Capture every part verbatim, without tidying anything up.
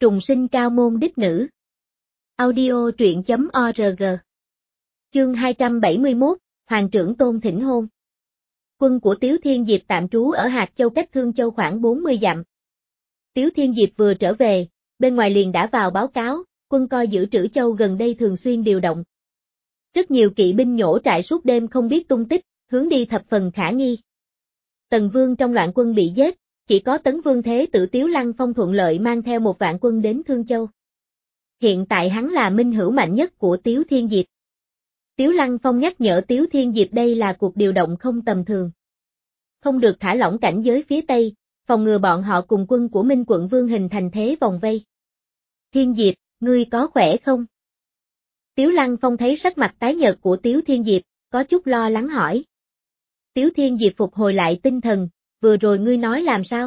Trùng sinh cao môn đích nữ. Audio truyện chấm org. Chương hai trăm bảy mươi mốt, Hoàng trưởng Tôn thỉnh hôn. Quân của Tiếu Thiên Diệp tạm trú ở Hạt Châu cách Thương Châu khoảng bốn mươi dặm. Tiếu Thiên Diệp vừa trở về, bên ngoài liền đã vào báo cáo, quân coi giữ Trữ Châu gần đây thường xuyên điều động. Rất nhiều kỵ binh nhổ trại suốt đêm không biết tung tích, hướng đi thập phần khả nghi. Tần Vương trong loạn quân bị giết, chỉ có Tấn Vương Thế Tử Tiếu Lăng Phong thuận lợi mang theo một vạn quân đến Thương Châu. Hiện tại hắn là minh hữu mạnh nhất của Tiếu Thiên Diệp. Tiếu Lăng Phong nhắc nhở Tiếu Thiên Diệp đây là cuộc điều động không tầm thường. Không được thả lỏng cảnh giới phía Tây, phòng ngừa bọn họ cùng quân của Minh quận Vương hình thành thế vòng vây. Thiên Diệp, ngươi có khỏe không? Tiếu Lăng Phong thấy sắc mặt tái nhợt của Tiếu Thiên Diệp, có chút lo lắng hỏi. Tiếu Thiên Diệp phục hồi lại tinh thần, vừa rồi ngươi nói làm sao?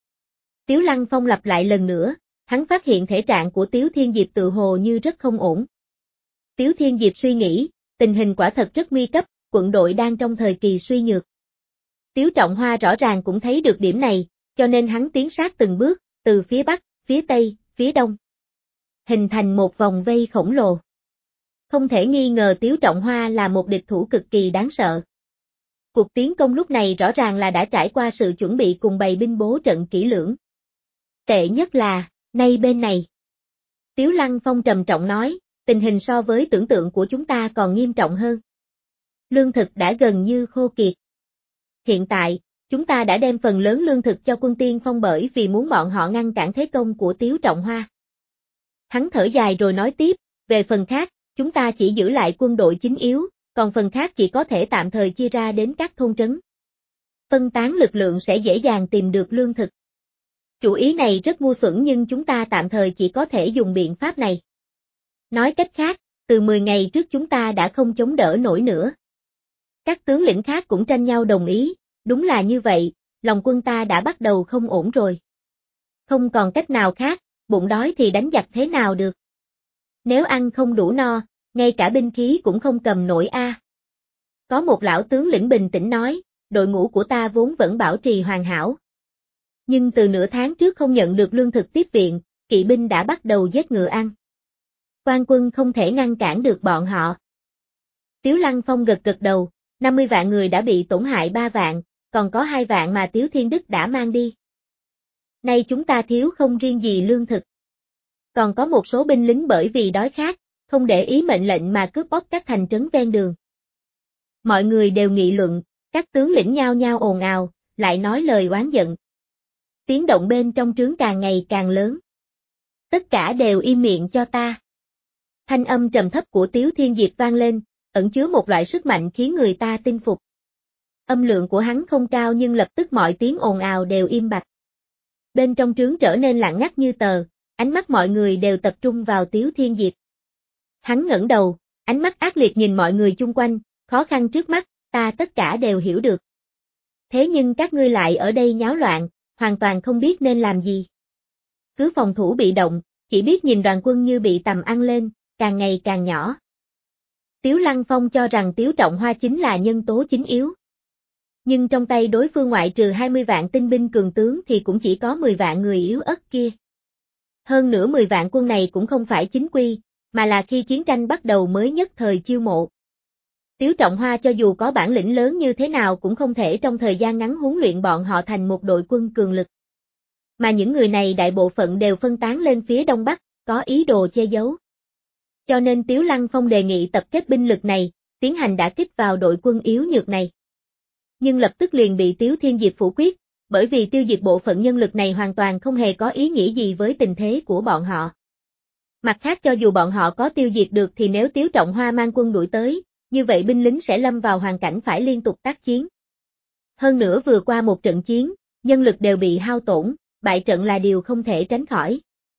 Tiếu Lăng Phong lặp lại lần nữa, hắn phát hiện thể trạng của Tiếu Thiên Diệp tự hồ như rất không ổn. Tiếu Thiên Diệp suy nghĩ, tình hình quả thật rất nguy cấp, quận đội đang trong thời kỳ suy nhược. Tiếu Trọng Hoa rõ ràng cũng thấy được điểm này, cho nên hắn tiến sát từng bước, từ phía Bắc, phía Tây, phía Đông. Hình thành một vòng vây khổng lồ. Không thể nghi ngờ Tiếu Trọng Hoa là một địch thủ cực kỳ đáng sợ. Cuộc tiến công lúc này rõ ràng là đã trải qua sự chuẩn bị cùng bày binh bố trận kỹ lưỡng. Tệ nhất là, nay bên này. Tiếu Lăng Phong trầm trọng nói, tình hình so với tưởng tượng của chúng ta còn nghiêm trọng hơn. Lương thực đã gần như khô kiệt. Hiện tại, chúng ta đã đem phần lớn lương thực cho quân Tiên Phong bởi vì muốn bọn họ ngăn cản thế công của Tiếu Trọng Hoa. Hắn thở dài rồi nói tiếp, về phần khác, chúng ta chỉ giữ lại quân đội chính yếu, còn phần khác chỉ có thể tạm thời chia ra đến các thôn trấn. Phân tán lực lượng sẽ dễ dàng tìm được lương thực. Chủ ý này rất ngu xuẩn nhưng chúng ta tạm thời chỉ có thể dùng biện pháp này. Nói cách khác, từ mười ngày trước chúng ta đã không chống đỡ nổi nữa. Các tướng lĩnh khác cũng tranh nhau đồng ý, đúng là như vậy, lòng quân ta đã bắt đầu không ổn rồi. Không còn cách nào khác, bụng đói thì đánh giặc thế nào được. Nếu ăn không đủ no, ngay cả binh khí cũng không cầm nổi a. Có một lão tướng lĩnh bình tĩnh nói, đội ngũ của ta vốn vẫn bảo trì hoàn hảo. Nhưng từ nửa tháng trước không nhận được lương thực tiếp viện, kỵ binh đã bắt đầu giết ngựa ăn. Quan quân không thể ngăn cản được bọn họ. Tiếu Lăng Phong gật gật đầu, năm mươi vạn người đã bị tổn hại ba vạn, còn có hai vạn mà Tiếu Thiên Đức đã mang đi. Nay chúng ta thiếu không riêng gì lương thực. Còn có một số binh lính bởi vì đói khát, không để ý mệnh lệnh mà cướp bóc các thành trấn ven đường. Mọi người đều nghị luận, các tướng lĩnh nhao nhao ồn ào, lại nói lời oán giận. Tiếng động bên trong trướng càng ngày càng lớn. Tất cả đều im miệng cho ta. Thanh âm trầm thấp của Tiếu Thiên Diệp vang lên, ẩn chứa một loại sức mạnh khiến người ta tin phục. Âm lượng của hắn không cao nhưng lập tức mọi tiếng ồn ào đều im bặt. Bên trong trướng trở nên lặng ngắt như tờ, ánh mắt mọi người đều tập trung vào Tiếu Thiên Diệp. Hắn ngẩng đầu, ánh mắt ác liệt nhìn mọi người chung quanh, khó khăn trước mắt, ta tất cả đều hiểu được. Thế nhưng các ngươi lại ở đây nháo loạn, hoàn toàn không biết nên làm gì. Cứ phòng thủ bị động, chỉ biết nhìn đoàn quân như bị tầm ăn lên, càng ngày càng nhỏ. Tiếu Lăng Phong cho rằng Tiếu Trọng Hoa chính là nhân tố chính yếu. Nhưng trong tay đối phương ngoại trừ hai mươi vạn tinh binh cường tướng thì cũng chỉ có mười vạn người yếu ớt kia. Hơn nữa mười vạn quân này cũng không phải chính quy, mà là khi chiến tranh bắt đầu mới nhất thời chiêu mộ. Tiếu Trọng Hoa cho dù có bản lĩnh lớn như thế nào cũng không thể trong thời gian ngắn huấn luyện bọn họ thành một đội quân cường lực. Mà những người này đại bộ phận đều phân tán lên phía Đông Bắc, có ý đồ che giấu. Cho nên Tiếu Lăng Phong đề nghị tập kết binh lực này, tiến hành đả kích vào đội quân yếu nhược này. Nhưng lập tức liền bị Tiếu Thiên Diệp phủ quyết, bởi vì tiêu diệt bộ phận nhân lực này hoàn toàn không hề có ý nghĩa gì với tình thế của bọn họ. Mặt khác cho dù bọn họ có tiêu diệt được thì nếu Tiếu Trọng Hoa mang quân đuổi tới, như vậy binh lính sẽ lâm vào hoàn cảnh phải liên tục tác chiến. Hơn nữa vừa qua một trận chiến, nhân lực đều bị hao tổn, bại trận là điều không thể tránh khỏi.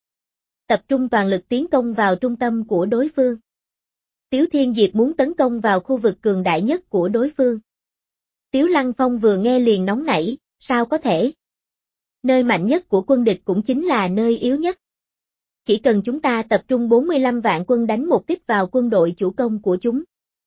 Tập trung toàn lực tiến công vào trung tâm của đối phương. Tiếu Thiên Diệp muốn tấn công vào khu vực cường đại nhất của đối phương. Tiếu Lăng Phong vừa nghe liền nóng nảy, sao có thể? Nơi mạnh nhất của quân địch cũng chính là nơi yếu nhất. Chỉ cần chúng ta tập trung bốn mươi lăm vạn quân đánh một kích vào quân đội chủ công của chúng.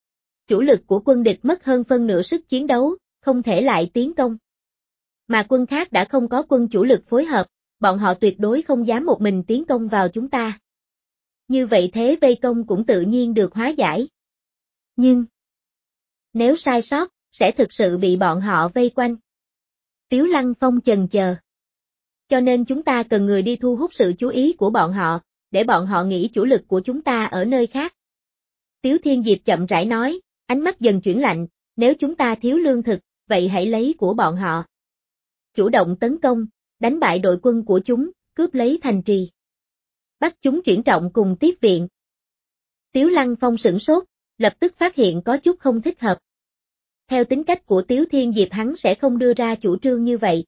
Chủ lực của quân địch mất hơn phân nửa sức chiến đấu, không thể lại tiến công. Mà quân khác đã không có quân chủ lực phối hợp, bọn họ tuyệt đối không dám một mình tiến công vào chúng ta. Như vậy thế vây công cũng tự nhiên được hóa giải. Nhưng, nếu sai sót, sẽ thực sự bị bọn họ vây quanh. Tiếu Lăng Phong chần chờ. Cho nên chúng ta cần người đi thu hút sự chú ý của bọn họ, để bọn họ nghĩ chủ lực của chúng ta ở nơi khác. Tiếu Thiên Diệp chậm rãi nói, ánh mắt dần chuyển lạnh, nếu chúng ta thiếu lương thực, vậy hãy lấy của bọn họ. Chủ động tấn công, đánh bại đội quân của chúng, cướp lấy thành trì. Bắt chúng chuyển trọng cùng tiếp viện. Tiếu Lăng Phong sửng sốt, lập tức phát hiện có chút không thích hợp. Theo tính cách của Tiếu Thiên Diệp hắn sẽ không đưa ra chủ trương như vậy.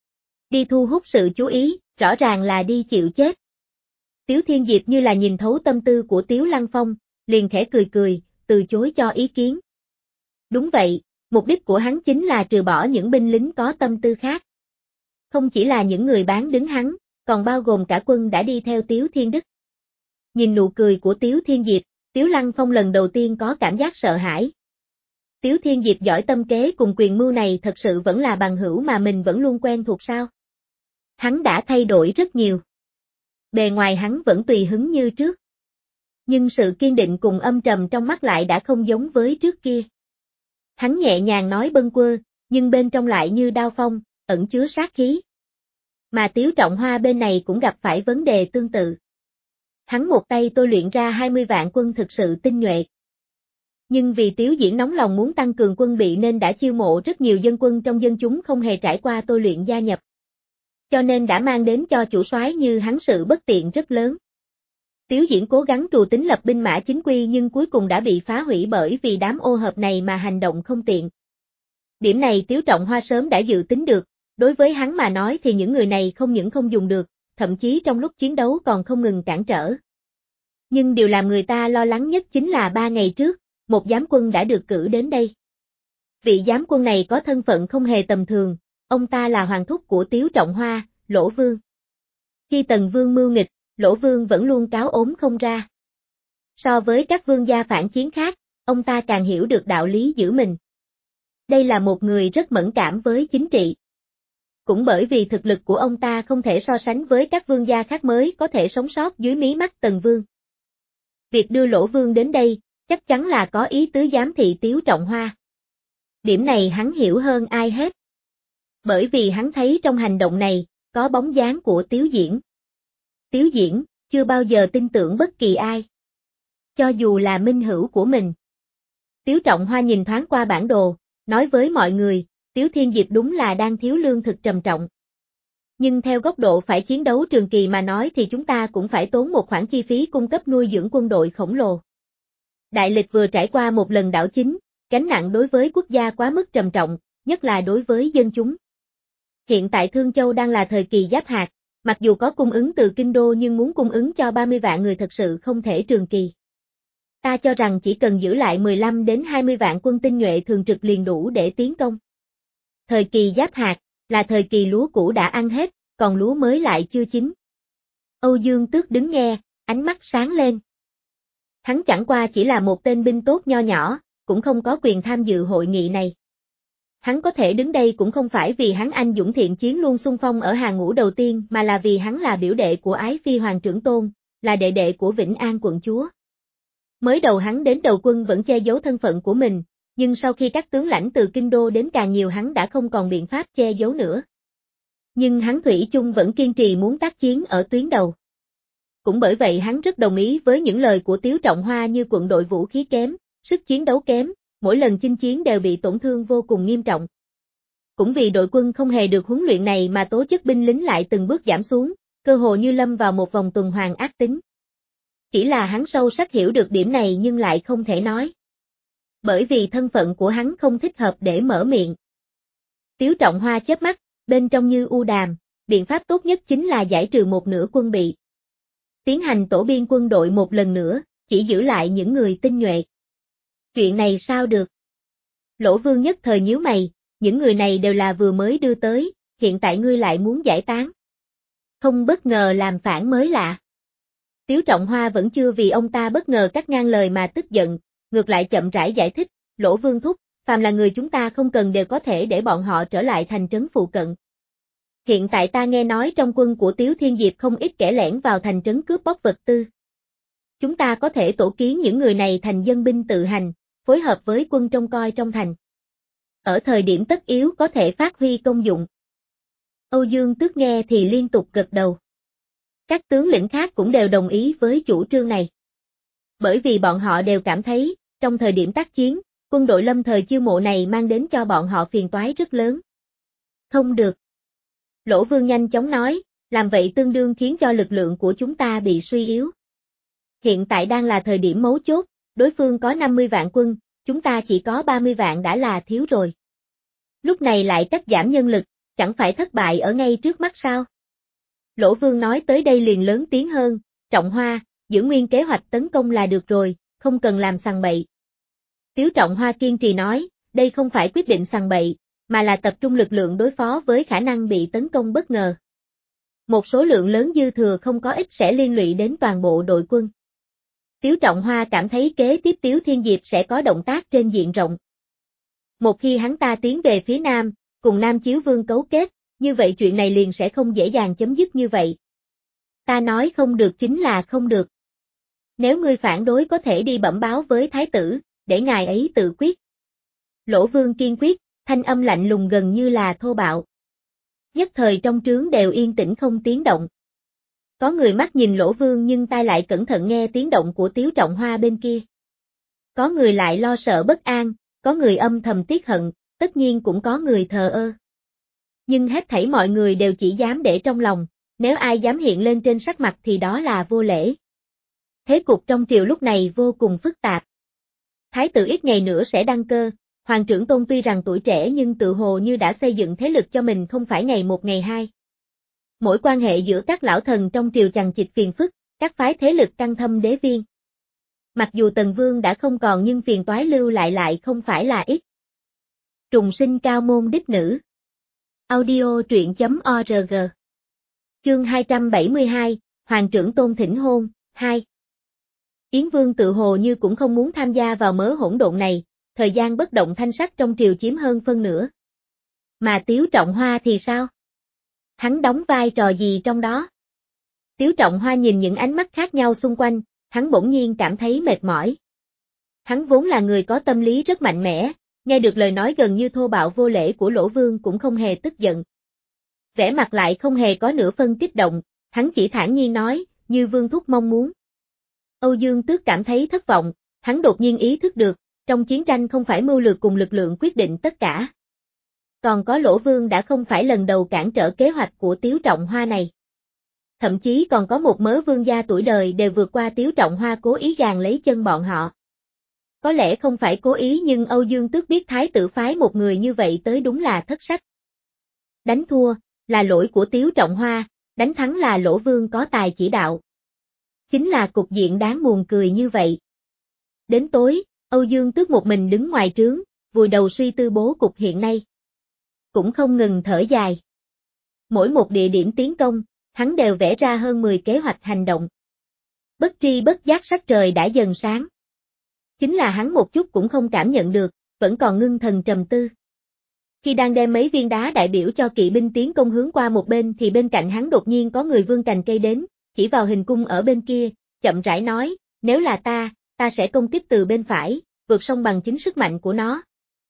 Đi thu hút sự chú ý, rõ ràng là đi chịu chết. Tiếu Thiên Diệp như là nhìn thấu tâm tư của Tiếu Lăng Phong, liền khẽ cười cười, từ chối cho ý kiến. Đúng vậy, mục đích của hắn chính là trừ bỏ những binh lính có tâm tư khác. Không chỉ là những người bán đứng hắn, còn bao gồm cả quân đã đi theo Tiếu Thiên Đức. Nhìn nụ cười của Tiếu Thiên Diệp, Tiếu Lăng Phong lần đầu tiên có cảm giác sợ hãi. Tiếu Thiên Diệp giỏi tâm kế cùng quyền mưu này thật sự vẫn là bằng hữu mà mình vẫn luôn quen thuộc sao? Hắn đã thay đổi rất nhiều. Bề ngoài hắn vẫn tùy hứng như trước. Nhưng sự kiên định cùng âm trầm trong mắt lại đã không giống với trước kia. Hắn nhẹ nhàng nói bâng quơ, nhưng bên trong lại như đao phong, ẩn chứa sát khí. Mà Tiếu Trọng Hoa bên này cũng gặp phải vấn đề tương tự. Hắn một tay tôi luyện ra hai mươi vạn quân thực sự tinh nhuệ. Nhưng vì Tiếu Diễn nóng lòng muốn tăng cường quân bị nên đã chiêu mộ rất nhiều dân quân trong dân chúng không hề trải qua tôi luyện gia nhập. Cho nên đã mang đến cho chủ soái như hắn sự bất tiện rất lớn. Tiếu Diễn cố gắng trù tính lập binh mã chính quy nhưng cuối cùng đã bị phá hủy bởi vì đám ô hợp này mà hành động không tiện. Điểm này Tiếu Trọng Hoa sớm đã dự tính được, đối với hắn mà nói thì những người này không những không dùng được, thậm chí trong lúc chiến đấu còn không ngừng cản trở. Nhưng điều làm người ta lo lắng nhất chính là ba ngày trước, một giám quân đã được cử đến đây. Vị giám quân này có thân phận không hề tầm thường, ông ta là hoàng thúc của Tiếu Trọng Hoa, Lỗ Vương. Khi Tần Vương mưu nghịch, Lỗ Vương vẫn luôn cáo ốm không ra. So với các vương gia phản chiến khác, ông ta càng hiểu được đạo lý giữ mình. Đây là một người rất mẫn cảm với chính trị. Cũng bởi vì thực lực của ông ta không thể so sánh với các vương gia khác mới có thể sống sót dưới mí mắt Tần Vương. Việc đưa Lỗ Vương đến đây, chắc chắn là có ý tứ giám thị Tiếu Trọng Hoa. Điểm này hắn hiểu hơn ai hết. Bởi vì hắn thấy trong hành động này, có bóng dáng của Tiếu Diễn. Tiếu Diễn, chưa bao giờ tin tưởng bất kỳ ai. Cho dù là minh hữu của mình. Tiếu Trọng Hoa nhìn thoáng qua bản đồ, nói với mọi người, Tiếu Thiên Diệp đúng là đang thiếu lương thực trầm trọng. Nhưng theo góc độ phải chiến đấu trường kỳ mà nói thì chúng ta cũng phải tốn một khoản chi phí cung cấp nuôi dưỡng quân đội khổng lồ. Đại lịch vừa trải qua một lần đảo chính, gánh nặng đối với quốc gia quá mức trầm trọng, nhất là đối với dân chúng. Hiện tại Thương Châu đang là thời kỳ giáp hạt, mặc dù có cung ứng từ kinh đô nhưng muốn cung ứng cho ba mươi vạn người thật sự không thể trường kỳ. Ta cho rằng chỉ cần giữ lại mười lăm đến hai mươi vạn quân tinh nhuệ thường trực liền đủ để tiến công. Thời kỳ giáp hạt, là thời kỳ lúa cũ đã ăn hết, còn lúa mới lại chưa chín. Âu Dương Tước đứng nghe, ánh mắt sáng lên. Hắn chẳng qua chỉ là một tên binh tốt nho nhỏ, cũng không có quyền tham dự hội nghị này. Hắn có thể đứng đây cũng không phải vì hắn anh dũng thiện chiến luôn xung phong ở hàng ngũ đầu tiên mà là vì hắn là biểu đệ của Ái Phi Hoàng Trưởng Tôn, là đệ đệ của Vĩnh An quận chúa. Mới đầu hắn đến đầu quân vẫn che giấu thân phận của mình, nhưng sau khi các tướng lãnh từ kinh đô đến càng nhiều hắn đã không còn biện pháp che giấu nữa. Nhưng hắn thủy chung vẫn kiên trì muốn tác chiến ở tuyến đầu. Cũng bởi vậy hắn rất đồng ý với những lời của Tiếu Trọng Hoa như quận đội vũ khí kém, sức chiến đấu kém, mỗi lần chinh chiến đều bị tổn thương vô cùng nghiêm trọng. Cũng vì đội quân không hề được huấn luyện này mà tố chất binh lính lại từng bước giảm xuống, cơ hồ như lâm vào một vòng tuần hoàn ác tính. Chỉ là hắn sâu sắc hiểu được điểm này nhưng lại không thể nói. Bởi vì thân phận của hắn không thích hợp để mở miệng. Tiếu Trọng Hoa chớp mắt, bên trong như u đàm, biện pháp tốt nhất chính là giải trừ một nửa quân bị. Tiến hành tổ biên quân đội một lần nữa, chỉ giữ lại những người tinh nhuệ. Chuyện này sao được? Lỗ Vương nhất thời nhíu mày, những người này đều là vừa mới đưa tới, hiện tại ngươi lại muốn giải tán. Không bất ngờ làm phản mới lạ. Tiếu Trọng Hoa vẫn chưa vì ông ta bất ngờ cắt ngang lời mà tức giận, ngược lại chậm rãi giải thích, Lỗ Vương thúc, phàm là người chúng ta không cần đều có thể để bọn họ trở lại thành trấn phụ cận. Hiện tại ta nghe nói trong quân của Tiếu Thiên Diệp không ít kẻ lẻn vào thành trấn cướp bóc vật tư. Chúng ta có thể tổ kiến những người này thành dân binh tự hành, phối hợp với quân trông coi trong thành. Ở thời điểm tất yếu có thể phát huy công dụng. Âu Dương Tước nghe thì liên tục gật đầu. Các tướng lĩnh khác cũng đều đồng ý với chủ trương này. Bởi vì bọn họ đều cảm thấy, trong thời điểm tác chiến, quân đội lâm thời chiêu mộ này mang đến cho bọn họ phiền toái rất lớn. Không được. Lỗ Vương nhanh chóng nói, làm vậy tương đương khiến cho lực lượng của chúng ta bị suy yếu. Hiện tại đang là thời điểm mấu chốt, đối phương có năm mươi vạn quân, chúng ta chỉ có ba mươi vạn đã là thiếu rồi. Lúc này lại cắt giảm nhân lực, chẳng phải thất bại ở ngay trước mắt sao? Lỗ Vương nói tới đây liền lớn tiếng hơn, Trọng Hoa, giữ nguyên kế hoạch tấn công là được rồi, không cần làm sằng bậy. Tiếu Trọng Hoa kiên trì nói, đây không phải quyết định sằng bậy, mà là tập trung lực lượng đối phó với khả năng bị tấn công bất ngờ. Một số lượng lớn dư thừa không có ích sẽ liên lụy đến toàn bộ đội quân. Tiếu Trọng Hoa cảm thấy kế tiếp Tiếu Thiên Diệp sẽ có động tác trên diện rộng. Một khi hắn ta tiến về phía Nam, cùng Nam Chiếu Vương cấu kết, như vậy chuyện này liền sẽ không dễ dàng chấm dứt như vậy. Ta nói không được chính là không được. Nếu ngươi phản đối có thể đi bẩm báo với Thái tử, để ngài ấy tự quyết. Lỗ Vương kiên quyết, thanh âm lạnh lùng gần như là thô bạo. Nhất thời trong trướng đều yên tĩnh không tiếng động. Có người mắt nhìn Lỗ Vương nhưng tai lại cẩn thận nghe tiếng động của Tiếu Trọng Hoa bên kia. Có người lại lo sợ bất an, có người âm thầm tiếc hận, tất nhiên cũng có người thờ ơ. Nhưng hết thảy mọi người đều chỉ dám để trong lòng, nếu ai dám hiện lên trên sắc mặt thì đó là vô lễ. Thế cục trong triều lúc này vô cùng phức tạp. Thái tử ít ngày nữa sẽ đăng cơ, Hoàng trưởng Tôn tuy rằng tuổi trẻ nhưng tự hồ như đã xây dựng thế lực cho mình không phải ngày một ngày hai. Mỗi quan hệ giữa các lão thần trong triều chằng chịt phiền phức, các phái thế lực căng thâm đế viên. Mặc dù Tần Vương đã không còn nhưng phiền toái lưu lại lại không phải là ít. Trùng sinh cao môn đích nữ. Audio truyện chấm org. Chương hai trăm bảy mươi hai, Hoàng trưởng Tôn thỉnh hôn, hai. Yến Vương tự hồ như cũng không muốn tham gia vào mớ hỗn độn này, thời gian bất động thanh sắc trong triều chiếm hơn phân nửa. Mà Tiếu Trọng Hoa thì sao? Hắn đóng vai trò gì trong đó? Tiếu Trọng Hoa nhìn những ánh mắt khác nhau xung quanh, hắn bỗng nhiên cảm thấy mệt mỏi. Hắn vốn là người có tâm lý rất mạnh mẽ, nghe được lời nói gần như thô bạo vô lễ của Lỗ Vương cũng không hề tức giận. Vẻ mặt lại không hề có nửa phân kích động, hắn chỉ thản nhiên nói, như Vương thúc mong muốn. Âu Dương Tước cảm thấy thất vọng, hắn đột nhiên ý thức được, trong chiến tranh không phải mưu lược cùng lực lượng quyết định tất cả. Còn có Lỗ Vương đã không phải lần đầu cản trở kế hoạch của Tiếu Trọng Hoa này. Thậm chí còn có một mớ vương gia tuổi đời đều vượt qua Tiếu Trọng Hoa cố ý gàn lấy chân bọn họ. Có lẽ không phải cố ý nhưng Âu Dương Tước biết Thái tử phái một người như vậy tới đúng là thất sách. Đánh thua, là lỗi của Tiếu Trọng Hoa, đánh thắng là Lỗ Vương có tài chỉ đạo. Chính là cục diện đáng buồn cười như vậy. Đến tối, Âu Dương Tước một mình đứng ngoài trướng, vùi đầu suy tư bố cục hiện nay. Cũng không ngừng thở dài. Mỗi một địa điểm tiến công, hắn đều vẽ ra hơn mười kế hoạch hành động. Bất tri bất giác sắc trời đã dần sáng. Chính là hắn một chút cũng không cảm nhận được, vẫn còn ngưng thần trầm tư. Khi đang đem mấy viên đá đại biểu cho kỵ binh tiến công hướng qua một bên thì bên cạnh hắn đột nhiên có người vươn cành cây đến, chỉ vào hình cung ở bên kia, chậm rãi nói, nếu là ta, ta sẽ công kích từ bên phải, vượt sông bằng chính sức mạnh của nó.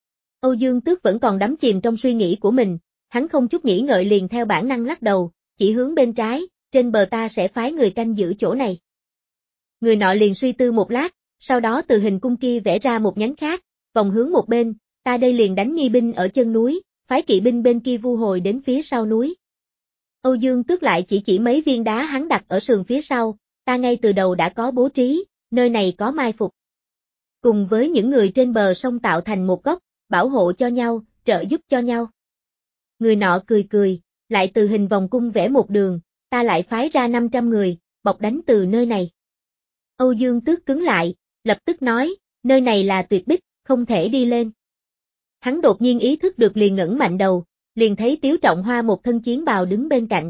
Âu Dương Tước vẫn còn đắm chìm trong suy nghĩ của mình, hắn không chút nghĩ ngợi liền theo bản năng lắc đầu, chỉ hướng bên trái, trên bờ ta sẽ phái người canh giữ chỗ này. Người nọ liền suy tư một lát, sau đó từ hình cung kia vẽ ra một nhánh khác, vòng hướng một bên, ta đây liền đánh nghi binh ở chân núi, phái kỵ binh bên kia vu hồi đến phía sau núi. Âu Dương Tước lại chỉ chỉ mấy viên đá hắn đặt ở sườn phía sau, ta ngay từ đầu đã có bố trí, nơi này có mai phục. Cùng với những người trên bờ sông tạo thành một góc, bảo hộ cho nhau, trợ giúp cho nhau. Người nọ cười cười, lại từ hình vòng cung vẽ một đường, ta lại phái ra năm trăm người, bọc đánh từ nơi này. Âu Dương Tước cứng lại, lập tức nói, nơi này là tuyệt bích, không thể đi lên. Hắn đột nhiên ý thức được liền ngẩng mạnh đầu, liền thấy Tiếu Trọng Hoa một thân chiến bào đứng bên cạnh.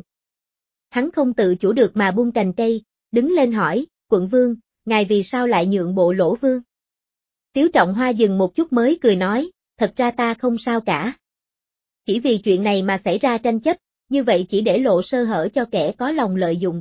Hắn không tự chủ được mà buông cành cây, đứng lên hỏi, quận vương, ngài vì sao lại nhượng bộ Lỗ Vương? Tiếu Trọng Hoa dừng một chút mới cười nói, thật ra ta không sao cả. Chỉ vì chuyện này mà xảy ra tranh chấp, như vậy chỉ để lộ sơ hở cho kẻ có lòng lợi dụng.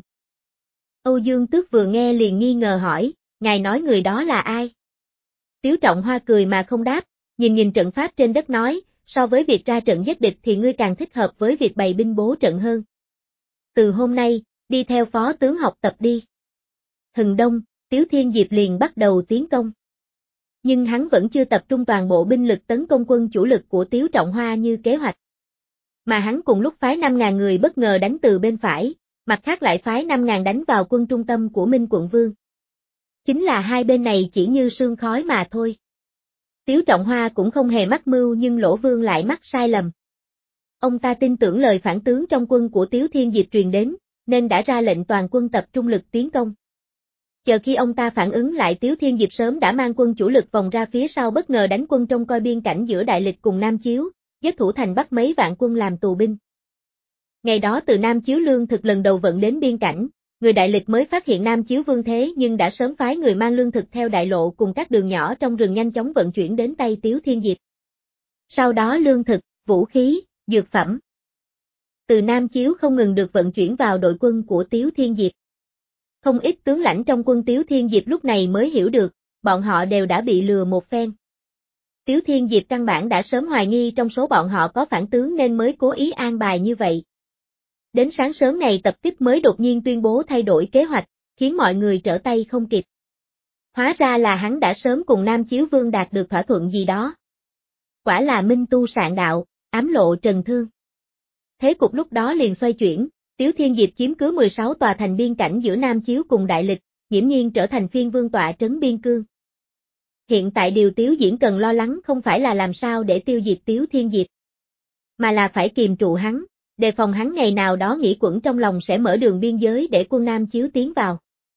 Âu Dương Tước vừa nghe liền nghi ngờ hỏi, ngài nói người đó là ai? Tiếu Trọng Hoa cười mà không đáp, nhìn nhìn trận pháp trên đất nói, so với việc ra trận giết địch thì ngươi càng thích hợp với việc bày binh bố trận hơn. Từ hôm nay, đi theo phó tướng học tập đi. Hừng đông, Tiếu Thiên Diệp liền bắt đầu tiến công. Nhưng hắn vẫn chưa tập trung toàn bộ binh lực tấn công quân chủ lực của Tiếu Trọng Hoa như kế hoạch. Mà hắn cùng lúc phái năm ngàn người bất ngờ đánh từ bên phải, mặt khác lại phái năm ngàn đánh vào quân trung tâm của Minh Quận Vương. Chính là hai bên này chỉ như sương khói mà thôi. Tiếu Trọng Hoa cũng không hề mắc mưu nhưng Lỗ Vương lại mắc sai lầm. Ông ta tin tưởng lời phản tướng trong quân của Tiếu Thiên Diệp truyền đến, nên đã ra lệnh toàn quân tập trung lực tiến công. Chờ khi ông ta phản ứng lại Tiếu Thiên Diệp sớm đã mang quân chủ lực vòng ra phía sau bất ngờ đánh quân trông coi biên cảnh giữa Đại Lịch cùng Nam Chiếu, giết thủ thành bắt mấy vạn quân làm tù binh. Ngày đó từ Nam Chiếu lương thực lần đầu vận đến biên cảnh, người Đại Lịch mới phát hiện Nam Chiếu vương thế nhưng đã sớm phái người mang lương thực theo đại lộ cùng các đường nhỏ trong rừng nhanh chóng vận chuyển đến tay Tiếu Thiên Diệp. Sau đó lương thực, vũ khí, dược phẩm từ Nam Chiếu không ngừng được vận chuyển vào đội quân của Tiếu Thiên Diệp. Không ít tướng lãnh trong quân Tiếu Thiên Diệp lúc này mới hiểu được, bọn họ đều đã bị lừa một phen. Tiếu Thiên Diệp căn bản đã sớm hoài nghi trong số bọn họ có phản tướng nên mới cố ý an bài như vậy. Đến sáng sớm ngày tập kích mới đột nhiên tuyên bố thay đổi kế hoạch, khiến mọi người trở tay không kịp. Hóa ra là hắn đã sớm cùng Nam Chiếu Vương đạt được thỏa thuận gì đó. Quả là minh tu sạn đạo, ám lộ trần thương. Thế cục lúc đó liền xoay chuyển, Tiếu Thiên Diệp chiếm cứ mười sáu tòa thành biên cảnh giữa Nam Chiếu cùng Đại Lịch, nghiễm nhiên trở thành phiên vương tọa trấn biên cương. Hiện tại điều Tiếu Diễn cần lo lắng không phải là làm sao để tiêu diệt Tiếu Thiên Diệp, mà là phải kiềm trụ hắn, đề phòng hắn ngày nào đó nghĩ quẩn trong lòng sẽ mở đường biên giới để quân Nam Chiếu tiến vào.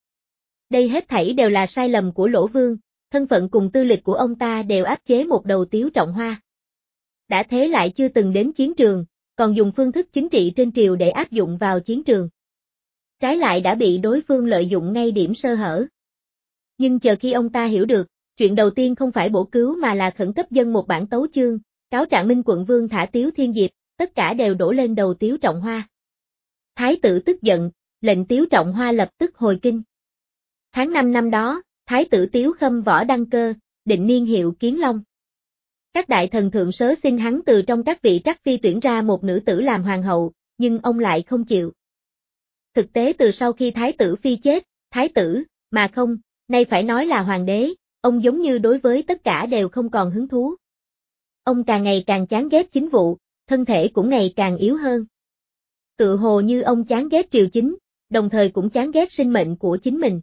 Đây hết thảy đều là sai lầm của Lỗ Vương, thân phận cùng tư lịch của ông ta đều áp chế một đầu Tiếu Trọng Hoa. Đã thế lại chưa từng đến chiến trường, còn dùng phương thức chính trị trên triều để áp dụng vào chiến trường. Trái lại đã bị đối phương lợi dụng ngay điểm sơ hở. Nhưng chờ khi ông ta hiểu được, chuyện đầu tiên không phải bổ cứu mà là khẩn cấp dâng một bản tấu chương, cáo trạng Minh Quận Vương thả Tiếu Thiên Diệp, tất cả đều đổ lên đầu Tiếu Trọng Hoa. Thái tử tức giận, lệnh Tiếu Trọng Hoa lập tức hồi kinh. Tháng năm năm đó, Thái tử Tiếu Khâm võ đăng cơ, định niên hiệu Kiến Long. Các đại thần thượng sớ xin hắn từ trong các vị trắc phi tuyển ra một nữ tử làm hoàng hậu, nhưng ông lại không chịu. Thực tế từ sau khi Thái tử Phi chết, Thái tử, mà không, nay phải nói là hoàng đế, ông giống như đối với tất cả đều không còn hứng thú. Ông càng ngày càng chán ghét chính vụ, thân thể cũng ngày càng yếu hơn. Tự hồ như ông chán ghét triều chính, đồng thời cũng chán ghét sinh mệnh của chính mình.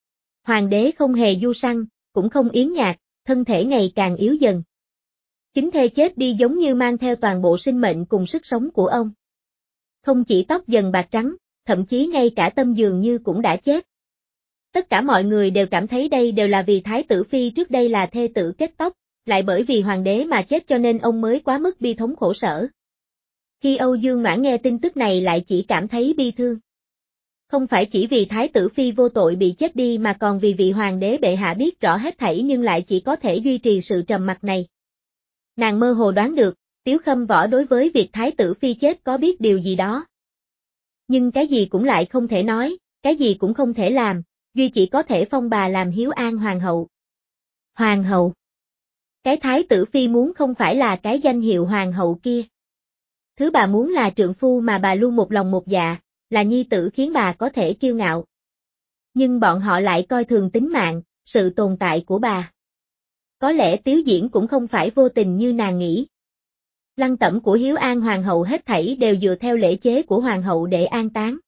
Hoàng đế không hề du săn, cũng không yến nhạc, thân thể ngày càng yếu dần. Chính thê chết đi giống như mang theo toàn bộ sinh mệnh cùng sức sống của ông. Không chỉ tóc dần bạc trắng, thậm chí ngay cả tâm dường như cũng đã chết. Tất cả mọi người đều cảm thấy đây đều là vì Thái tử Phi trước đây là thê tử kết tóc, lại bởi vì hoàng đế mà chết cho nên ông mới quá mức bi thống khổ sở. Khi Âu Dương Noãn nghe tin tức này lại chỉ cảm thấy bi thương. Không phải chỉ vì Thái tử Phi vô tội bị chết đi mà còn vì vị hoàng đế bệ hạ biết rõ hết thảy nhưng lại chỉ có thể duy trì sự trầm mặc này. Nàng mơ hồ đoán được, Tiếu Khâm võ đối với việc Thái tử Phi chết có biết điều gì đó. Nhưng cái gì cũng lại không thể nói, cái gì cũng không thể làm, duy chỉ có thể phong bà làm Hiếu An hoàng hậu. Hoàng hậu. Cái Thái tử Phi muốn không phải là cái danh hiệu hoàng hậu kia. Thứ bà muốn là trượng phu mà bà luôn một lòng một dạ, là nhi tử khiến bà có thể kiêu ngạo. Nhưng bọn họ lại coi thường tính mạng, sự tồn tại của bà. Có lẽ Tiếu Diễn cũng không phải vô tình như nàng nghĩ. Lăng tẩm của Hiếu An hoàng hậu hết thảy đều dựa theo lễ chế của hoàng hậu để an táng.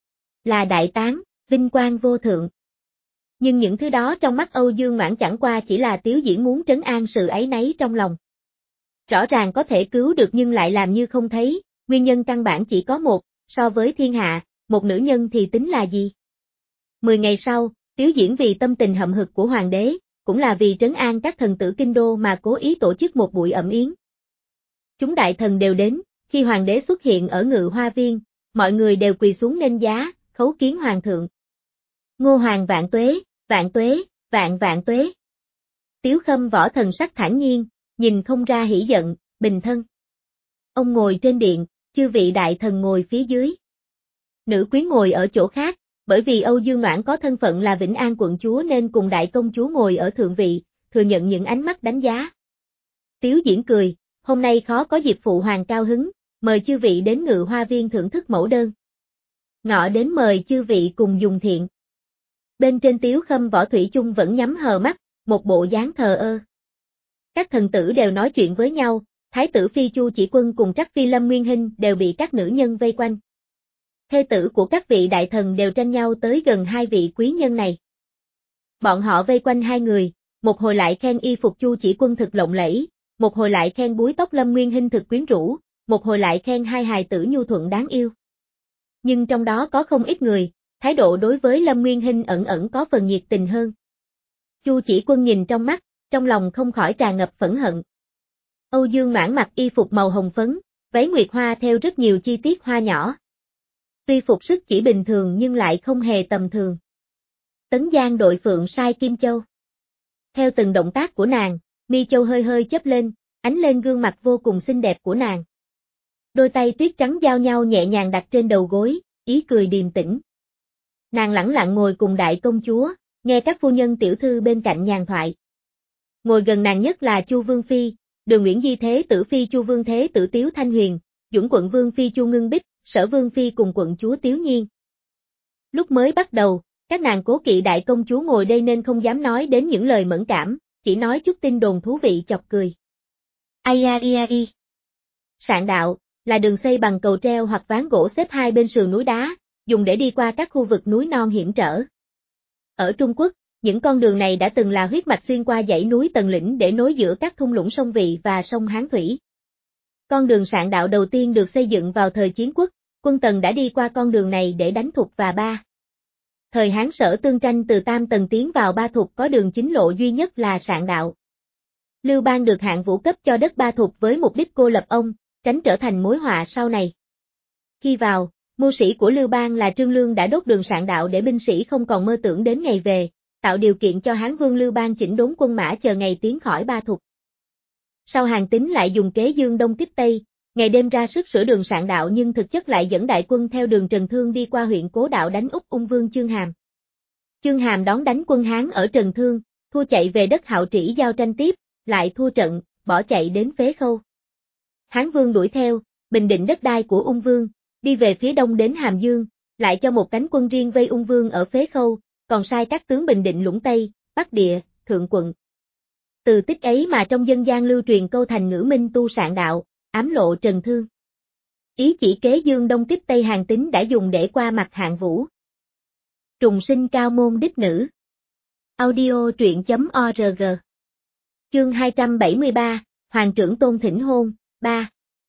Là đại táng, vinh quang vô thượng. Nhưng những thứ đó trong mắt Âu Dương Noãn chẳng qua chỉ là Tiếu Diễn muốn trấn an sự áy náy trong lòng. Rõ ràng có thể cứu được nhưng lại làm như không thấy, nguyên nhân căn bản chỉ có một, so với thiên hạ, một nữ nhân thì tính là gì? Mười ngày sau, Tiếu Diễn vì tâm tình hậm hực của hoàng đế, cũng là vì trấn an các thần tử kinh đô mà cố ý tổ chức một buổi ẩm yến. Chúng đại thần đều đến, khi hoàng đế xuất hiện ở Ngự Hoa Viên, mọi người đều quỳ xuống nghênh giá, khấu kiến hoàng thượng. Ngô hoàng vạn tuế, vạn tuế, vạn vạn tuế. Tiếu Khâm võ thần sắc thản nhiên, nhìn không ra hỉ giận, bình thân. Ông ngồi trên điện, Chư vị đại thần ngồi phía dưới. Nữ quyến ngồi ở chỗ khác, bởi vì Âu Dương Noãn có thân phận là Vĩnh An quận chúa nên cùng đại công chúa ngồi ở thượng vị, thừa nhận những ánh mắt đánh giá. Tiếu Diễn cười, hôm nay khó có dịp phụ hoàng cao hứng, mời chư vị đến Ngự Hoa Viên thưởng thức mẫu đơn. Ngọ đến mời chư vị cùng dùng thiện. Bên trên Tiếu Khâm Võ Thủy chung vẫn nhắm hờ mắt, một bộ dáng thờ ơ. Các thần tử đều nói chuyện với nhau, Thái tử Phi Chu Chỉ Quân cùng Trắc Phi Lâm Nguyên Hinh đều bị các nữ nhân vây quanh. Thê tử của các vị đại thần đều tranh nhau tới gần hai vị quý nhân này. Bọn họ vây quanh hai người, một hồi lại khen y phục Chu Chỉ Quân thực lộng lẫy, một hồi lại khen búi tóc Lâm Nguyên Hinh thực quyến rũ, một hồi lại khen hai hài tử nhu thuận đáng yêu. Nhưng trong đó có không ít người, thái độ đối với Lâm Nguyên Hinh ẩn ẩn có phần nhiệt tình hơn. Chu Chỉ Quân nhìn trong mắt, trong lòng không khỏi tràn ngập phẫn hận. Âu Dương Noãn mặc y phục màu hồng phấn, váy nguyệt hoa theo rất nhiều chi tiết hoa nhỏ. Tuy phục sức chỉ bình thường nhưng lại không hề tầm thường. Tấn Giang đội phượng sai Kim Châu. Theo từng động tác của nàng, mi châu hơi hơi chớp lên, ánh lên gương mặt vô cùng xinh đẹp của nàng. Đôi tay tuyết trắng giao nhau nhẹ nhàng đặt trên đầu gối, ý cười điềm tĩnh. Nàng lẳng lặng ngồi cùng đại công chúa, nghe các phu nhân tiểu thư bên cạnh nhàn thoại. Ngồi gần nàng nhất là Chu Vương Phi, Đường Nguyễn Di Thế Tử Phi Chu Vương Thế Tử Tiếu Thanh Huyền, Dũng Quận Vương Phi Chu Ngưng Bích, Sở Vương Phi cùng quận chúa Tiếu Nhiên. Lúc mới bắt đầu, các nàng cố kỵ đại công chúa ngồi đây nên không dám nói đến những lời mẫn cảm, chỉ nói chút tin đồn thú vị chọc cười. Ai a i a i. Sạn đạo, là đường xây bằng cầu treo hoặc ván gỗ xếp hai bên sườn núi đá, dùng để đi qua các khu vực núi non hiểm trở. Ở Trung Quốc, những con đường này đã từng là huyết mạch xuyên qua dãy núi Tần Lĩnh để nối giữa các thung lũng sông Vị và sông Hán Thủy. Con đường sạn đạo đầu tiên được xây dựng vào thời Chiến Quốc, quân Tần đã đi qua con đường này để đánh Thục và Ba. Thời Hán Sở tương tranh từ Tam Tần tiến vào Ba Thục có đường chính lộ duy nhất là sạn đạo. Lưu Bang được Hạng Vũ cấp cho đất Ba Thục với mục đích cô lập ông, tránh trở thành mối họa sau này. Khi vào, mưu sĩ của Lưu Bang là Trương Lương đã đốt đường sạn đạo để binh sĩ không còn mơ tưởng đến ngày về, tạo điều kiện cho Hán Vương Lưu Bang chỉnh đốn quân mã chờ ngày tiến khỏi Ba Thục. Sau Hàn Tín lại dùng kế dương đông kích tây, ngày đêm ra sức sửa đường sạn đạo nhưng thực chất lại dẫn đại quân theo đường Trần Thương đi qua huyện Cố Đạo đánh úp Ung Vương Chương Hàm. Chương Hàm đón đánh quân Hán ở Trần Thương, thua chạy về đất Hạo Trĩ giao tranh tiếp, lại thua trận, bỏ chạy đến Phế Khâu. Hán Vương đuổi theo, bình định đất đai của Ung Vương, đi về phía đông đến Hàm Dương, lại cho một cánh quân riêng vây Ung Vương ở Phế Khâu, còn sai các tướng bình định Lũng Tây, Bắc Địa, Thượng Quận. Từ tích ấy mà trong dân gian lưu truyền câu thành ngữ minh tu sạn đạo, ám lộ Trần Thương. Ý chỉ kế dương đông kích Tây Hàn Tín đã dùng để qua mặt Hạng Vũ. Trùng sinh cao môn đích nữ. Audio truyện chấm org. Chương hai trăm bảy mươi ba, Hoàng trưởng tôn thỉnh hôn, ba.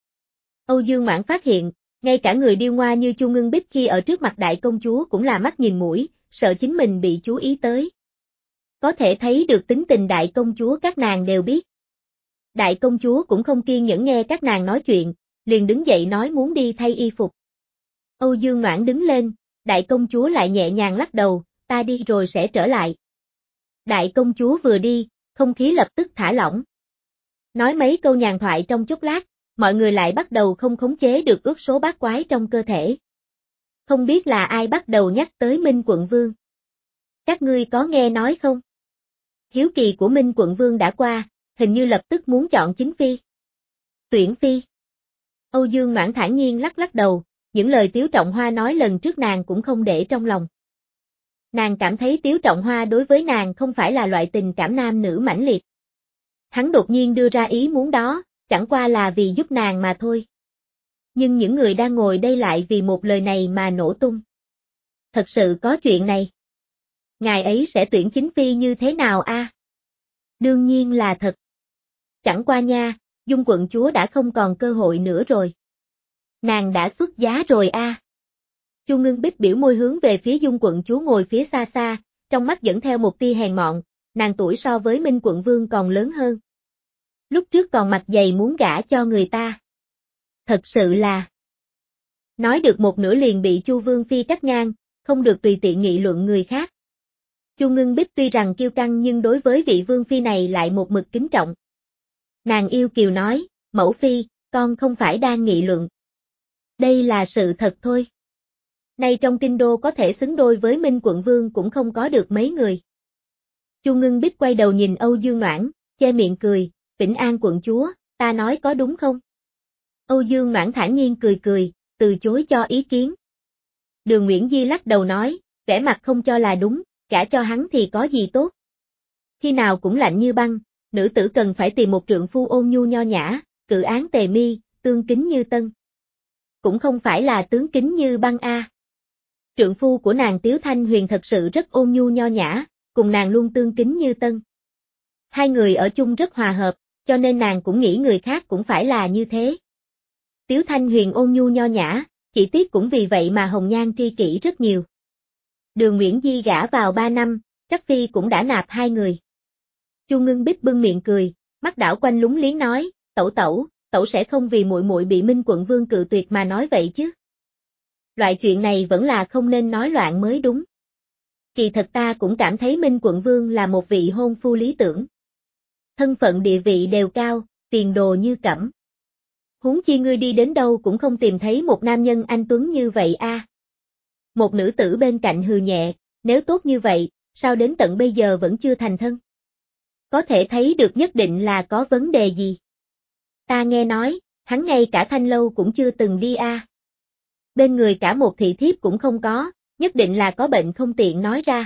Âu Dương Mãn phát hiện, ngay cả người điêu ngoa như Chu Ngưng Bích khi ở trước mặt đại công chúa cũng là mắt nhìn mũi, sợ chính mình bị chú ý tới. Có thể thấy được tính tình đại công chúa các nàng đều biết. Đại công chúa cũng không kiên nhẫn nghe các nàng nói chuyện, liền đứng dậy nói muốn đi thay y phục. Âu Dương Noãn đứng lên, đại công chúa lại nhẹ nhàng lắc đầu, ta đi rồi sẽ trở lại. Đại công chúa vừa đi, không khí lập tức thả lỏng. Nói mấy câu nhàn thoại trong chốc lát, mọi người lại bắt đầu không khống chế được ước số bát quái trong cơ thể. Không biết là ai bắt đầu nhắc tới Minh Quận Vương. Các ngươi có nghe nói không? Hiếu kỳ của Minh Quận Vương đã qua, hình như lập tức muốn chọn chính phi. Tuyển phi. Âu Dương Noãn thản nhiên lắc lắc đầu, những lời Tiếu Trọng Hoa nói lần trước nàng cũng không để trong lòng. Nàng cảm thấy Tiếu Trọng Hoa đối với nàng không phải là loại tình cảm nam nữ mãnh liệt. Hắn đột nhiên đưa ra ý muốn đó, chẳng qua là vì giúp nàng mà thôi. Nhưng những người đang ngồi đây lại vì một lời này mà nổ tung. Thật sự có chuyện này. Ngài ấy sẽ tuyển chính phi như thế nào a? À? Đương nhiên là thật. Chẳng qua nha, Dung quận chúa đã không còn cơ hội nữa rồi. Nàng đã xuất giá rồi a. À? Chu Ngưng Bích biểu môi hướng về phía Dung quận chúa ngồi phía xa xa, trong mắt dẫn theo một tia hèn mọn, nàng tuổi so với Minh quận vương còn lớn hơn. Lúc trước còn mặt dày muốn gả cho người ta. Thật sự là. Nói được một nửa liền bị Chu Vương Phi cắt ngang, không được tùy tiện nghị luận người khác. Chu Ngưng Bích tuy rằng kiêu căng nhưng đối với vị Vương Phi này lại một mực kính trọng. Nàng yêu kiều nói, mẫu phi, con không phải đang nghị luận. Đây là sự thật thôi. Nay trong kinh đô có thể xứng đôi với Minh quận vương cũng không có được mấy người. Chu Ngưng Bích quay đầu nhìn Âu Dương Noãn, che miệng cười, Vĩnh An quận chúa, ta nói có đúng không? Âu Dương Noãn thản nhiên cười cười, từ chối cho ý kiến. Đường Nguyễn Di lắc đầu nói, vẻ mặt không cho là đúng, gả cho hắn thì có gì tốt. Khi nào cũng lạnh như băng, nữ tử cần phải tìm một trượng phu ôn nhu nho nhã, cự án tề mi, tương kính như tân. Cũng không phải là tướng kính như băng a. Trượng phu của nàng Tiếu Thanh Huyền thật sự rất ôn nhu nho nhã, cùng nàng luôn tương kính như tân. Hai người ở chung rất hòa hợp, cho nên nàng cũng nghĩ người khác cũng phải là như thế. Tiếu Thanh Huyền ôn nhu nho nhã, chỉ tiếc cũng vì vậy mà hồng nhan tri kỷ rất nhiều. Đường Nguyễn Di gả vào ba năm, Trắc Phi cũng đã nạp hai người. Chu Ngưng Bích bưng miệng cười, mắt đảo quanh lúng liếng nói, tẩu tẩu, tẩu sẽ không vì muội muội bị Minh quận vương cự tuyệt mà nói vậy chứ. Loại chuyện này vẫn là không nên nói loạn mới đúng. Kỳ thật ta cũng cảm thấy Minh quận vương là một vị hôn phu lý tưởng. Thân phận địa vị đều cao, tiền đồ như cẩm. Huống chi ngươi đi đến đâu cũng không tìm thấy một nam nhân anh tuấn như vậy a. À. Một nữ tử bên cạnh hừ nhẹ, nếu tốt như vậy, sao đến tận bây giờ vẫn chưa thành thân? Có thể thấy được nhất định là có vấn đề gì. Ta nghe nói, hắn ngay cả thanh lâu cũng chưa từng đi a. À. Bên người cả một thị thiếp cũng không có, nhất định là có bệnh không tiện nói ra.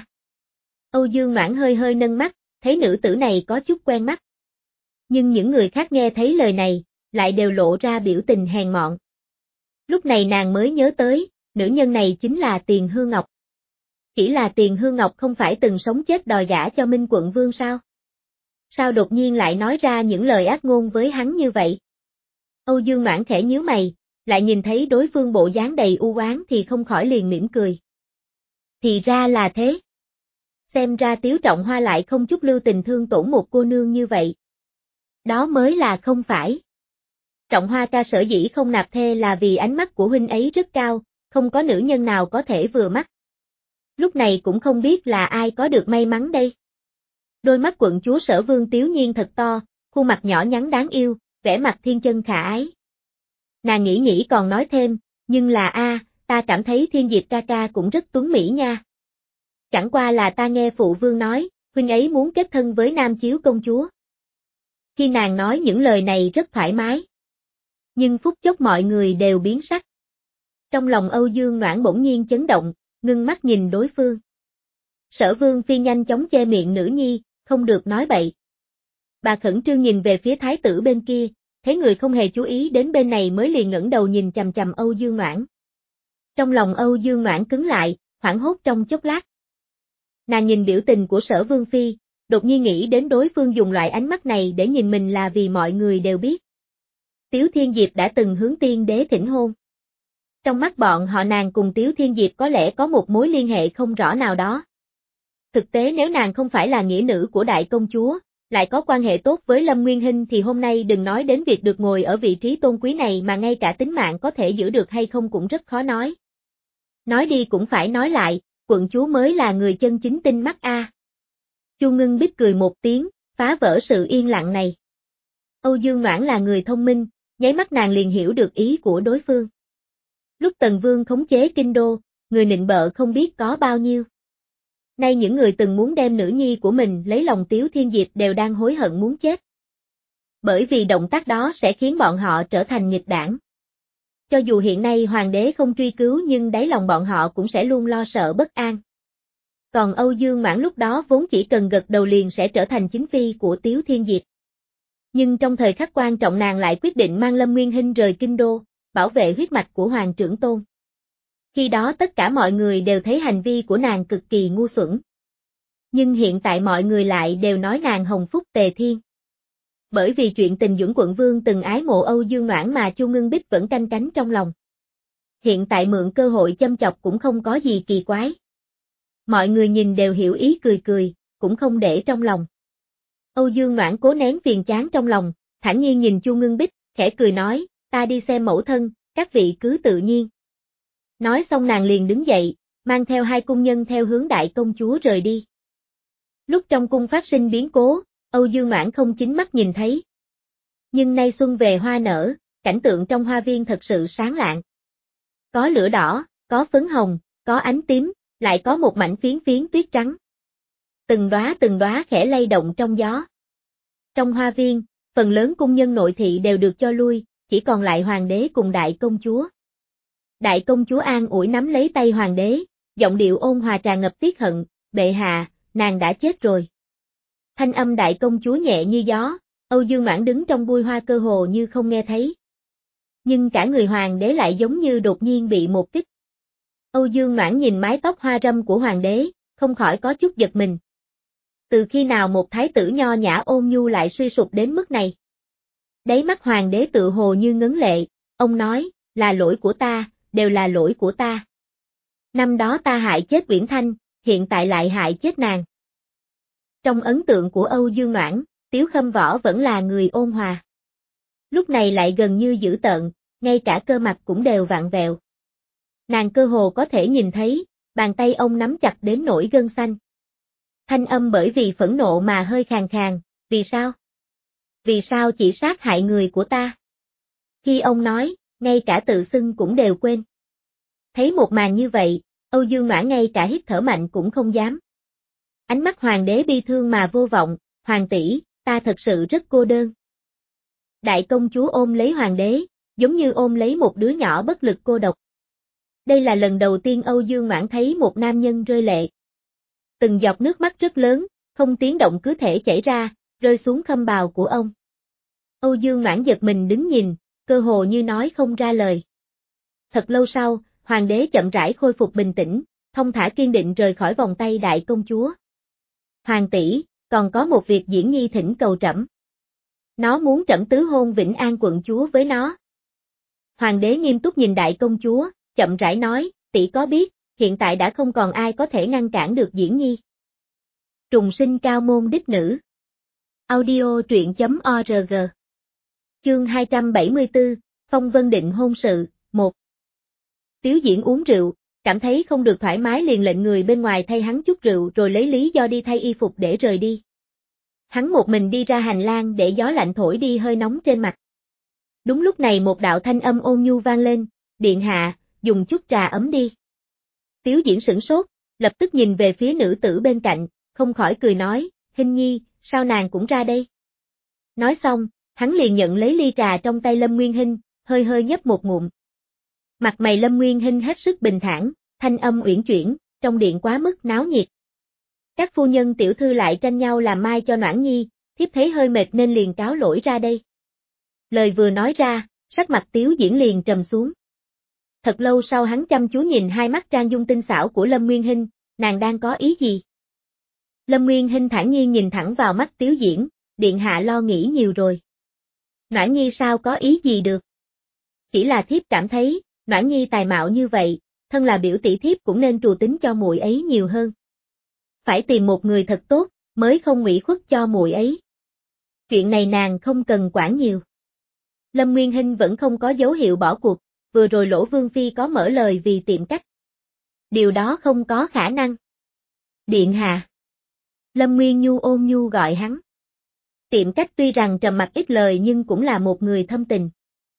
Âu Dương Noãn hơi hơi nâng mắt, thấy nữ tử này có chút quen mắt. Nhưng những người khác nghe thấy lời này, lại đều lộ ra biểu tình hèn mọn. Lúc này nàng mới nhớ tới, nữ nhân này chính là Tiền Hương Ngọc. Chỉ là Tiền Hương Ngọc không phải từng sống chết đòi gả cho Minh quận vương sao? Sao đột nhiên lại nói ra những lời ác ngôn với hắn như vậy? Âu Dương Noãn khẽ nhíu mày, lại nhìn thấy đối phương bộ dáng đầy u oán thì không khỏi liền mỉm cười. Thì ra là thế. Xem ra Tiếu Trọng Hoa lại không chút lưu tình thương tổn một cô nương như vậy. Đó mới là không phải. Trọng Hoa ca sở dĩ không nạp thê là vì ánh mắt của huynh ấy rất cao, không có nữ nhân nào có thể vừa mắt. Lúc này cũng không biết là ai có được may mắn đây. Đôi mắt quận chúa Sở Vương Tiếu Nhiên thật to, khuôn mặt nhỏ nhắn đáng yêu, vẻ mặt thiên chân khả ái. Nàng nghĩ nghĩ còn nói thêm, nhưng là a, ta cảm thấy Thiên Diệp ca ca cũng rất tuấn mỹ nha. Chẳng qua là ta nghe phụ vương nói, huynh ấy muốn kết thân với Nam Chiếu công chúa. Khi nàng nói những lời này rất thoải mái. Nhưng phút chốc mọi người đều biến sắc. Trong lòng Âu Dương Noãn bỗng nhiên chấn động, ngưng mắt nhìn đối phương. Sở Vương Phi nhanh chóng che miệng nữ nhi, không được nói bậy. Bà khẩn trương nhìn về phía thái tử bên kia, thấy người không hề chú ý đến bên này mới liền ngẩng đầu nhìn chằm chằm Âu Dương Noãn. Trong lòng Âu Dương Noãn cứng lại, hoảng hốt trong chốc lát. Nàng nhìn biểu tình của Sở Vương Phi, đột nhiên nghĩ đến đối phương dùng loại ánh mắt này để nhìn mình là vì mọi người đều biết. Tiếu Thiên Diệp đã từng hướng tiên đế thỉnh hôn. Trong mắt bọn họ nàng cùng Tiếu Thiên Diệp có lẽ có một mối liên hệ không rõ nào đó. Thực tế nếu nàng không phải là nghĩa nữ của đại công chúa, lại có quan hệ tốt với Lâm Nguyên Hinh thì hôm nay đừng nói đến việc được ngồi ở vị trí tôn quý này mà ngay cả tính mạng có thể giữ được hay không cũng rất khó nói. Nói đi cũng phải nói lại, quận chúa mới là người chân chính tinh mắt a. Chu Ngưng Bích cười một tiếng, phá vỡ sự yên lặng này. Âu Dương Noãn là người thông minh, nháy mắt nàng liền hiểu được ý của đối phương. Lúc Tần Vương khống chế kinh đô, người nịnh bợ không biết có bao nhiêu. Nay những người từng muốn đem nữ nhi của mình lấy lòng Tiếu Thiên Diệp đều đang hối hận muốn chết. Bởi vì động tác đó sẽ khiến bọn họ trở thành nghịch đảng. Cho dù hiện nay hoàng đế không truy cứu nhưng đáy lòng bọn họ cũng sẽ luôn lo sợ bất an. Còn Âu Dương Noãn lúc đó vốn chỉ cần gật đầu liền sẽ trở thành chính phi của Tiếu Thiên Diệp. Nhưng trong thời khắc quan trọng nàng lại quyết định mang Lâm Nguyên Hinh rời kinh đô, bảo vệ huyết mạch của Hoàng trưởng tôn. Khi đó tất cả mọi người đều thấy hành vi của nàng cực kỳ ngu xuẩn. Nhưng hiện tại mọi người lại đều nói nàng hồng phúc tề thiên. Bởi vì chuyện tình Dũng quận vương từng ái mộ Âu Dương Noãn mà Chu Ngưng Bích vẫn canh cánh trong lòng. Hiện tại mượn cơ hội châm chọc cũng không có gì kỳ quái. Mọi người nhìn đều hiểu ý cười cười, cũng không để trong lòng. Âu Dương Noãn cố nén phiền chán trong lòng, thản nhiên nhìn Chu Ngưng Bích, khẽ cười nói, ta đi xem mẫu thân, các vị cứ tự nhiên. Nói xong nàng liền đứng dậy, mang theo hai cung nhân theo hướng đại công chúa rời đi. Lúc trong cung phát sinh biến cố, Âu Dương Noãn không chính mắt nhìn thấy. Nhưng nay xuân về hoa nở, cảnh tượng trong hoa viên thật sự sáng lạng. Có lửa đỏ, có phấn hồng, có ánh tím, lại có một mảnh phiến phiến tuyết trắng. Từng đóa từng đóa khẽ lay động trong gió. Trong hoa viên, phần lớn cung nhân nội thị đều được cho lui, chỉ còn lại hoàng đế cùng đại công chúa. Đại công chúa an ủi nắm lấy tay hoàng đế, giọng điệu ôn hòa tràn ngập tiếc hận, bệ hạ, nàng đã chết rồi. Thanh âm đại công chúa nhẹ như gió, Âu Dương Noãn đứng trong bụi hoa cơ hồ như không nghe thấy. Nhưng cả người hoàng đế lại giống như đột nhiên bị một kích. Âu Dương Noãn nhìn mái tóc hoa râm của hoàng đế, không khỏi có chút giật mình. Từ khi nào một thái tử nho nhã ôn nhu lại suy sụp đến mức này? Đáy mắt hoàng đế tự hồ như ngấn lệ, ông nói, là lỗi của ta, đều là lỗi của ta. Năm đó ta hại chết Uyển Thanh, hiện tại lại hại chết nàng. Trong ấn tượng của Âu Dương Noãn, Tiếu Khâm Võ vẫn là người ôn hòa. Lúc này lại gần như dữ tợn, ngay cả cơ mặt cũng đều vặn vẹo. Nàng cơ hồ có thể nhìn thấy, bàn tay ông nắm chặt đến nỗi gân xanh. Thanh âm bởi vì phẫn nộ mà hơi khàn khàn, vì sao? Vì sao chỉ sát hại người của ta? Khi ông nói, ngay cả tự xưng cũng đều quên. Thấy một màn như vậy, Âu Dương Noãn ngay cả hít thở mạnh cũng không dám. Ánh mắt hoàng đế bi thương mà vô vọng, hoàng tỷ, ta thật sự rất cô đơn. Đại công chúa ôm lấy hoàng đế, giống như ôm lấy một đứa nhỏ bất lực cô độc. Đây là lần đầu tiên Âu Dương Noãn thấy một nam nhân rơi lệ. Từng giọt nước mắt rất lớn, không tiếng động cứ thể chảy ra, rơi xuống khâm bào của ông. Âu Dương Noãn giật mình đứng nhìn, cơ hồ như nói không ra lời. Thật lâu sau, hoàng đế chậm rãi khôi phục bình tĩnh, thông thả kiên định rời khỏi vòng tay đại công chúa. Hoàng tỷ, còn có một việc Diễn Nhi thỉnh cầu trẫm. Nó muốn trẫm tứ hôn Vĩnh An quận chúa với nó. Hoàng đế nghiêm túc nhìn đại công chúa, chậm rãi nói, tỷ có biết, hiện tại đã không còn ai có thể ngăn cản được Diễn Nhi. Trùng sinh cao môn đích nữ. Audio truyện chấm org. Chương hai trăm bảy mươi tư, Phong Vân định hôn sự, một. Tiếu Diễn uống rượu, cảm thấy không được thoải mái liền lệnh người bên ngoài thay hắn chút rượu rồi lấy lý do đi thay y phục để rời đi. Hắn một mình đi ra hành lang để gió lạnh thổi đi hơi nóng trên mặt. Đúng lúc này một đạo thanh âm ôn nhu vang lên, điện hạ, dùng chút trà ấm đi. Tiếu Diễn sửng sốt, lập tức nhìn về phía nữ tử bên cạnh, không khỏi cười nói, Hinh Nhi, sao nàng cũng ra đây? Nói xong, hắn liền nhận lấy ly trà trong tay Lâm Nguyên Hinh, hơi hơi nhấp một ngụm. Mặt mày Lâm Nguyên Hinh hết sức bình thản, thanh âm uyển chuyển, trong điện quá mức náo nhiệt. Các phu nhân tiểu thư lại tranh nhau làm mai cho Noãn Nhi, thiếp thấy hơi mệt nên liền cáo lỗi ra đây. Lời vừa nói ra, sắc mặt Tiếu Diễn liền trầm xuống. Thật lâu sau hắn chăm chú nhìn hai mắt trang dung tinh xảo của Lâm Nguyên Hinh, nàng đang có ý gì? Lâm Nguyên Hinh thản nhiên nhìn thẳng vào mắt Tiếu Diễn, điện hạ lo nghĩ nhiều rồi. Noãn Nhi sao có ý gì được? Chỉ là thiếp cảm thấy, Noãn Nhi tài mạo như vậy, thân là biểu tỷ thiếp cũng nên trù tính cho muội ấy nhiều hơn. Phải tìm một người thật tốt, mới không ủy khuất cho muội ấy. Chuyện này nàng không cần quản nhiều. Lâm Nguyên Hinh vẫn không có dấu hiệu bỏ cuộc, vừa rồi Lỗ Vương Phi có mở lời vì tiệm cách. Điều đó không có khả năng. Điện hạ. Lâm Nguyên Nhu ôn nhu gọi hắn. Tiệm cách tuy rằng trầm mặc ít lời nhưng cũng là một người thâm tình.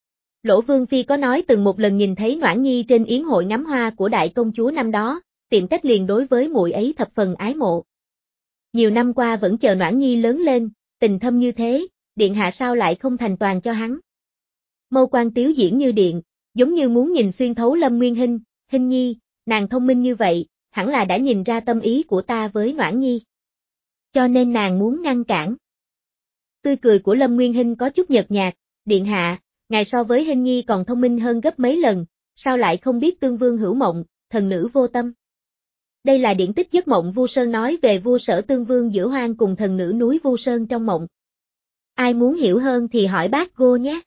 Lỗ Vương Phi có nói từng một lần nhìn thấy Noãn Nhi trên yến hội ngắm hoa của đại công chúa năm đó, tiệm cách liền đối với muội ấy thập phần ái mộ. Nhiều năm qua vẫn chờ Noãn Nhi lớn lên, tình thâm như thế, điện hạ sao lại không thành toàn cho hắn. Mâu quan Tiếu Diễn như điện, giống như muốn nhìn xuyên thấu Lâm Nguyên Hinh, Hinh Nhi, nàng thông minh như vậy, hẳn là đã nhìn ra tâm ý của ta với Noãn Nhi. Cho nên nàng muốn ngăn cản. Tươi cười của Lâm Nguyên Hinh có chút nhợt nhạt, điện hạ, ngài so với Hinh Nhi còn thông minh hơn gấp mấy lần, sao lại không biết tương vương hữu mộng, thần nữ vô tâm. Đây là điển tích giấc mộng Vu Sơn nói về vua Sở Tương Vương Giữ Hoang cùng thần nữ núi Vu Sơn trong mộng. Ai muốn hiểu hơn thì hỏi bác Gô nhé.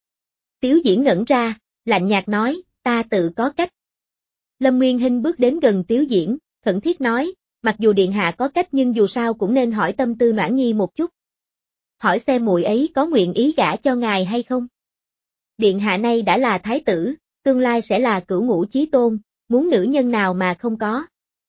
Tiếu Diễn ngẩn ra, lạnh nhạt nói, ta tự có cách. Lâm Nguyên Hinh bước đến gần Tiếu Diễn, khẩn thiết nói, mặc dù điện hạ có cách nhưng dù sao cũng nên hỏi tâm tư Noãn Nhi một chút. Hỏi xem muội ấy có nguyện ý gả cho ngài hay không. Điện hạ nay đã là thái tử, tương lai sẽ là cửu ngũ chí tôn, muốn nữ nhân nào mà không có.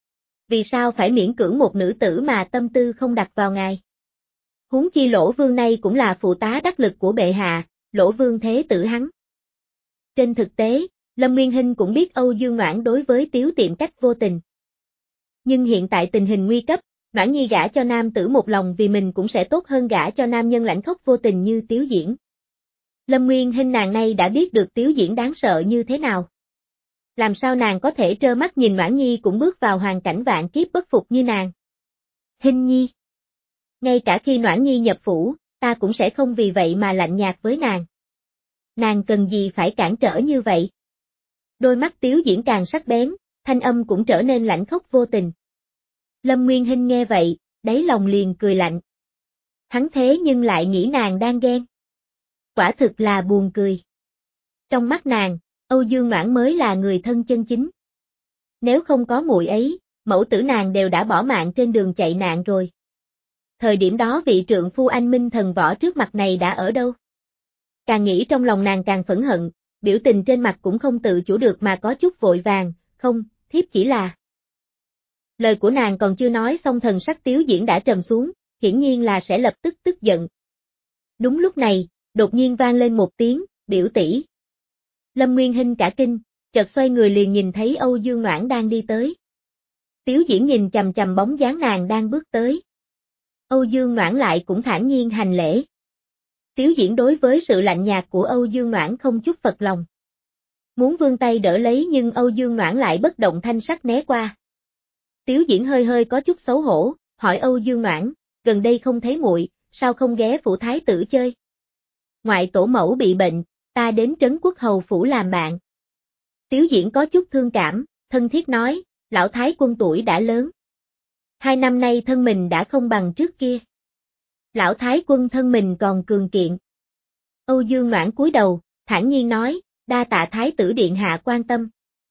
Vì sao phải miễn cưỡng một nữ tử mà tâm tư không đặt vào ngài? Huống chi Lỗ Vương này cũng là phụ tá đắc lực của bệ hạ, Lỗ Vương thế tử hắn. Trên thực tế, Lâm Nguyên Hinh cũng biết Âu Dương Noãn đối với Tiếu Tiệm cách vô tình. Nhưng hiện tại tình hình nguy cấp, Noãn Nhi gả cho nam tử một lòng vì mình cũng sẽ tốt hơn gả cho nam nhân lãnh khốc vô tình như Tiếu Diễn. Lâm Nguyên Hinh nàng nay đã biết được Tiếu Diễn đáng sợ như thế nào. Làm sao nàng có thể trơ mắt nhìn Noãn Nhi cũng bước vào hoàn cảnh vạn kiếp bất phục như nàng. Hinh Nhi. Ngay cả khi Noãn Nhi nhập phủ, ta cũng sẽ không vì vậy mà lạnh nhạt với nàng. Nàng cần gì phải cản trở như vậy? Đôi mắt Tiếu Diễn càng sắc bén, thanh âm cũng trở nên lãnh khốc vô tình. Lâm Nguyên Hinh nghe vậy, đáy lòng liền cười lạnh. Hắn thế nhưng lại nghĩ nàng đang ghen. Quả thực là buồn cười. Trong mắt nàng, Âu Dương Noãn mới là người thân chân chính. Nếu không có muội ấy, mẫu tử nàng đều đã bỏ mạng trên đường chạy nạn rồi. Thời điểm đó vị trượng phu anh minh thần võ trước mặt này đã ở đâu? Càng nghĩ trong lòng nàng càng phẫn hận, biểu tình trên mặt cũng không tự chủ được mà có chút vội vàng, không, thiếp chỉ là... Lời của nàng còn chưa nói xong thần sắc Tiếu Diễn đã trầm xuống, hiển nhiên là sẽ lập tức tức giận. Đúng lúc này, đột nhiên vang lên một tiếng, biểu tỷ. Lâm Nguyên Hinh cả kinh, chợt xoay người liền nhìn thấy Âu Dương Noãn đang đi tới. Tiếu Diễn nhìn chằm chằm bóng dáng nàng đang bước tới. Âu Dương Noãn lại cũng thản nhiên hành lễ. Tiếu Diễn đối với sự lạnh nhạt của Âu Dương Noãn không chút phật lòng. Muốn vươn tay đỡ lấy nhưng Âu Dương Noãn lại bất động thanh sắc né qua. Tiếu Diễn hơi hơi có chút xấu hổ, hỏi Âu Dương Noãn, gần đây không thấy muội, sao không ghé phủ thái tử chơi? Ngoại tổ mẫu bị bệnh, ta đến Trấn Quốc Hầu phủ làm bạn. Tiếu Diễn có chút thương cảm, thân thiết nói, lão thái quân tuổi đã lớn. Hai năm nay thân mình đã không bằng trước kia. Lão thái quân thân mình còn cường kiện. Âu Dương Noãn cúi đầu, thản nhiên nói, đa tạ thái tử điện hạ quan tâm.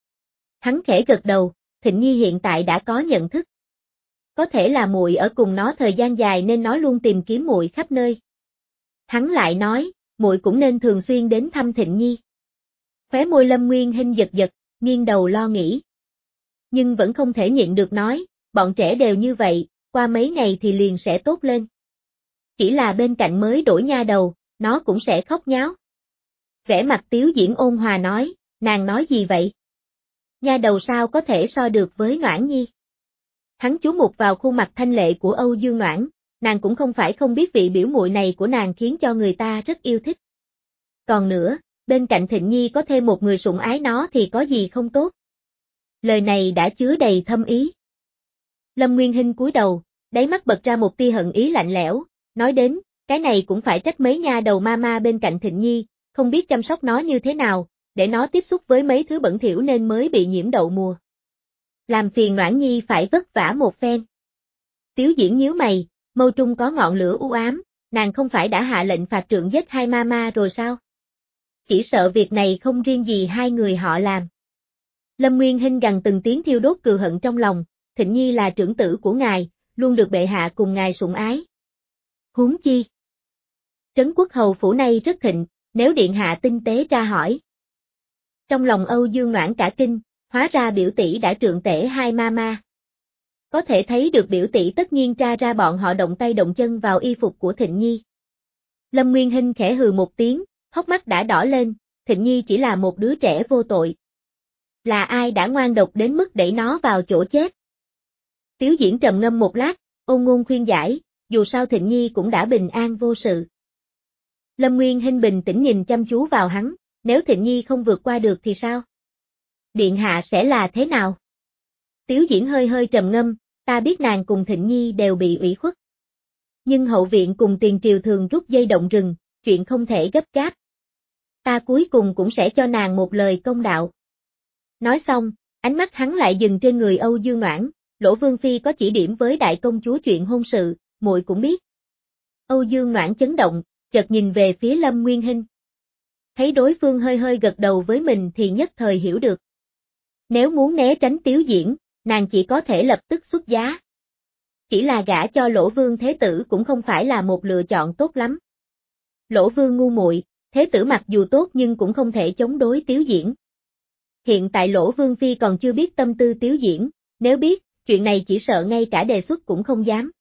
Hắn khẽ gật đầu, Thịnh Nhi hiện tại đã có nhận thức. Có thể là muội ở cùng nó thời gian dài nên nó luôn tìm kiếm muội khắp nơi. Hắn lại nói, muội cũng nên thường xuyên đến thăm Thịnh Nhi. Khóe môi Lâm Nguyên Hinh giật giật, nghiêng đầu lo nghĩ. Nhưng vẫn không thể nhịn được nói, bọn trẻ đều như vậy, qua mấy ngày thì liền sẽ tốt lên. Chỉ là bên cạnh mới đổi nha đầu, nó cũng sẽ khóc nháo. Vẻ mặt Tiếu Diễn ôn hòa nói, nàng nói gì vậy? Nha đầu sao có thể so được với Noãn Nhi? Hắn chú mục vào khuôn mặt thanh lệ của Âu Dương Noãn, nàng cũng không phải không biết vị biểu muội này của nàng khiến cho người ta rất yêu thích. Còn nữa, bên cạnh Thịnh Nhi có thêm một người sủng ái nó thì có gì không tốt. Lời này đã chứa đầy thâm ý. Lâm Nguyên Hinh cúi đầu, đáy mắt bật ra một tia hận ý lạnh lẽo, nói đến, cái này cũng phải trách mấy nha đầu ma ma bên cạnh Thịnh Nhi, không biết chăm sóc nó như thế nào, để nó tiếp xúc với mấy thứ bẩn thỉu nên mới bị nhiễm đậu mùa. Làm phiền Noãn Nhi phải vất vả một phen. Tiếu Diễn nhíu mày, mâu trung có ngọn lửa u ám, nàng không phải đã hạ lệnh phạt trượng giết hai ma ma rồi sao? Chỉ sợ việc này không riêng gì hai người họ làm. Lâm Nguyên Hinh gằn từng tiếng thiêu đốt cừu hận trong lòng, Thịnh Nhi là trưởng tử của ngài, luôn được bệ hạ cùng ngài sủng ái. Huống chi. Trấn Quốc Hầu phủ này rất thịnh, nếu điện hạ tinh tế ra hỏi. Trong lòng Âu Dương Noãn cả kinh, hóa ra biểu tỷ đã trượng tể hai ma ma. Có thể thấy được biểu tỷ tất nhiên tra ra bọn họ động tay động chân vào y phục của Thịnh Nhi. Lâm Nguyên Hinh khẽ hừ một tiếng, hốc mắt đã đỏ lên, Thịnh Nhi chỉ là một đứa trẻ vô tội. Là ai đã ngoan độc đến mức đẩy nó vào chỗ chết? Tiếu Diễn trầm ngâm một lát, ôn ngôn khuyên giải, dù sao Thịnh Nhi cũng đã bình an vô sự. Lâm Nguyên Hinh bình tĩnh nhìn chăm chú vào hắn, nếu Thịnh Nhi không vượt qua được thì sao? Điện hạ sẽ là thế nào? Tiếu Diễn hơi hơi trầm ngâm, ta biết nàng cùng Thịnh Nhi đều bị ủy khuất. Nhưng hậu viện cùng tiền triều thường rút dây động rừng, chuyện không thể gấp gáp. Ta cuối cùng cũng sẽ cho nàng một lời công đạo. Nói xong, ánh mắt hắn lại dừng trên người Âu Dương Noãn, Lỗ Vương Phi có chỉ điểm với đại công chúa chuyện hôn sự, muội cũng biết. Âu Dương Noãn chấn động, chợt nhìn về phía Lâm Nguyên Hinh. Thấy đối phương hơi hơi gật đầu với mình thì nhất thời hiểu được. Nếu muốn né tránh Tiếu Diễn, nàng chỉ có thể lập tức xuất giá. Chỉ là gả cho Lỗ Vương Thế Tử cũng không phải là một lựa chọn tốt lắm. Lỗ Vương ngu muội, Thế Tử mặc dù tốt nhưng cũng không thể chống đối Tiếu Diễn. Hiện tại Lỗ Vương Phi còn chưa biết tâm tư Tiếu Diễn, nếu biết, chuyện này chỉ sợ ngay cả đề xuất cũng không dám.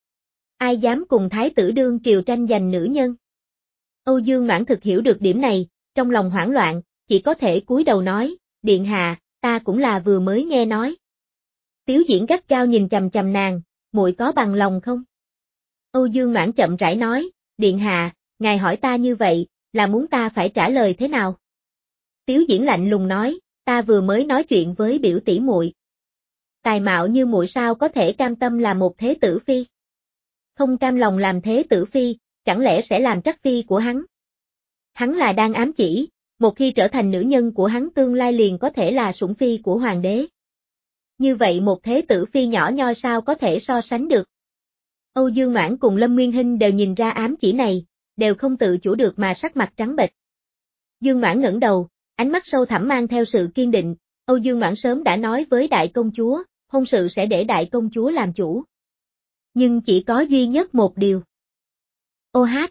Ai dám cùng Thái tử đương triều tranh giành nữ nhân? Âu Dương Noãn thực hiểu được điểm này, trong lòng hoảng loạn, chỉ có thể cúi đầu nói, điện hạ, ta cũng là vừa mới nghe nói. Tiếu Diễn gắt gao nhìn chằm chằm nàng, muội có bằng lòng không? Âu Dương Noãn chậm rãi nói, điện hạ, ngài hỏi ta như vậy, là muốn ta phải trả lời thế nào? Tiếu Diễn lạnh lùng nói, ta vừa mới nói chuyện với biểu tỷ muội. Tài mạo như muội sao có thể cam tâm là một thế tử phi? Không cam lòng làm thế tử phi, chẳng lẽ sẽ làm trắc phi của hắn? Hắn là đang ám chỉ, một khi trở thành nữ nhân của hắn tương lai liền có thể là sủng phi của hoàng đế. Như vậy một thế tử phi nhỏ nhoi sao có thể so sánh được? Âu Dương Noãn cùng Lâm Nguyên Hinh đều nhìn ra ám chỉ này, đều không tự chủ được mà sắc mặt trắng bệch. Dương Noãn ngẩng đầu, ánh mắt sâu thẳm mang theo sự kiên định, Âu Dương Noãn sớm đã nói với đại công chúa, hôn sự sẽ để đại công chúa làm chủ. Nhưng chỉ có duy nhất một điều. Ô hát!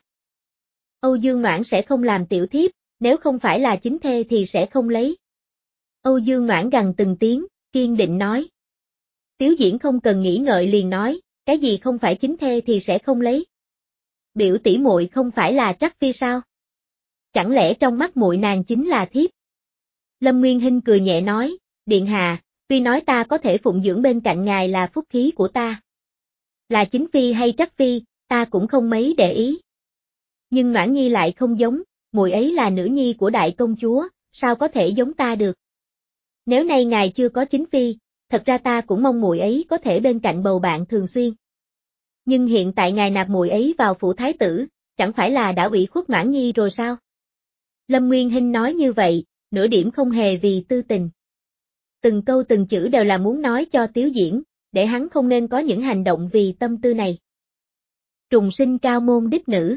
Âu Dương Noãn sẽ không làm tiểu thiếp, nếu không phải là chính thê thì sẽ không lấy. Âu Dương Noãn gằn từng tiếng, kiên định nói. Tiếu Diễn không cần nghĩ ngợi liền nói, cái gì không phải chính thê thì sẽ không lấy. Biểu tỷ muội không phải là trắc phi sao? Chẳng lẽ trong mắt muội nàng chính là thiếp? Lâm Nguyên Hinh cười nhẹ nói, điện hạ, tuy nói ta có thể phụng dưỡng bên cạnh ngài là phúc khí của ta. Là chính phi hay trắc phi, ta cũng không mấy để ý. Nhưng Noãn Nhi lại không giống, muội ấy là nữ nhi của đại công chúa, sao có thể giống ta được? Nếu nay ngài chưa có chính phi, thật ra ta cũng mong muội ấy có thể bên cạnh bầu bạn thường xuyên. Nhưng hiện tại ngài nạp muội ấy vào phủ thái tử, chẳng phải là đã ủy khuất Noãn Nhi rồi sao? Lâm Nguyên Hinh nói như vậy, nửa điểm không hề vì tư tình. Từng câu từng chữ đều là muốn nói cho Tiếu Diễn, để hắn không nên có những hành động vì tâm tư này. Trùng sinh cao môn đích nữ.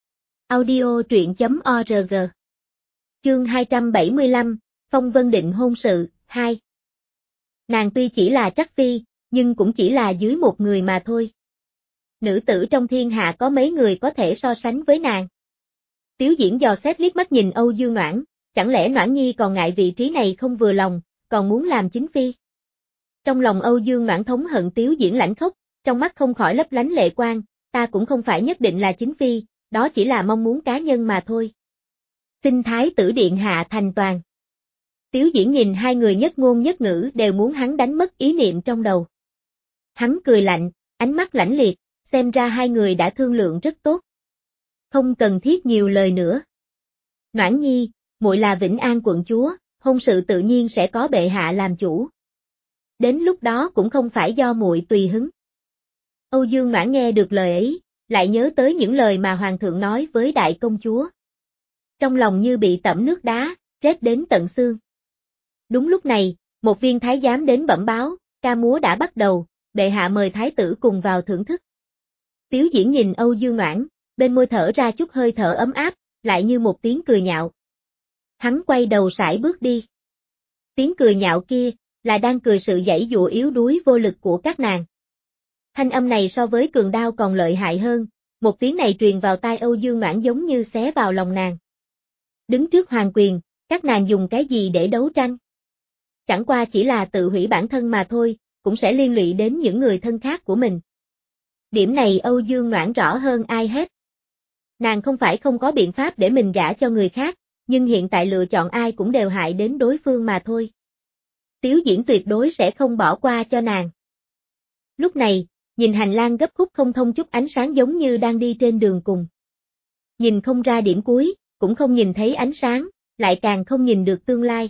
Audio truyện chấm org. Chương hai trăm bảy mươi lăm, Phong Vân định hôn sự, hai. Nàng tuy chỉ là trắc phi, nhưng cũng chỉ là dưới một người mà thôi. Nữ tử trong thiên hạ có mấy người có thể so sánh với nàng. Tiếu Diễn dò xét liếc mắt nhìn Âu Dương Noãn, chẳng lẽ Noãn Nhi còn ngại vị trí này không vừa lòng, còn muốn làm chính phi. Trong lòng Âu Dương Noãn thống hận Tiếu Diễn lãnh khốc, trong mắt không khỏi lấp lánh lệ quang, ta cũng không phải nhất định là chính phi, đó chỉ là mong muốn cá nhân mà thôi. Xin thái tử điện hạ thành toàn. Tiếu Diễn nhìn hai người nhất ngôn nhất ngữ đều muốn hắn đánh mất ý niệm trong đầu. Hắn cười lạnh, ánh mắt lãnh liệt, xem ra hai người đã thương lượng rất tốt. Không cần thiết nhiều lời nữa. Noãn Nhi, muội là Vĩnh An quận chúa, hôn sự tự nhiên sẽ có bệ hạ làm chủ. Đến lúc đó cũng không phải do muội tùy hứng. Âu Dương Noãn nghe được lời ấy, lại nhớ tới những lời mà hoàng thượng nói với đại công chúa. Trong lòng như bị tẩm nước đá, rét đến tận xương. Đúng lúc này, một viên thái giám đến bẩm báo, ca múa đã bắt đầu, bệ hạ mời thái tử cùng vào thưởng thức. Tiếu Diễn nhìn Âu Dương Noãn, bên môi thở ra chút hơi thở ấm áp, lại như một tiếng cười nhạo. Hắn quay đầu sải bước đi. Tiếng cười nhạo kia, là đang cười sự giãy giụa yếu đuối vô lực của các nàng. Thanh âm này so với cường đao còn lợi hại hơn, một tiếng này truyền vào tai Âu Dương Noãn giống như xé vào lòng nàng. Đứng trước hoàng quyền, các nàng dùng cái gì để đấu tranh? Chẳng qua chỉ là tự hủy bản thân mà thôi, cũng sẽ liên lụy đến những người thân khác của mình. Điểm này Âu Dương Noãn rõ hơn ai hết. Nàng không phải không có biện pháp để mình gả cho người khác, nhưng hiện tại lựa chọn ai cũng đều hại đến đối phương mà thôi. Tiếu Diễn tuyệt đối sẽ không bỏ qua cho nàng. Lúc này, nhìn hành lang gấp khúc không thông chút ánh sáng giống như đang đi trên đường cùng. Nhìn không ra điểm cuối, cũng không nhìn thấy ánh sáng, lại càng không nhìn được tương lai.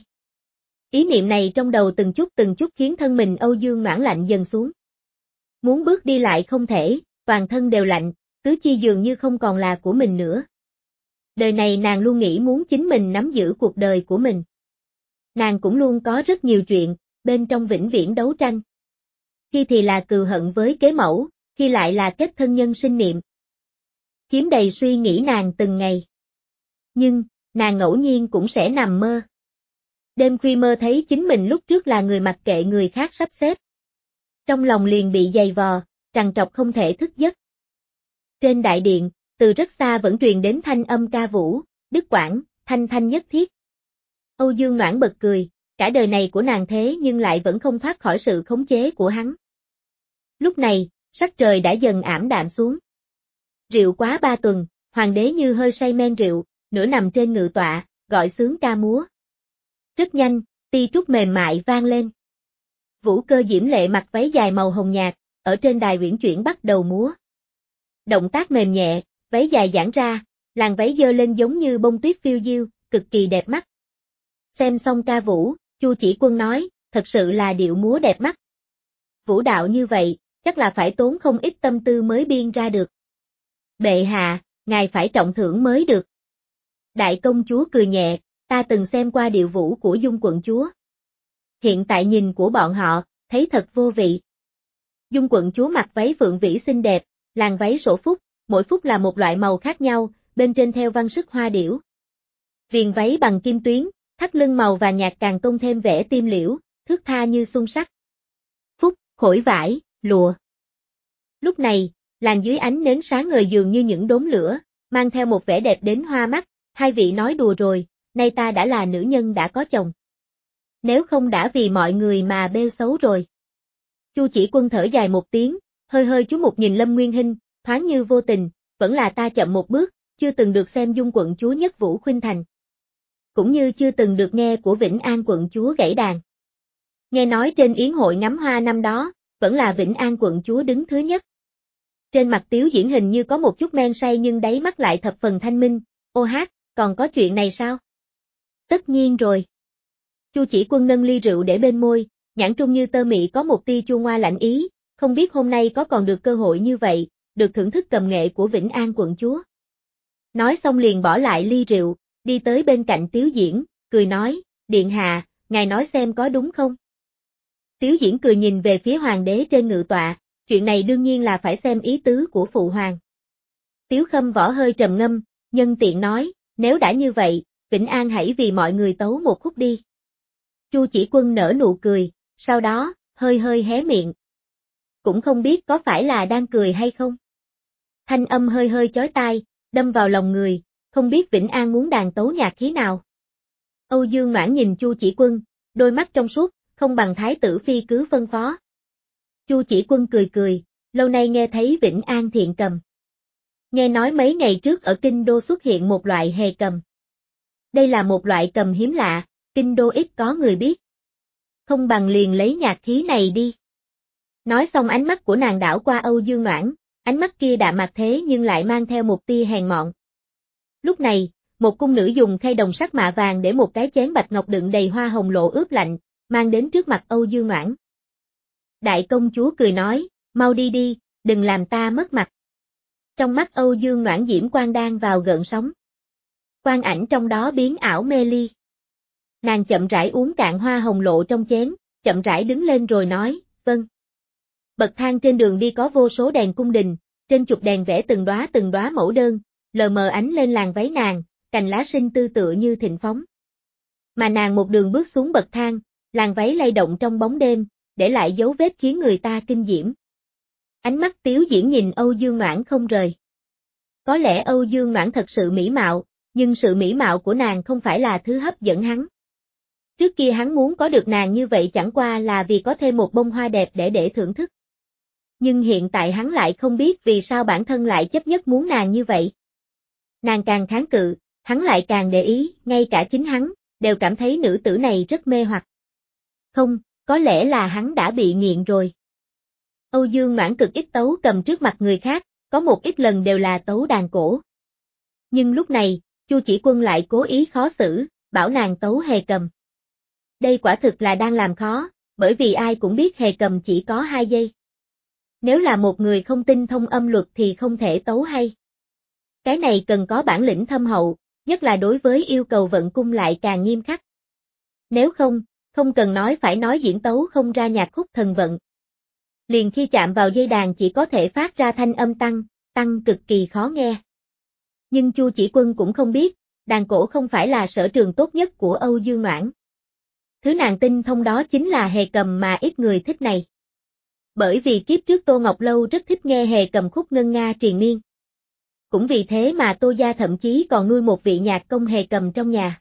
Ý niệm này trong đầu từng chút từng chút khiến thân mình Âu Dương Noãn lạnh dần xuống. Muốn bước đi lại không thể, toàn thân đều lạnh, tứ chi dường như không còn là của mình nữa. Đời này nàng luôn nghĩ muốn chính mình nắm giữ cuộc đời của mình. Nàng cũng luôn có rất nhiều chuyện, bên trong vĩnh viễn đấu tranh. Khi thì là cừu hận với kế mẫu, khi lại là kết thân nhân sinh niệm. Chiếm đầy suy nghĩ nàng từng ngày. Nhưng, nàng ngẫu nhiên cũng sẽ nằm mơ. Đêm khuya mơ thấy chính mình lúc trước là người mặc kệ người khác sắp xếp. Trong lòng liền bị dày vò, trằn trọc không thể thức giấc. Trên đại điện, từ rất xa vẫn truyền đến thanh âm ca vũ, đứt quãng, thanh thanh nhất thiết. Âu Dương Noãn bật cười, cả đời này của nàng thế nhưng lại vẫn không thoát khỏi sự khống chế của hắn. Lúc này, sắc trời đã dần ảm đạm xuống. Rượu quá ba tuần, hoàng đế như hơi say men rượu, nửa nằm trên ngự tọa, gọi xướng ca múa. Rất nhanh, ti trúc mềm mại vang lên. Vũ Cơ diễm lệ mặc váy dài màu hồng nhạt, ở trên đài uyển chuyển bắt đầu múa. Động tác mềm nhẹ, váy dài giãn ra, làn váy dơ lên giống như bông tuyết phiêu diêu, cực kỳ đẹp mắt. Xem xong ca vũ, Chu Chỉ Quân nói, thật sự là điệu múa đẹp mắt. Vũ đạo như vậy, chắc là phải tốn không ít tâm tư mới biên ra được. Bệ hạ, ngài phải trọng thưởng mới được. Đại công chúa cười nhẹ, ta từng xem qua điệu vũ của Dung quận chúa. Hiện tại nhìn của bọn họ, thấy thật vô vị. Dung quận chúa mặc váy phượng vĩ xinh đẹp, làn váy sổ phúc, mỗi phúc là một loại màu khác nhau, bên trên theo văn sức hoa điểu. Viền váy bằng kim tuyến, thắt lưng màu vàng nhạt càng tôn thêm vẻ tim liễu, thướt tha như xuân sắc. Phúc, khổi vải, lụa. Lúc này, làn dưới ánh nến sáng ngời dường như những đốm lửa, mang theo một vẻ đẹp đến hoa mắt, hai vị nói đùa rồi, nay ta đã là nữ nhân đã có chồng. Nếu không đã vì mọi người mà bêu xấu rồi. Chu Chỉ Quân thở dài một tiếng, hơi hơi chú mục nhìn Lâm Nguyên Hinh, thoáng như vô tình, vẫn là ta chậm một bước, chưa từng được xem Dung quận chúa nhất vũ khuynh thành. Cũng như chưa từng được nghe của Vĩnh An quận chúa gảy đàn. Nghe nói trên yến hội ngắm hoa năm đó, vẫn là Vĩnh An quận chúa đứng thứ nhất. Trên mặt Tiếu Diễn hình như có một chút men say nhưng đáy mắt lại thập phần thanh minh, ô hát, còn có chuyện này sao? Tất nhiên rồi. Chu Chỉ Quân nâng ly rượu để bên môi, nhãn trung như tơ mị có một tia chua ngoa lạnh ý, không biết hôm nay có còn được cơ hội như vậy, được thưởng thức cầm nghệ của Vĩnh An quận chúa. Nói xong liền bỏ lại ly rượu, đi tới bên cạnh Tiếu Diễn, cười nói, điện hạ, ngài nói xem có đúng không? Tiếu Diễn cười nhìn về phía hoàng đế trên ngự tọa, chuyện này đương nhiên là phải xem ý tứ của phụ hoàng. Tiếu Khâm Võ hơi trầm ngâm, nhân tiện nói, nếu đã như vậy, Vĩnh An hãy vì mọi người tấu một khúc đi. Chu Chỉ Quân nở nụ cười, sau đó, hơi hơi hé miệng. Cũng không biết có phải là đang cười hay không. Thanh âm hơi hơi chói tai, đâm vào lòng người, không biết Vĩnh An muốn đàn tấu nhạc khí nào. Âu Dương Noãn nhìn Chu Chỉ Quân, đôi mắt trong suốt, không bằng thái tử phi cứ phân phó. Chu Chỉ Quân cười cười, lâu nay nghe thấy Vĩnh An thiện cầm. Nghe nói mấy ngày trước ở Kinh Đô xuất hiện một loại hề cầm. Đây là một loại cầm hiếm lạ, Kinh Đô ít có người biết. Không bằng liền lấy nhạc khí này đi. Nói xong ánh mắt của nàng đảo qua Âu Dương Noãn, ánh mắt kia đạm mạc thế nhưng lại mang theo một tia hèn mọn. Lúc này, một cung nữ dùng khay đồng sắt mạ vàng để một cái chén bạch ngọc đựng đầy hoa hồng lộ ướp lạnh, mang đến trước mặt Âu Dương Noãn. Đại công chúa cười nói, mau đi đi, đừng làm ta mất mặt. Trong mắt Âu Dương Noãn diễm quang đang vào gợn sóng. Quang ảnh trong đó biến ảo mê ly. Nàng chậm rãi uống cạn hoa hồng lộ trong chén, chậm rãi đứng lên rồi nói, vâng. Bậc thang trên đường đi có vô số đèn cung đình, trên trục đèn vẽ từng đóa từng đóa mẫu đơn, lờ mờ ánh lên làn váy nàng, cành lá xinh tươi tựa như thịnh phóng. Mà nàng một đường bước xuống bậc thang, làn váy lay động trong bóng đêm, để lại dấu vết khiến người ta kinh diễm. Ánh mắt Tiếu Diễn nhìn Âu Dương Noãn không rời. Có lẽ Âu Dương Noãn thật sự mỹ mạo, nhưng sự mỹ mạo của nàng không phải là thứ hấp dẫn hắn. Trước kia hắn muốn có được nàng như vậy chẳng qua là vì có thêm một bông hoa đẹp để để thưởng thức. Nhưng hiện tại hắn lại không biết vì sao bản thân lại chấp nhất muốn nàng như vậy. Nàng càng kháng cự, hắn lại càng để ý, ngay cả chính hắn, đều cảm thấy nữ tử này rất mê hoặc. Không, có lẽ là hắn đã bị nghiện rồi. Âu Dương Noãn cực ít tấu cầm trước mặt người khác, có một ít lần đều là tấu đàn cổ. Nhưng lúc này, Chu Chỉ Quân lại cố ý khó xử, bảo nàng tấu hề cầm. Đây quả thực là đang làm khó, bởi vì ai cũng biết hề cầm chỉ có hai giây. Nếu là một người không tinh thông âm luật thì không thể tấu hay. Cái này cần có bản lĩnh thâm hậu, nhất là đối với yêu cầu vận cung lại càng nghiêm khắc. Nếu không, không cần nói phải nói diễn tấu không ra nhạc khúc thần vận. Liền khi chạm vào dây đàn chỉ có thể phát ra thanh âm tăng, tăng cực kỳ khó nghe. Nhưng Chu Chỉ Quân cũng không biết, đàn cổ không phải là sở trường tốt nhất của Âu Dương Noãn. Thứ nàng tinh thông đó chính là hề cầm mà ít người thích này. Bởi vì kiếp trước Tô Ngọc Lâu rất thích nghe hề cầm khúc ngân nga triền miên. Cũng vì thế mà Tô gia thậm chí còn nuôi một vị nhạc công hề cầm trong nhà.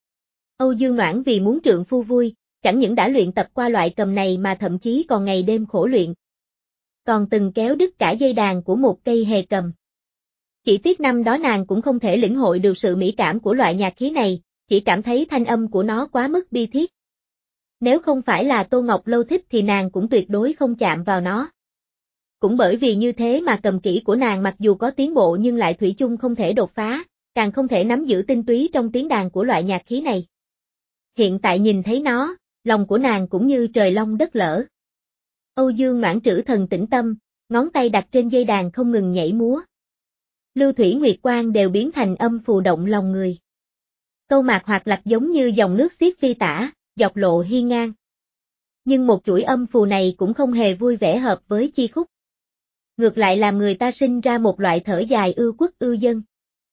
Âu Dương Noãn vì muốn trượng phu vui, chẳng những đã luyện tập qua loại cầm này mà thậm chí còn ngày đêm khổ luyện. Còn từng kéo đứt cả dây đàn của một cây hề cầm. Chỉ tiếc năm đó nàng cũng không thể lĩnh hội được sự mỹ cảm của loại nhạc khí này, chỉ cảm thấy thanh âm của nó quá mức bi thiết. Nếu không phải là Tô Ngọc Lâu thích thì nàng cũng tuyệt đối không chạm vào nó. Cũng bởi vì như thế mà cầm kỹ của nàng mặc dù có tiến bộ nhưng lại thủy chung không thể đột phá, càng không thể nắm giữ tinh túy trong tiếng đàn của loại nhạc khí này. Hiện tại nhìn thấy nó, lòng của nàng cũng như trời long đất lở. Âu Dương Noãn trữ thần tĩnh tâm, ngón tay đặt trên dây đàn không ngừng nhảy múa. Lưu thủy nguyệt quang đều biến thành âm phù động lòng người. Câu mạc hoạt lạc giống như dòng nước xiết phi tả, dọc lộ hiên ngang. Nhưng một chuỗi âm phù này cũng không hề vui vẻ hợp với chi khúc. Ngược lại làm người ta sinh ra một loại thở dài ưu quốc ưu dân.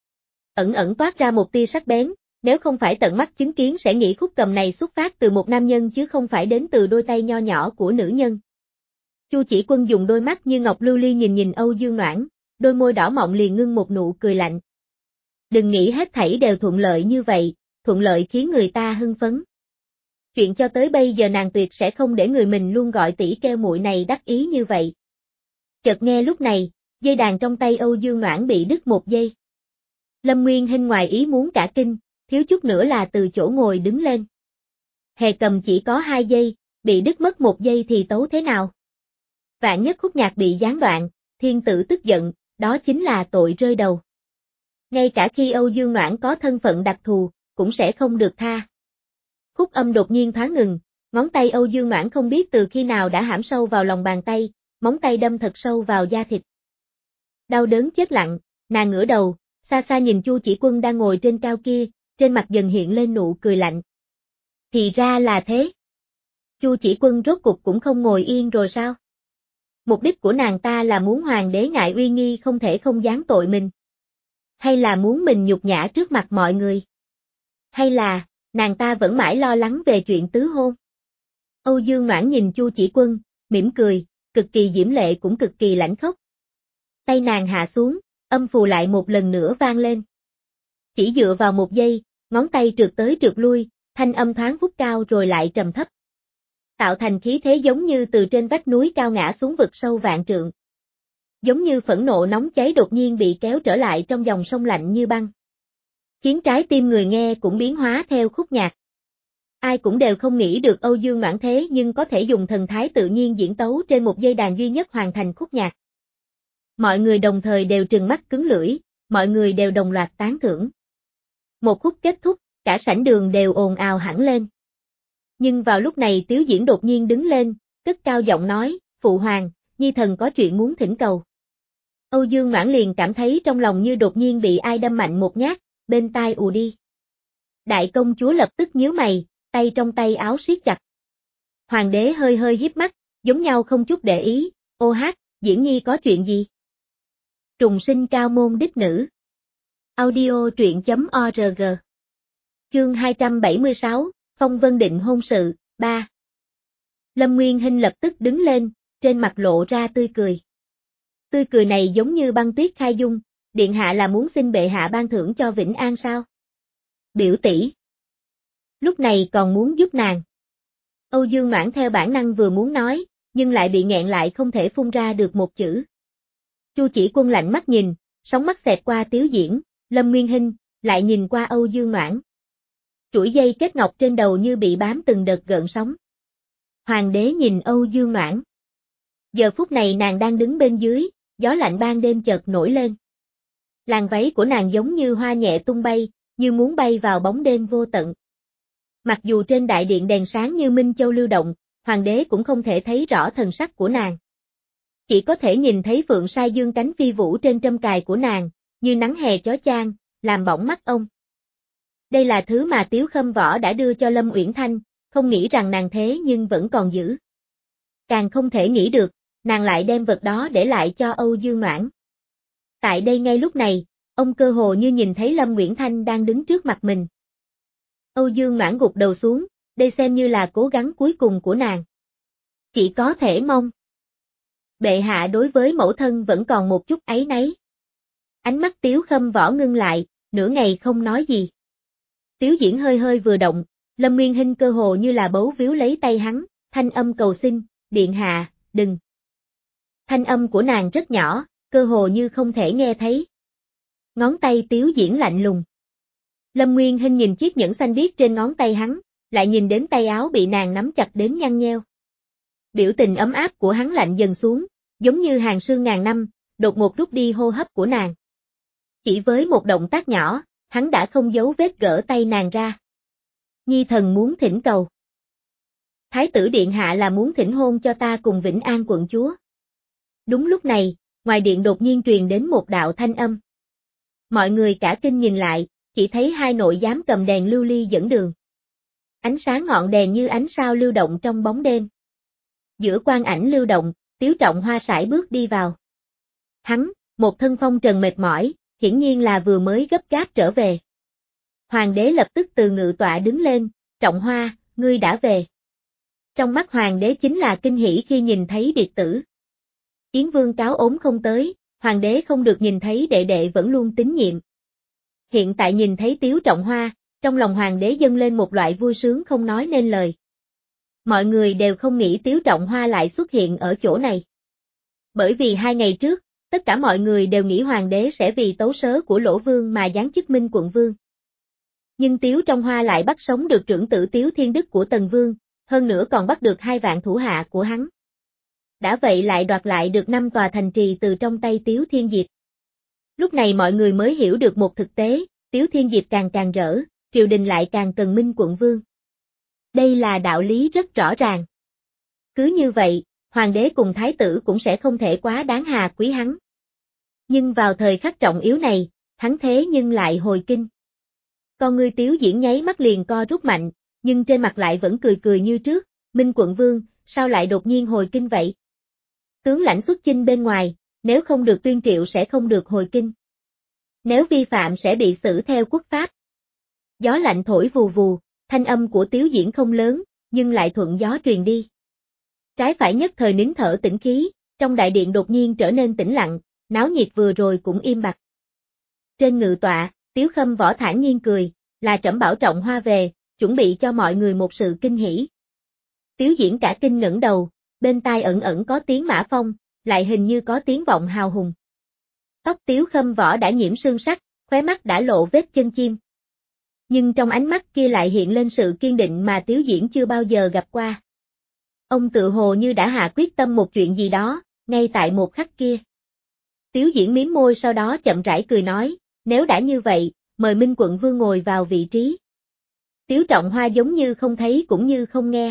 Ẩn ẩn toát ra một tia sắc bén, nếu không phải tận mắt chứng kiến sẽ nghĩ khúc cầm này xuất phát từ một nam nhân chứ không phải đến từ đôi tay nho nhỏ của nữ nhân. Chu Chỉ Quân dùng đôi mắt như ngọc lưu ly nhìn nhìn Âu Dương Noãn, đôi môi đỏ mọng liền ngưng một nụ cười lạnh. Đừng nghĩ hết thảy đều thuận lợi như vậy, thuận lợi khiến người ta hưng phấn. Chuyện cho tới bây giờ nàng tuyệt sẽ không để người mình luôn gọi tỷ keo muội này đắc ý như vậy. Chợt nghe lúc này, dây đàn trong tay Âu Dương Noãn bị đứt một dây. Lâm Nguyên Hinh ngoài ý muốn cả kinh, thiếu chút nữa là từ chỗ ngồi đứng lên. Hề cầm chỉ có hai giây, bị đứt mất một giây thì tấu thế nào? Vạn nhất khúc nhạc bị gián đoạn, thiên tử tức giận, đó chính là tội rơi đầu. Ngay cả khi Âu Dương Noãn có thân phận đặc thù, cũng sẽ không được tha. Khúc âm đột nhiên thoáng ngừng, ngón tay Âu Dương Noãn không biết từ khi nào đã hãm sâu vào lòng bàn tay, móng tay đâm thật sâu vào da thịt. Đau đớn chết lặng, nàng ngửa đầu, xa xa nhìn Chu Chỉ Quân đang ngồi trên cao kia, trên mặt dần hiện lên nụ cười lạnh. Thì ra là thế. Chu Chỉ Quân rốt cục cũng không ngồi yên rồi sao? Mục đích của nàng ta là muốn hoàng đế ngại uy nghi không thể không giáng tội mình. Hay là muốn mình nhục nhã trước mặt mọi người? Hay là, nàng ta vẫn mãi lo lắng về chuyện tứ hôn? Âu Dương Noãn nhìn Chu Chỉ Quân, mỉm cười, cực kỳ diễm lệ cũng cực kỳ lãnh khốc. Tay nàng hạ xuống, âm phù lại một lần nữa vang lên. Chỉ dựa vào một giây, ngón tay trượt tới trượt lui, thanh âm thoáng vút cao rồi lại trầm thấp. Tạo thành khí thế giống như từ trên vách núi cao ngã xuống vực sâu vạn trượng. Giống như phẫn nộ nóng cháy đột nhiên bị kéo trở lại trong dòng sông lạnh như băng. Khiến trái tim người nghe cũng biến hóa theo khúc nhạc. Ai cũng đều không nghĩ được Âu Dương Noãn thế nhưng có thể dùng thần thái tự nhiên diễn tấu trên một dây đàn duy nhất hoàn thành khúc nhạc. Mọi người đồng thời đều trừng mắt cứng lưỡi, mọi người đều đồng loạt tán thưởng. Một khúc kết thúc, cả sảnh đường đều ồn ào hẳn lên. Nhưng vào lúc này Tiếu Diễn đột nhiên đứng lên, cất cao giọng nói, Phụ Hoàng, Nhi thần có chuyện muốn thỉnh cầu. Âu Dương Noãn liền cảm thấy trong lòng như đột nhiên bị ai đâm mạnh một nhát, bên tai ù đi. Đại công chúa lập tức nhíu mày, tay trong tay áo siết chặt. Hoàng đế hơi hơi híp mắt, giống nhau không chút để ý, ô hát, Diễn Nhi có chuyện gì? Trùng sinh cao môn đích nữ. Audio truyện chấm org. Chương hai trăm bảy mươi sáu, Phong Vân định hôn sự, ba. Lâm Nguyên Hinh lập tức đứng lên, trên mặt lộ ra tươi cười. Tươi cười này giống như băng tuyết khai dung, điện hạ là muốn xin bệ hạ ban thưởng cho Vĩnh An sao? Biểu tỷ. Lúc này còn muốn giúp nàng. Âu Dương Noãn theo bản năng vừa muốn nói, nhưng lại bị nghẹn lại không thể phun ra được một chữ. Chu Chỉ Quân lạnh mắt nhìn, sóng mắt xẹt qua Tiếu Diễn, Lâm Nguyên Hinh, lại nhìn qua Âu Dương Noãn. Chuỗi dây kết ngọc trên đầu như bị bám từng đợt gợn sóng. Hoàng đế nhìn Âu Dương Noãn. Giờ phút này nàng đang đứng bên dưới, gió lạnh ban đêm chợt nổi lên. Làn váy của nàng giống như hoa nhẹ tung bay, như muốn bay vào bóng đêm vô tận. Mặc dù trên đại điện đèn sáng như minh châu lưu động, hoàng đế cũng không thể thấy rõ thần sắc của nàng. Chỉ có thể nhìn thấy phượng sai dương cánh phi vũ trên trâm cài của nàng, như nắng hè chói chang, làm bỏng mắt ông. Đây là thứ mà Tiếu Khâm Võ đã đưa cho Lâm Uyển Thanh, không nghĩ rằng nàng thế nhưng vẫn còn giữ. Càng không thể nghĩ được, nàng lại đem vật đó để lại cho Âu Dương Noãn. Tại đây ngay lúc này, ông cơ hồ như nhìn thấy Lâm Uyển Thanh đang đứng trước mặt mình. Âu Dương Noãn gục đầu xuống, đây xem như là cố gắng cuối cùng của nàng. Chỉ có thể mong. Bệ hạ đối với mẫu thân vẫn còn một chút áy náy. Ánh mắt Tiếu Khâm Võ ngưng lại, nửa ngày không nói gì. Tiếu Diễn hơi hơi vừa động, Lâm Nguyên Hinh cơ hồ như là bấu víu lấy tay hắn, thanh âm cầu xin, điện hạ, đừng. Thanh âm của nàng rất nhỏ, cơ hồ như không thể nghe thấy. Ngón tay Tiếu Diễn lạnh lùng. Lâm Nguyên Hinh nhìn chiếc nhẫn xanh biếc trên ngón tay hắn, lại nhìn đến tay áo bị nàng nắm chặt đến nhăn nheo. Biểu tình ấm áp của hắn lạnh dần xuống, giống như hàng sương ngàn năm, đột ngột rút đi hô hấp của nàng. Chỉ với một động tác nhỏ, hắn đã không giấu vết gỡ tay nàng ra. Nhi thần muốn thỉnh cầu. Thái tử điện hạ là muốn thỉnh hôn cho ta cùng Vĩnh An quận chúa. Đúng lúc này, ngoài điện đột nhiên truyền đến một đạo thanh âm. Mọi người cả kinh nhìn lại, chỉ thấy hai nội giám cầm đèn lưu ly dẫn đường. Ánh sáng ngọn đèn như ánh sao lưu động trong bóng đêm. Giữa quang ảnh lưu động, Tiếu Trọng Hoa sải bước đi vào. Hắn, một thân phong trần mệt mỏi, hiển nhiên là vừa mới gấp gáp trở về. Hoàng đế lập tức từ ngự tọa đứng lên, Trọng Hoa, ngươi đã về. Trong mắt hoàng đế chính là kinh hỉ khi nhìn thấy điệt tử. Yến Vương cáo ốm không tới, hoàng đế không được nhìn thấy đệ đệ vẫn luôn tín nhiệm. Hiện tại nhìn thấy Tiếu Trọng Hoa, trong lòng hoàng đế dâng lên một loại vui sướng không nói nên lời. Mọi người đều không nghĩ Tiếu Trọng Hoa lại xuất hiện ở chỗ này. Bởi vì hai ngày trước, tất cả mọi người đều nghĩ hoàng đế sẽ vì tấu sớ của Lỗ Vương mà giáng chức Minh quận vương. Nhưng Tiếu Trọng Hoa lại bắt sống được trưởng tử Tiếu Thiên Đức của Tần Vương, hơn nữa còn bắt được hai vạn thủ hạ của hắn. Đã vậy lại đoạt lại được năm tòa thành trì từ trong tay Tiếu Thiên Diệp. Lúc này mọi người mới hiểu được một thực tế, Tiếu Thiên Diệp càng càng rỡ, triều đình lại càng cần Minh quận vương. Đây là đạo lý rất rõ ràng. Cứ như vậy, hoàng đế cùng thái tử cũng sẽ không thể quá đáng hà quý hắn. Nhưng vào thời khắc trọng yếu này, hắn thế nhưng lại hồi kinh. Con ngươi Tiếu Diễn nháy mắt liền co rút mạnh, nhưng trên mặt lại vẫn cười cười như trước, Minh quận vương, sao lại đột nhiên hồi kinh vậy? Tướng lãnh xuất chinh bên ngoài, nếu không được tuyên triệu sẽ không được hồi kinh. Nếu vi phạm sẽ bị xử theo quốc pháp. Gió lạnh thổi vù vù, thanh âm của Tiếu Diễn không lớn, nhưng lại thuận gió truyền đi. Trái phải nhất thời nín thở tĩnh khí, trong đại điện đột nhiên trở nên tĩnh lặng, náo nhiệt vừa rồi cũng im bặt. Trên ngự tọa, Tiếu Khâm Võ thản nhiên cười, là trẫm bảo Trọng Hoa về, chuẩn bị cho mọi người một sự kinh hỉ. Tiếu Diễn cả kinh ngẩng đầu, bên tai ẩn ẩn có tiếng mã phong, lại hình như có tiếng vọng hào hùng. Tóc Tiếu Khâm Võ đã nhiễm sương sắc, khóe mắt đã lộ vết chân chim. Nhưng trong ánh mắt kia lại hiện lên sự kiên định mà Tiếu Diễn chưa bao giờ gặp qua. Ông tự hồ như đã hạ quyết tâm một chuyện gì đó, ngay tại một khắc kia. Tiếu Diễn mím môi sau đó chậm rãi cười nói, nếu đã như vậy, mời Minh quận vương ngồi vào vị trí. Tiếu Trọng Hoa giống như không thấy cũng như không nghe.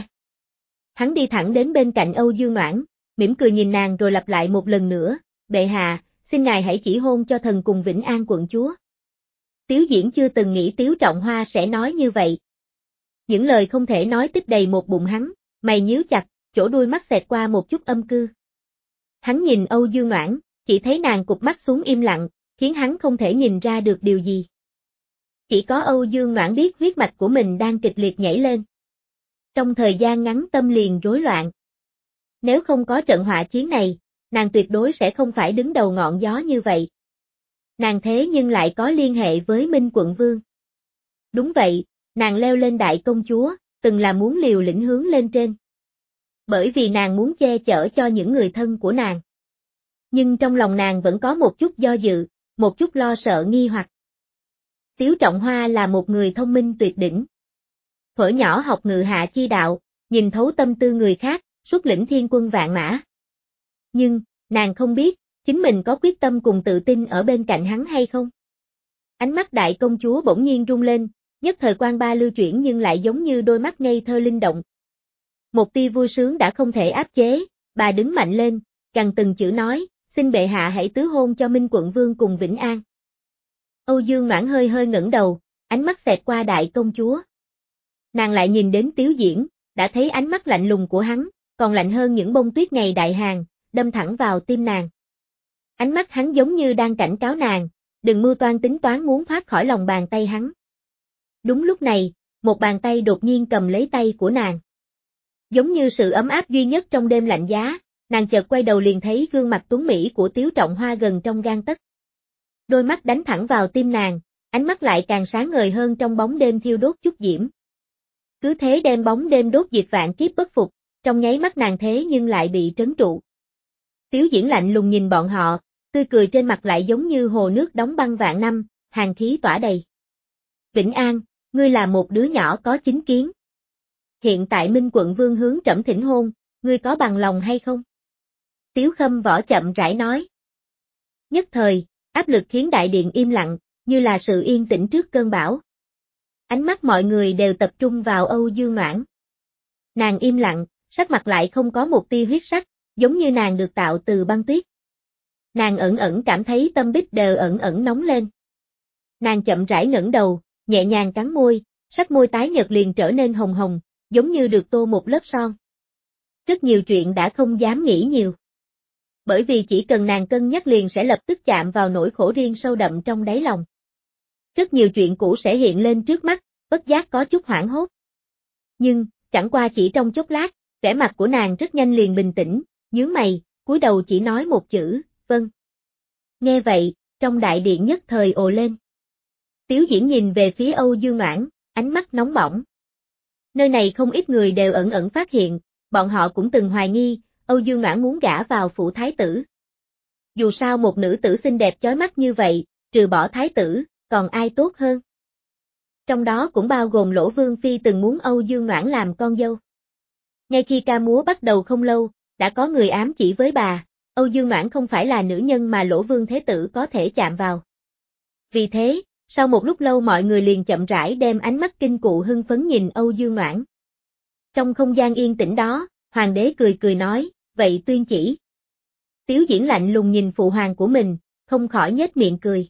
Hắn đi thẳng đến bên cạnh Âu Dương Noãn, mỉm cười nhìn nàng rồi lặp lại một lần nữa, bệ hạ, xin ngài hãy chỉ hôn cho thần cùng Vĩnh An quận chúa. Tiếu Diễn chưa từng nghĩ Tiếu Trọng Hoa sẽ nói như vậy. Những lời không thể nói tích đầy một bụng hắn, mày nhíu chặt, chỗ đuôi mắt xẹt qua một chút âm cư. Hắn nhìn Âu Dương Noãn, chỉ thấy nàng cụp mắt xuống im lặng, khiến hắn không thể nhìn ra được điều gì. Chỉ có Âu Dương Noãn biết huyết mạch của mình đang kịch liệt nhảy lên. Trong thời gian ngắn tâm liền rối loạn. Nếu không có trận họa chiến này, nàng tuyệt đối sẽ không phải đứng đầu ngọn gió như vậy. Nàng thế nhưng lại có liên hệ với Minh quận vương. Đúng vậy, nàng leo lên đại công chúa, từng là muốn liều lĩnh hướng lên trên. Bởi vì nàng muốn che chở cho những người thân của nàng. Nhưng trong lòng nàng vẫn có một chút do dự, một chút lo sợ nghi hoặc. Tiếu Trọng Hoa là một người thông minh tuyệt đỉnh. Thuở nhỏ học ngự hạ chi đạo, nhìn thấu tâm tư người khác, xuất lĩnh thiên quân vạn mã. Nhưng, nàng không biết, chính mình có quyết tâm cùng tự tin ở bên cạnh hắn hay không? Ánh mắt đại công chúa bỗng nhiên rung lên, nhất thời quan ba lưu chuyển nhưng lại giống như đôi mắt ngây thơ linh động. Một tia vui sướng đã không thể áp chế, bà đứng mạnh lên, gằn từng chữ nói, xin bệ hạ hãy tứ hôn cho Minh quận vương cùng Vĩnh An. Âu Dương Noãn hơi hơi ngẩng đầu, ánh mắt xẹt qua đại công chúa. Nàng lại nhìn đến Tiếu Diễn, đã thấy ánh mắt lạnh lùng của hắn, còn lạnh hơn những bông tuyết ngày đại hàng, đâm thẳng vào tim nàng. Ánh mắt hắn giống như đang cảnh cáo nàng, đừng mưu toan tính toán muốn thoát khỏi lòng bàn tay hắn. Đúng lúc này, một bàn tay đột nhiên cầm lấy tay của nàng. Giống như sự ấm áp duy nhất trong đêm lạnh giá, nàng chợt quay đầu liền thấy gương mặt tuấn mỹ của Tiếu Trọng Hoa gần trong gang tấc. Đôi mắt đánh thẳng vào tim nàng, ánh mắt lại càng sáng ngời hơn trong bóng đêm thiêu đốt chút diễm. Cứ thế đem bóng đêm đốt diệt vạn kiếp bất phục, trong nháy mắt nàng thế nhưng lại bị trấn trụ. Tiếu Diễn lạnh lùng nhìn bọn họ, tươi cười trên mặt lại giống như hồ nước đóng băng vạn năm, hàn khí tỏa đầy. Vĩnh An, ngươi là một đứa nhỏ có chính kiến. hiện tại Minh quận vương hướng trẫm thỉnh hôn, ngươi có bằng lòng hay không? Tiếu Khâm Võ chậm rãi nói. Nhất thời, áp lực khiến đại điện im lặng, như là sự yên tĩnh trước cơn bão. Ánh mắt mọi người đều tập trung vào Âu Dương Noãn. Nàng im lặng, sắc mặt lại không có một tia huyết sắc, giống như nàng được tạo từ băng tuyết. Nàng ẩn ẩn cảm thấy tâm bích đều ẩn ẩn nóng lên. Nàng chậm rãi ngẩng đầu, nhẹ nhàng cắn môi, sắc môi tái nhợt liền trở nên hồng hồng, giống như được tô một lớp son. Rất nhiều chuyện đã không dám nghĩ nhiều. Bởi vì chỉ cần nàng cân nhắc liền sẽ lập tức chạm vào nỗi khổ riêng sâu đậm trong đáy lòng. Rất nhiều chuyện cũ sẽ hiện lên trước mắt, bất giác có chút hoảng hốt. Nhưng, chẳng qua chỉ trong chốc lát, vẻ mặt của nàng rất nhanh liền bình tĩnh, nhướng mày, cúi đầu chỉ nói một chữ, vâng. Nghe vậy, trong đại điện nhất thời ồ lên. Tiếu Diễn nhìn về phía Âu Dương Noãn, ánh mắt nóng bỏng. Nơi này không ít người đều ẩn ẩn phát hiện, bọn họ cũng từng hoài nghi, Âu Dương Noãn muốn gả vào phủ thái tử. Dù sao một nữ tử xinh đẹp chói mắt như vậy, trừ bỏ thái tử, còn ai tốt hơn? Trong đó cũng bao gồm Lỗ Vương Phi từng muốn Âu Dương Noãn làm con dâu. Ngay khi ca múa bắt đầu không lâu, đã có người ám chỉ với bà, Âu Dương Noãn không phải là nữ nhân mà Lỗ Vương Thế Tử có thể chạm vào. Vì thế, sau một lúc lâu mọi người liền chậm rãi đem ánh mắt kinh cụ hưng phấn nhìn Âu Dương Noãn. Trong không gian yên tĩnh đó, hoàng đế cười cười nói, vậy tuyên chỉ. Tiếu Diễn lạnh lùng nhìn phụ hoàng của mình, không khỏi nhếch miệng cười.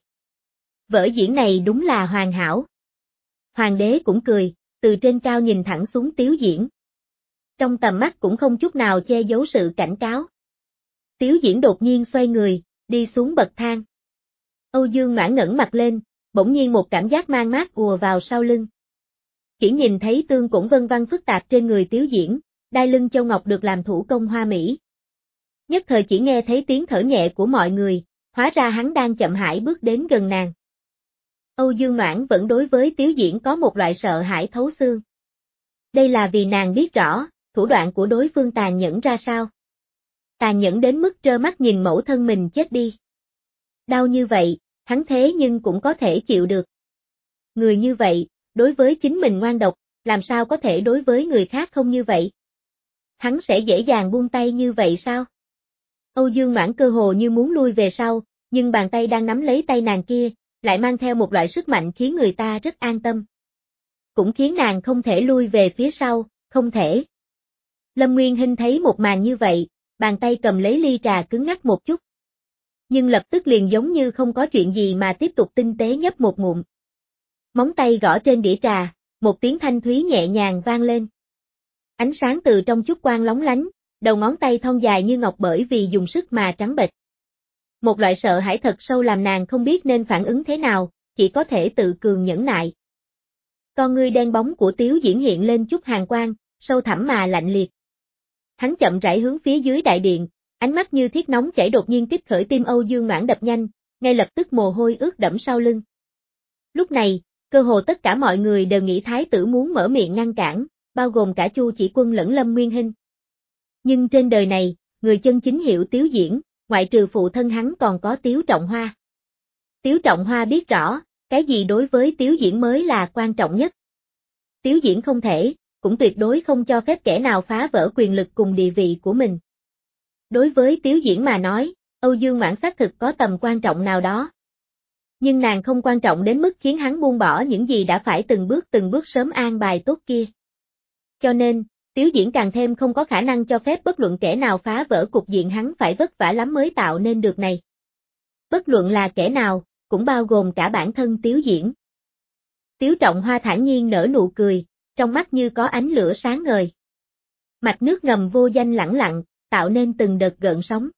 Vở diễn này đúng là hoàn hảo. Hoàng đế cũng cười, từ trên cao nhìn thẳng xuống Tiếu Diễn. Trong tầm mắt cũng không chút nào che giấu sự cảnh cáo. Tiếu Diễn đột nhiên xoay người, đi xuống bậc thang. Âu Dương Noãn ngẩng mặt lên, bỗng nhiên một cảm giác mang mát ùa vào sau lưng. Chỉ nhìn thấy tương cũng vân vân phức tạp trên người Tiếu Diễn, đai lưng châu ngọc được làm thủ công hoa mỹ. Nhất thời chỉ nghe thấy tiếng thở nhẹ của mọi người, hóa ra hắn đang chậm rãi bước đến gần nàng. Âu Dương Noãn vẫn đối với Tiếu Diễn có một loại sợ hãi thấu xương. Đây là vì nàng biết rõ, thủ đoạn của đối phương tàn nhẫn ra sao. Tàn nhẫn đến mức trơ mắt nhìn mẫu thân mình chết đi. Đau như vậy, hắn thế nhưng cũng có thể chịu được. Người như vậy, đối với chính mình ngoan độc, làm sao có thể đối với người khác không như vậy? Hắn sẽ dễ dàng buông tay như vậy sao? Âu Dương Noãn cơ hồ như muốn lui về sau, nhưng bàn tay đang nắm lấy tay nàng kia, lại mang theo một loại sức mạnh khiến người ta rất an tâm. Cũng khiến nàng không thể lui về phía sau, không thể. Lâm Nguyên Hinh thấy một màn như vậy, bàn tay cầm lấy ly trà cứng ngắc một chút. Nhưng lập tức liền giống như không có chuyện gì mà tiếp tục tinh tế nhấp một ngụm. Móng tay gõ trên đĩa trà, một tiếng thanh thúy nhẹ nhàng vang lên. Ánh sáng từ trong chút quang lóng lánh, đầu ngón tay thon dài như ngọc bởi vì dùng sức mà trắng bệch. Một loại sợ hãi thật sâu làm nàng không biết nên phản ứng thế nào, chỉ có thể tự cường nhẫn nại. Con ngươi đen bóng của Tiếu Diễn hiện lên chút hàn quang, sâu thẳm mà lạnh liệt. Hắn chậm rãi hướng phía dưới đại điện, ánh mắt như thiết nóng chảy đột nhiên kích khởi tim Âu Dương Noãn đập nhanh, ngay lập tức mồ hôi ướt đẫm sau lưng. Lúc này, cơ hồ tất cả mọi người đều nghĩ thái tử muốn mở miệng ngăn cản, bao gồm cả Chu Chỉ Quân lẫn Lâm Nguyên Hinh. Nhưng trên đời này, người chân chính hiểu Tiếu Diễn, ngoại trừ phụ thân hắn còn có Tiếu Trọng Hoa. Tiếu Trọng Hoa biết rõ, cái gì đối với Tiếu Diễn mới là quan trọng nhất. Tiếu Diễn không thể, cũng tuyệt đối không cho phép kẻ nào phá vỡ quyền lực cùng địa vị của mình. Đối với Tiếu Diễn mà nói, Âu Dương Noãn xác thực có tầm quan trọng nào đó. Nhưng nàng không quan trọng đến mức khiến hắn buông bỏ những gì đã phải từng bước từng bước sớm an bài tốt kia. Cho nên, Tiếu Diễn càng thêm không có khả năng cho phép bất luận kẻ nào phá vỡ cục diện hắn phải vất vả lắm mới tạo nên được này. Bất luận là kẻ nào, cũng bao gồm cả bản thân Tiếu Diễn. Tiếu Trọng Hoa thản nhiên nở nụ cười, trong mắt như có ánh lửa sáng ngời. Mạch nước ngầm vô danh lẳng lặng, tạo nên từng đợt gợn sóng.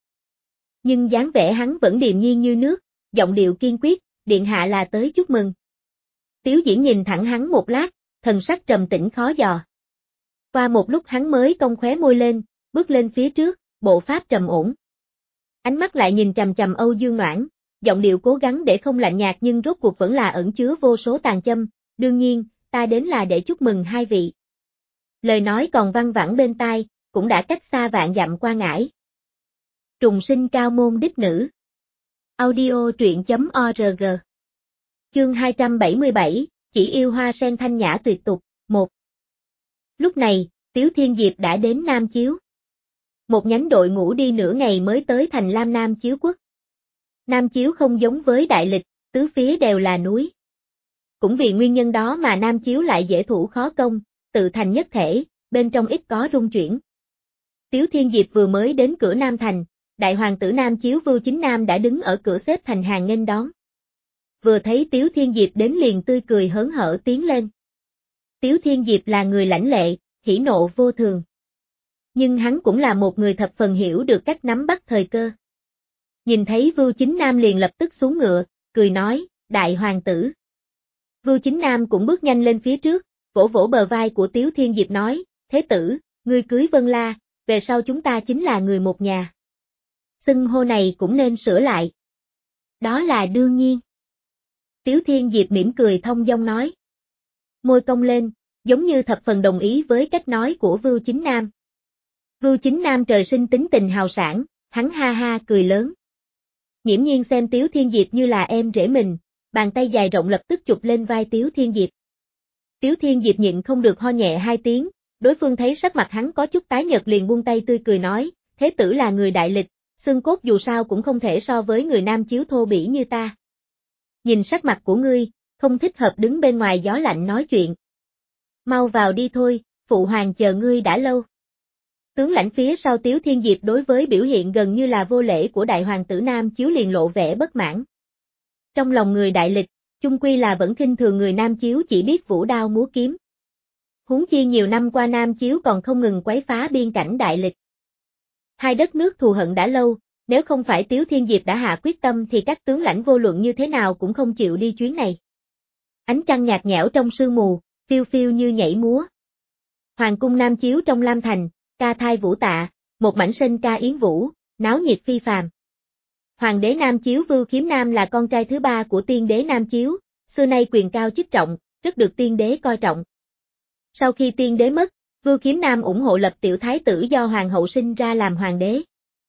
Nhưng dáng vẻ hắn vẫn điềm nhiên như nước, giọng điệu kiên quyết, điện hạ là tới chúc mừng. Tiếu Diễn nhìn thẳng hắn một lát, thần sắc trầm tĩnh khó dò. Qua một lúc hắn mới cong khóe môi lên, bước lên phía trước, bộ pháp trầm ổn. Ánh mắt lại nhìn chằm chằm Âu Dương Noãn, giọng điệu cố gắng để không lạnh nhạt nhưng rốt cuộc vẫn là ẩn chứa vô số tàn châm, đương nhiên, ta đến là để chúc mừng hai vị. Lời nói còn văng vẳng bên tai, cũng đã cách xa vạn dặm qua ngải. Trùng sinh cao môn đích nữ. Audio truyện chấm org. Chương hai trăm bảy mươi bảy, chỉ yêu hoa sen thanh nhã tuyệt tục, một. Lúc này, Tiếu Thiên Diệp đã đến Nam Chiếu. Một nhánh đội ngũ đi nửa ngày mới tới thành Lam Nam Chiếu quốc. Nam Chiếu không giống với Đại Lịch, tứ phía đều là núi. Cũng vì nguyên nhân đó mà Nam Chiếu lại dễ thủ khó công, tự thành nhất thể, bên trong ít có rung chuyển. Tiếu Thiên Diệp vừa mới đến cửa Nam Thành, đại hoàng tử Nam Chiếu Vưu Chính Nam đã đứng ở cửa xếp thành hàng nghênh đón. Vừa thấy Tiếu Thiên Diệp đến liền tươi cười hớn hở tiến lên. Tiếu Thiên Diệp là người lãnh lệ, hỉ nộ vô thường. Nhưng hắn cũng là một người thập phần hiểu được cách nắm bắt thời cơ. Nhìn thấy Vưu Chính Nam liền lập tức xuống ngựa, cười nói, đại hoàng tử. Vưu Chính Nam cũng bước nhanh lên phía trước, vỗ vỗ bờ vai của Tiếu Thiên Diệp nói, thế tử, ngươi cưới Vân La, về sau chúng ta chính là người một nhà. Xưng hô này cũng nên sửa lại. Đó là đương nhiên. Tiếu Thiên Diệp mỉm cười thông dong nói. Môi cong lên, giống như thập phần đồng ý với cách nói của Vưu Chính Nam. Vưu Chính Nam trời sinh tính tình hào sảng, hắn ha ha cười lớn. Nghiễm nhiên xem Tiếu Thiên Diệp như là em rể mình, bàn tay dài rộng lập tức chụp lên vai Tiếu Thiên Diệp. Tiếu Thiên Diệp nhịn không được ho nhẹ hai tiếng, đối phương thấy sắc mặt hắn có chút tái nhợt liền buông tay tươi cười nói, thế tử là người Đại Lịch, xương cốt dù sao cũng không thể so với người Nam Chiếu thô bỉ như ta. Nhìn sắc mặt của ngươi, không thích hợp đứng bên ngoài gió lạnh nói chuyện. Mau vào đi thôi, phụ hoàng chờ ngươi đã lâu. Tướng lãnh phía sau Tiếu Thiên Diệp đối với biểu hiện gần như là vô lễ của đại hoàng tử Nam Chiếu liền lộ vẻ bất mãn. Trong lòng người Đại Lịch, chung quy là vẫn khinh thường người Nam Chiếu chỉ biết vũ đao múa kiếm. Huống chi nhiều năm qua Nam Chiếu còn không ngừng quấy phá biên cảnh Đại Lịch. Hai đất nước thù hận đã lâu, nếu không phải Tiếu Thiên Diệp đã hạ quyết tâm thì các tướng lãnh vô luận như thế nào cũng không chịu đi chuyến này. Ánh trăng nhạt nhẽo trong sương mù, phiêu phiêu như nhảy múa. Hoàng cung Nam Chiếu trong Lam Thành, ca thai vũ tạ, một mảnh sân ca yến vũ, náo nhiệt phi phàm. Hoàng đế Nam Chiếu Vưu Khiếm Nam là con trai thứ ba của tiên đế Nam Chiếu, xưa nay quyền cao chức trọng, rất được tiên đế coi trọng. Sau khi tiên đế mất, Vưu Khiếm Nam ủng hộ lập tiểu thái tử do hoàng hậu sinh ra làm hoàng đế.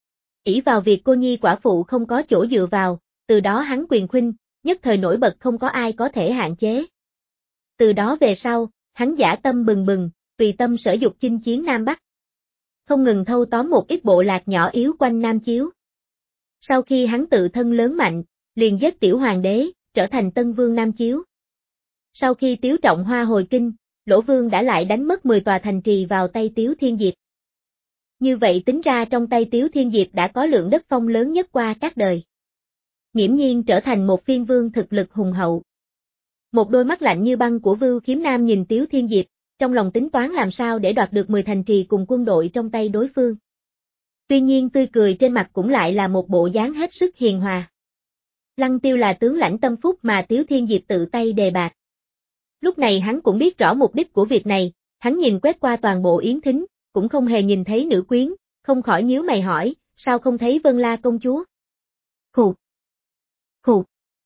Ỷ vào việc cô nhi quả phụ không có chỗ dựa vào, từ đó hắn quyền khuynh, nhất thời nổi bật không có ai có thể hạn chế. Từ đó về sau, hắn dã tâm bừng bừng, tùy tâm sở dục chinh chiến Nam Bắc. Không ngừng thâu tóm một ít bộ lạc nhỏ yếu quanh Nam Chiếu. Sau khi hắn tự thân lớn mạnh, liền giết tiểu hoàng đế, trở thành tân vương Nam Chiếu. Sau khi Tiếu Trọng Hoa hồi kinh, Lỗ Vương đã lại đánh mất mười tòa thành trì vào tay Tiếu Thiên Diệp. Như vậy tính ra trong tay Tiếu Thiên Diệp đã có lượng đất phong lớn nhất qua các đời. Nghiễm nhiên trở thành một phiên vương thực lực hùng hậu. Một đôi mắt lạnh như băng của Vưu Khiếm Nam nhìn Tiếu Thiên Diệp, trong lòng tính toán làm sao để đoạt được mười thành trì cùng quân đội trong tay đối phương. Tuy nhiên tươi cười trên mặt cũng lại là một bộ dáng hết sức hiền hòa. Lăng Tiêu là tướng lãnh tâm phúc mà Tiếu Thiên Diệp tự tay đề bạt. Lúc này hắn cũng biết rõ mục đích của việc này, hắn nhìn quét qua toàn bộ yến thính, cũng không hề nhìn thấy nữ quyến, không khỏi nhíu mày hỏi, sao không thấy Vân La công chúa? Khụ. Khụ.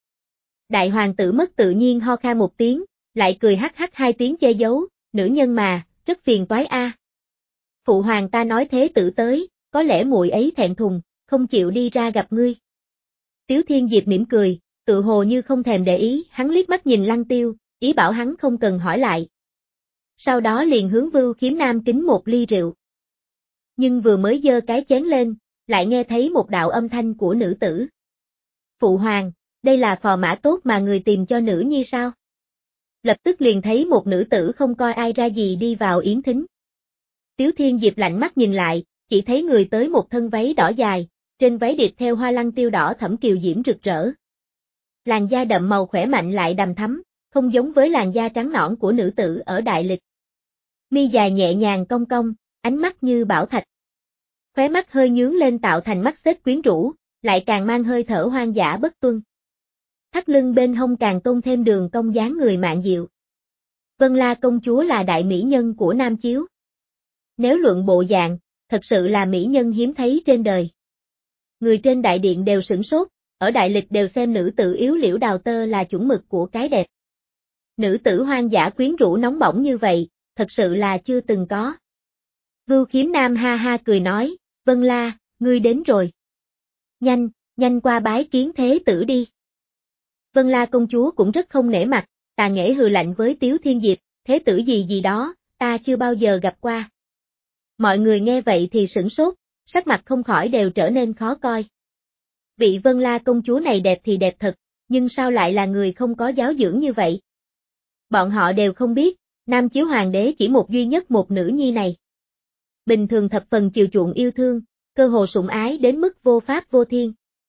Đại hoàng tử mất tự nhiên ho khan một tiếng, lại cười hắc hắc hai tiếng che giấu, nữ nhân mà, rất phiền toái a. Phụ hoàng ta nói thế tử tới, có lẽ muội ấy thẹn thùng, không chịu đi ra gặp ngươi. Tiếu Thiên Diệp mỉm cười, tự hồ như không thèm để ý, hắn liếc mắt nhìn Lăng Tiêu, ý bảo hắn không cần hỏi lại. Sau đó liền hướng Vưu Khiếm Nam kính một ly rượu. Nhưng vừa mới giơ cái chén lên, lại nghe thấy một đạo âm thanh của nữ tử. Phụ hoàng, đây là phò mã tốt mà người tìm cho nữ nhi sao? Lập tức liền thấy một nữ tử không coi ai ra gì đi vào yến thính. Tiếu Thiên Diệp lạnh mắt nhìn lại, chỉ thấy người tới một thân váy đỏ dài, trên váy điệp theo hoa lăng tiêu đỏ thẫm kiều diễm rực rỡ. Làn da đậm màu khỏe mạnh lại đằm thắm, không giống với làn da trắng nõn của nữ tử ở Đại Lịch. Mi dài nhẹ nhàng cong cong, ánh mắt như bảo thạch. Khóe mắt hơi nhướng lên tạo thành mắt xếp quyến rũ, lại càng mang hơi thở hoang dã bất tuân. Thắt lưng bên hông càng tôn thêm đường cong dáng người mạn diệu. Vân La công chúa là đại mỹ nhân của Nam Chiếu. Nếu luận bộ dạng, thật sự là mỹ nhân hiếm thấy trên đời. Người trên đại điện đều sửng sốt, ở Đại Lịch đều xem nữ tử yếu liễu đào tơ là chuẩn mực của cái đẹp. Nữ tử hoang dã quyến rũ nóng bỏng như vậy, thật sự là chưa từng có. Vưu Khiếm Nam ha ha cười nói, Vân La, ngươi đến rồi. Nhanh, nhanh qua bái kiến thế tử đi. Vân La công chúa cũng rất không nể mặt, tà nghễ hừ lạnh với Tiếu Thiên Diệp, thế tử gì gì đó, ta chưa bao giờ gặp qua. Mọi người nghe vậy thì sửng sốt, sắc mặt không khỏi đều trở nên khó coi. Vị Vân La công chúa này đẹp thì đẹp thật, nhưng sao lại là người không có giáo dưỡng như vậy? Bọn họ đều không biết, Nam Chiếu Hoàng đế chỉ một duy nhất một nữ nhi này. Bình thường thập phần chiều chuộng yêu thương, cơ hồ sủng ái đến mức vô pháp vô thiên.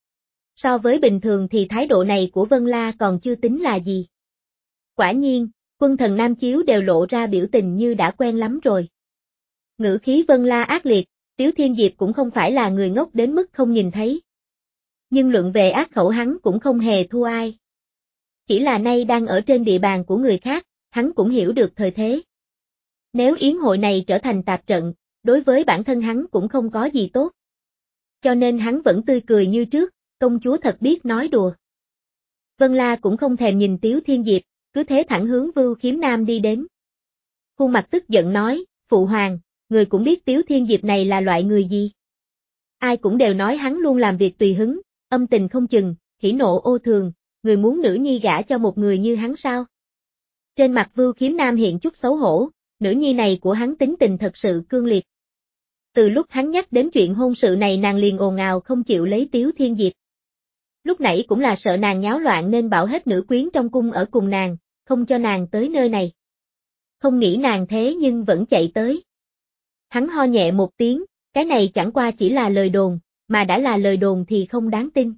So với bình thường thì thái độ này của Vân La còn chưa tính là gì. Quả nhiên, quân thần Nam Chiếu đều lộ ra biểu tình như đã quen lắm rồi. Ngữ khí Vân La ác liệt, Tiếu Thiên Diệp cũng không phải là người ngốc đến mức không nhìn thấy. Nhưng luận về ác khẩu hắn cũng không hề thua ai. Chỉ là nay đang ở trên địa bàn của người khác, hắn cũng hiểu được thời thế. Nếu yến hội này trở thành tạp trận, đối với bản thân hắn cũng không có gì tốt. Cho nên hắn vẫn tươi cười như trước, công chúa thật biết nói đùa. Vân La cũng không thèm nhìn Tiếu Thiên Diệp, cứ thế thẳng hướng Vưu Khiếm Nam đi đến. Khuôn mặt tức giận nói, Phụ Hoàng, người cũng biết Tiếu Thiên Diệp này là loại người gì. Ai cũng đều nói hắn luôn làm việc tùy hứng, âm tình không chừng, hỉ nộ ô thường, người muốn nữ nhi gả cho một người như hắn sao? Trên mặt Vưu Khiếm Nam hiện chút xấu hổ, nữ nhi này của hắn tính tình thật sự cương liệt. Từ lúc hắn nhắc đến chuyện hôn sự này nàng liền ồn ào không chịu lấy Tiếu Thiên Diệp. Lúc nãy cũng là sợ nàng nháo loạn nên bảo hết nữ quyến trong cung ở cùng nàng, không cho nàng tới nơi này. Không nghĩ nàng thế nhưng vẫn chạy tới. Hắn ho nhẹ một tiếng, cái này chẳng qua chỉ là lời đồn, mà đã là lời đồn thì không đáng tin.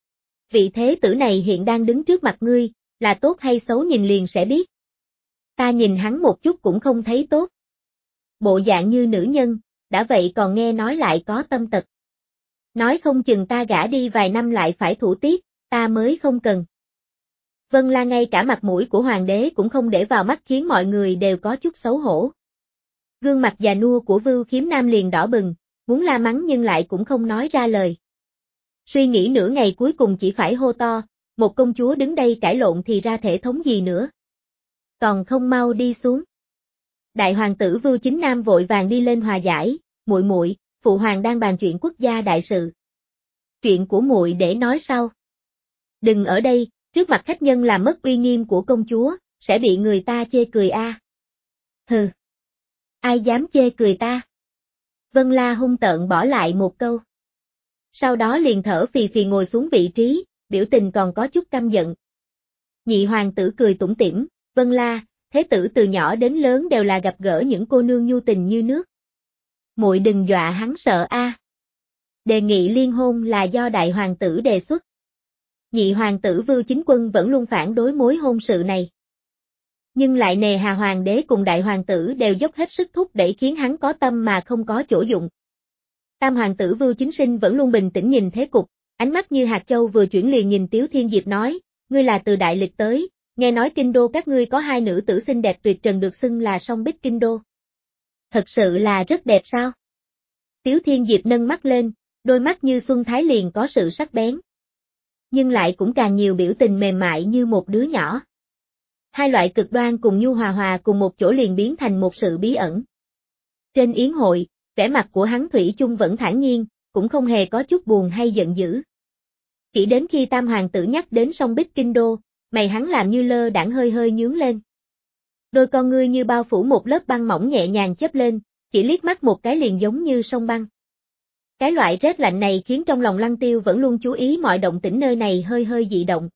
Vị thế tử này hiện đang đứng trước mặt ngươi, là tốt hay xấu nhìn liền sẽ biết. Ta nhìn hắn một chút cũng không thấy tốt. Bộ dạng như nữ nhân, đã vậy còn nghe nói lại có tâm tật. Nói không chừng ta gả đi vài năm lại phải thủ tiết, ta mới không cần. Vân La ngay cả mặt mũi của hoàng đế cũng không để vào mắt khiến mọi người đều có chút xấu hổ. Gương mặt già nua của Vưu Khiếm Nam liền đỏ bừng, muốn la mắng nhưng lại cũng không nói ra lời. Suy nghĩ nửa ngày cuối cùng chỉ phải hô to, một công chúa đứng đây cãi lộn thì ra thể thống gì nữa. Còn không mau đi xuống. Đại hoàng tử Vưu Chính Nam vội vàng đi lên hòa giải, muội muội, phụ hoàng đang bàn chuyện quốc gia đại sự. Chuyện của muội để nói sau. Đừng ở đây, trước mặt khách nhân làm mất uy nghiêm của công chúa, sẽ bị người ta chê cười a. À. Hừ. Ai dám chê cười ta? Vân La hung tợn bỏ lại một câu. Sau đó liền thở phì phì ngồi xuống vị trí, biểu tình còn có chút căm giận. Nhị hoàng tử cười tủm tỉm, Vân La, thế tử từ nhỏ đến lớn đều là gặp gỡ những cô nương nhu tình như nước. Muội đừng dọa hắn sợ a. À. Đề nghị liên hôn là do đại hoàng tử đề xuất. Nhị hoàng tử Vưu Chính Quân vẫn luôn phản đối mối hôn sự này. Nhưng lại nề hà hoàng đế cùng đại hoàng tử đều dốc hết sức thúc đẩy khiến hắn có tâm mà không có chỗ dụng. Tam hoàng tử Vưu Chính Sinh vẫn luôn bình tĩnh nhìn thế cục, ánh mắt như hạt châu vừa chuyển liền nhìn Tiếu Thiên Diệp nói, ngươi là từ đại lịch tới, nghe nói kinh đô các ngươi có hai nữ tử xinh đẹp tuyệt trần được xưng là song bích kinh đô. Thật sự là rất đẹp sao? Tiếu Thiên Diệp nâng mắt lên, đôi mắt như xuân thái liền có sự sắc bén. Nhưng lại cũng càng nhiều biểu tình mềm mại như một đứa nhỏ. Hai loại cực đoan cùng nhu hòa hòa cùng một chỗ liền biến thành một sự bí ẩn. Trên yến hội, vẻ mặt của hắn thủy chung vẫn thản nhiên, cũng không hề có chút buồn hay giận dữ. Chỉ đến khi tam hoàng tử nhắc đến song bích kinh đô, mày hắn làm như lơ đãng hơi hơi nhướng lên. Đôi con ngươi như bao phủ một lớp băng mỏng nhẹ nhàng chớp lên, chỉ liếc mắt một cái liền giống như sông băng. Cái loại rét lạnh này khiến trong lòng Lăng Tiêu vẫn luôn chú ý mọi động tĩnh nơi này hơi hơi dị động.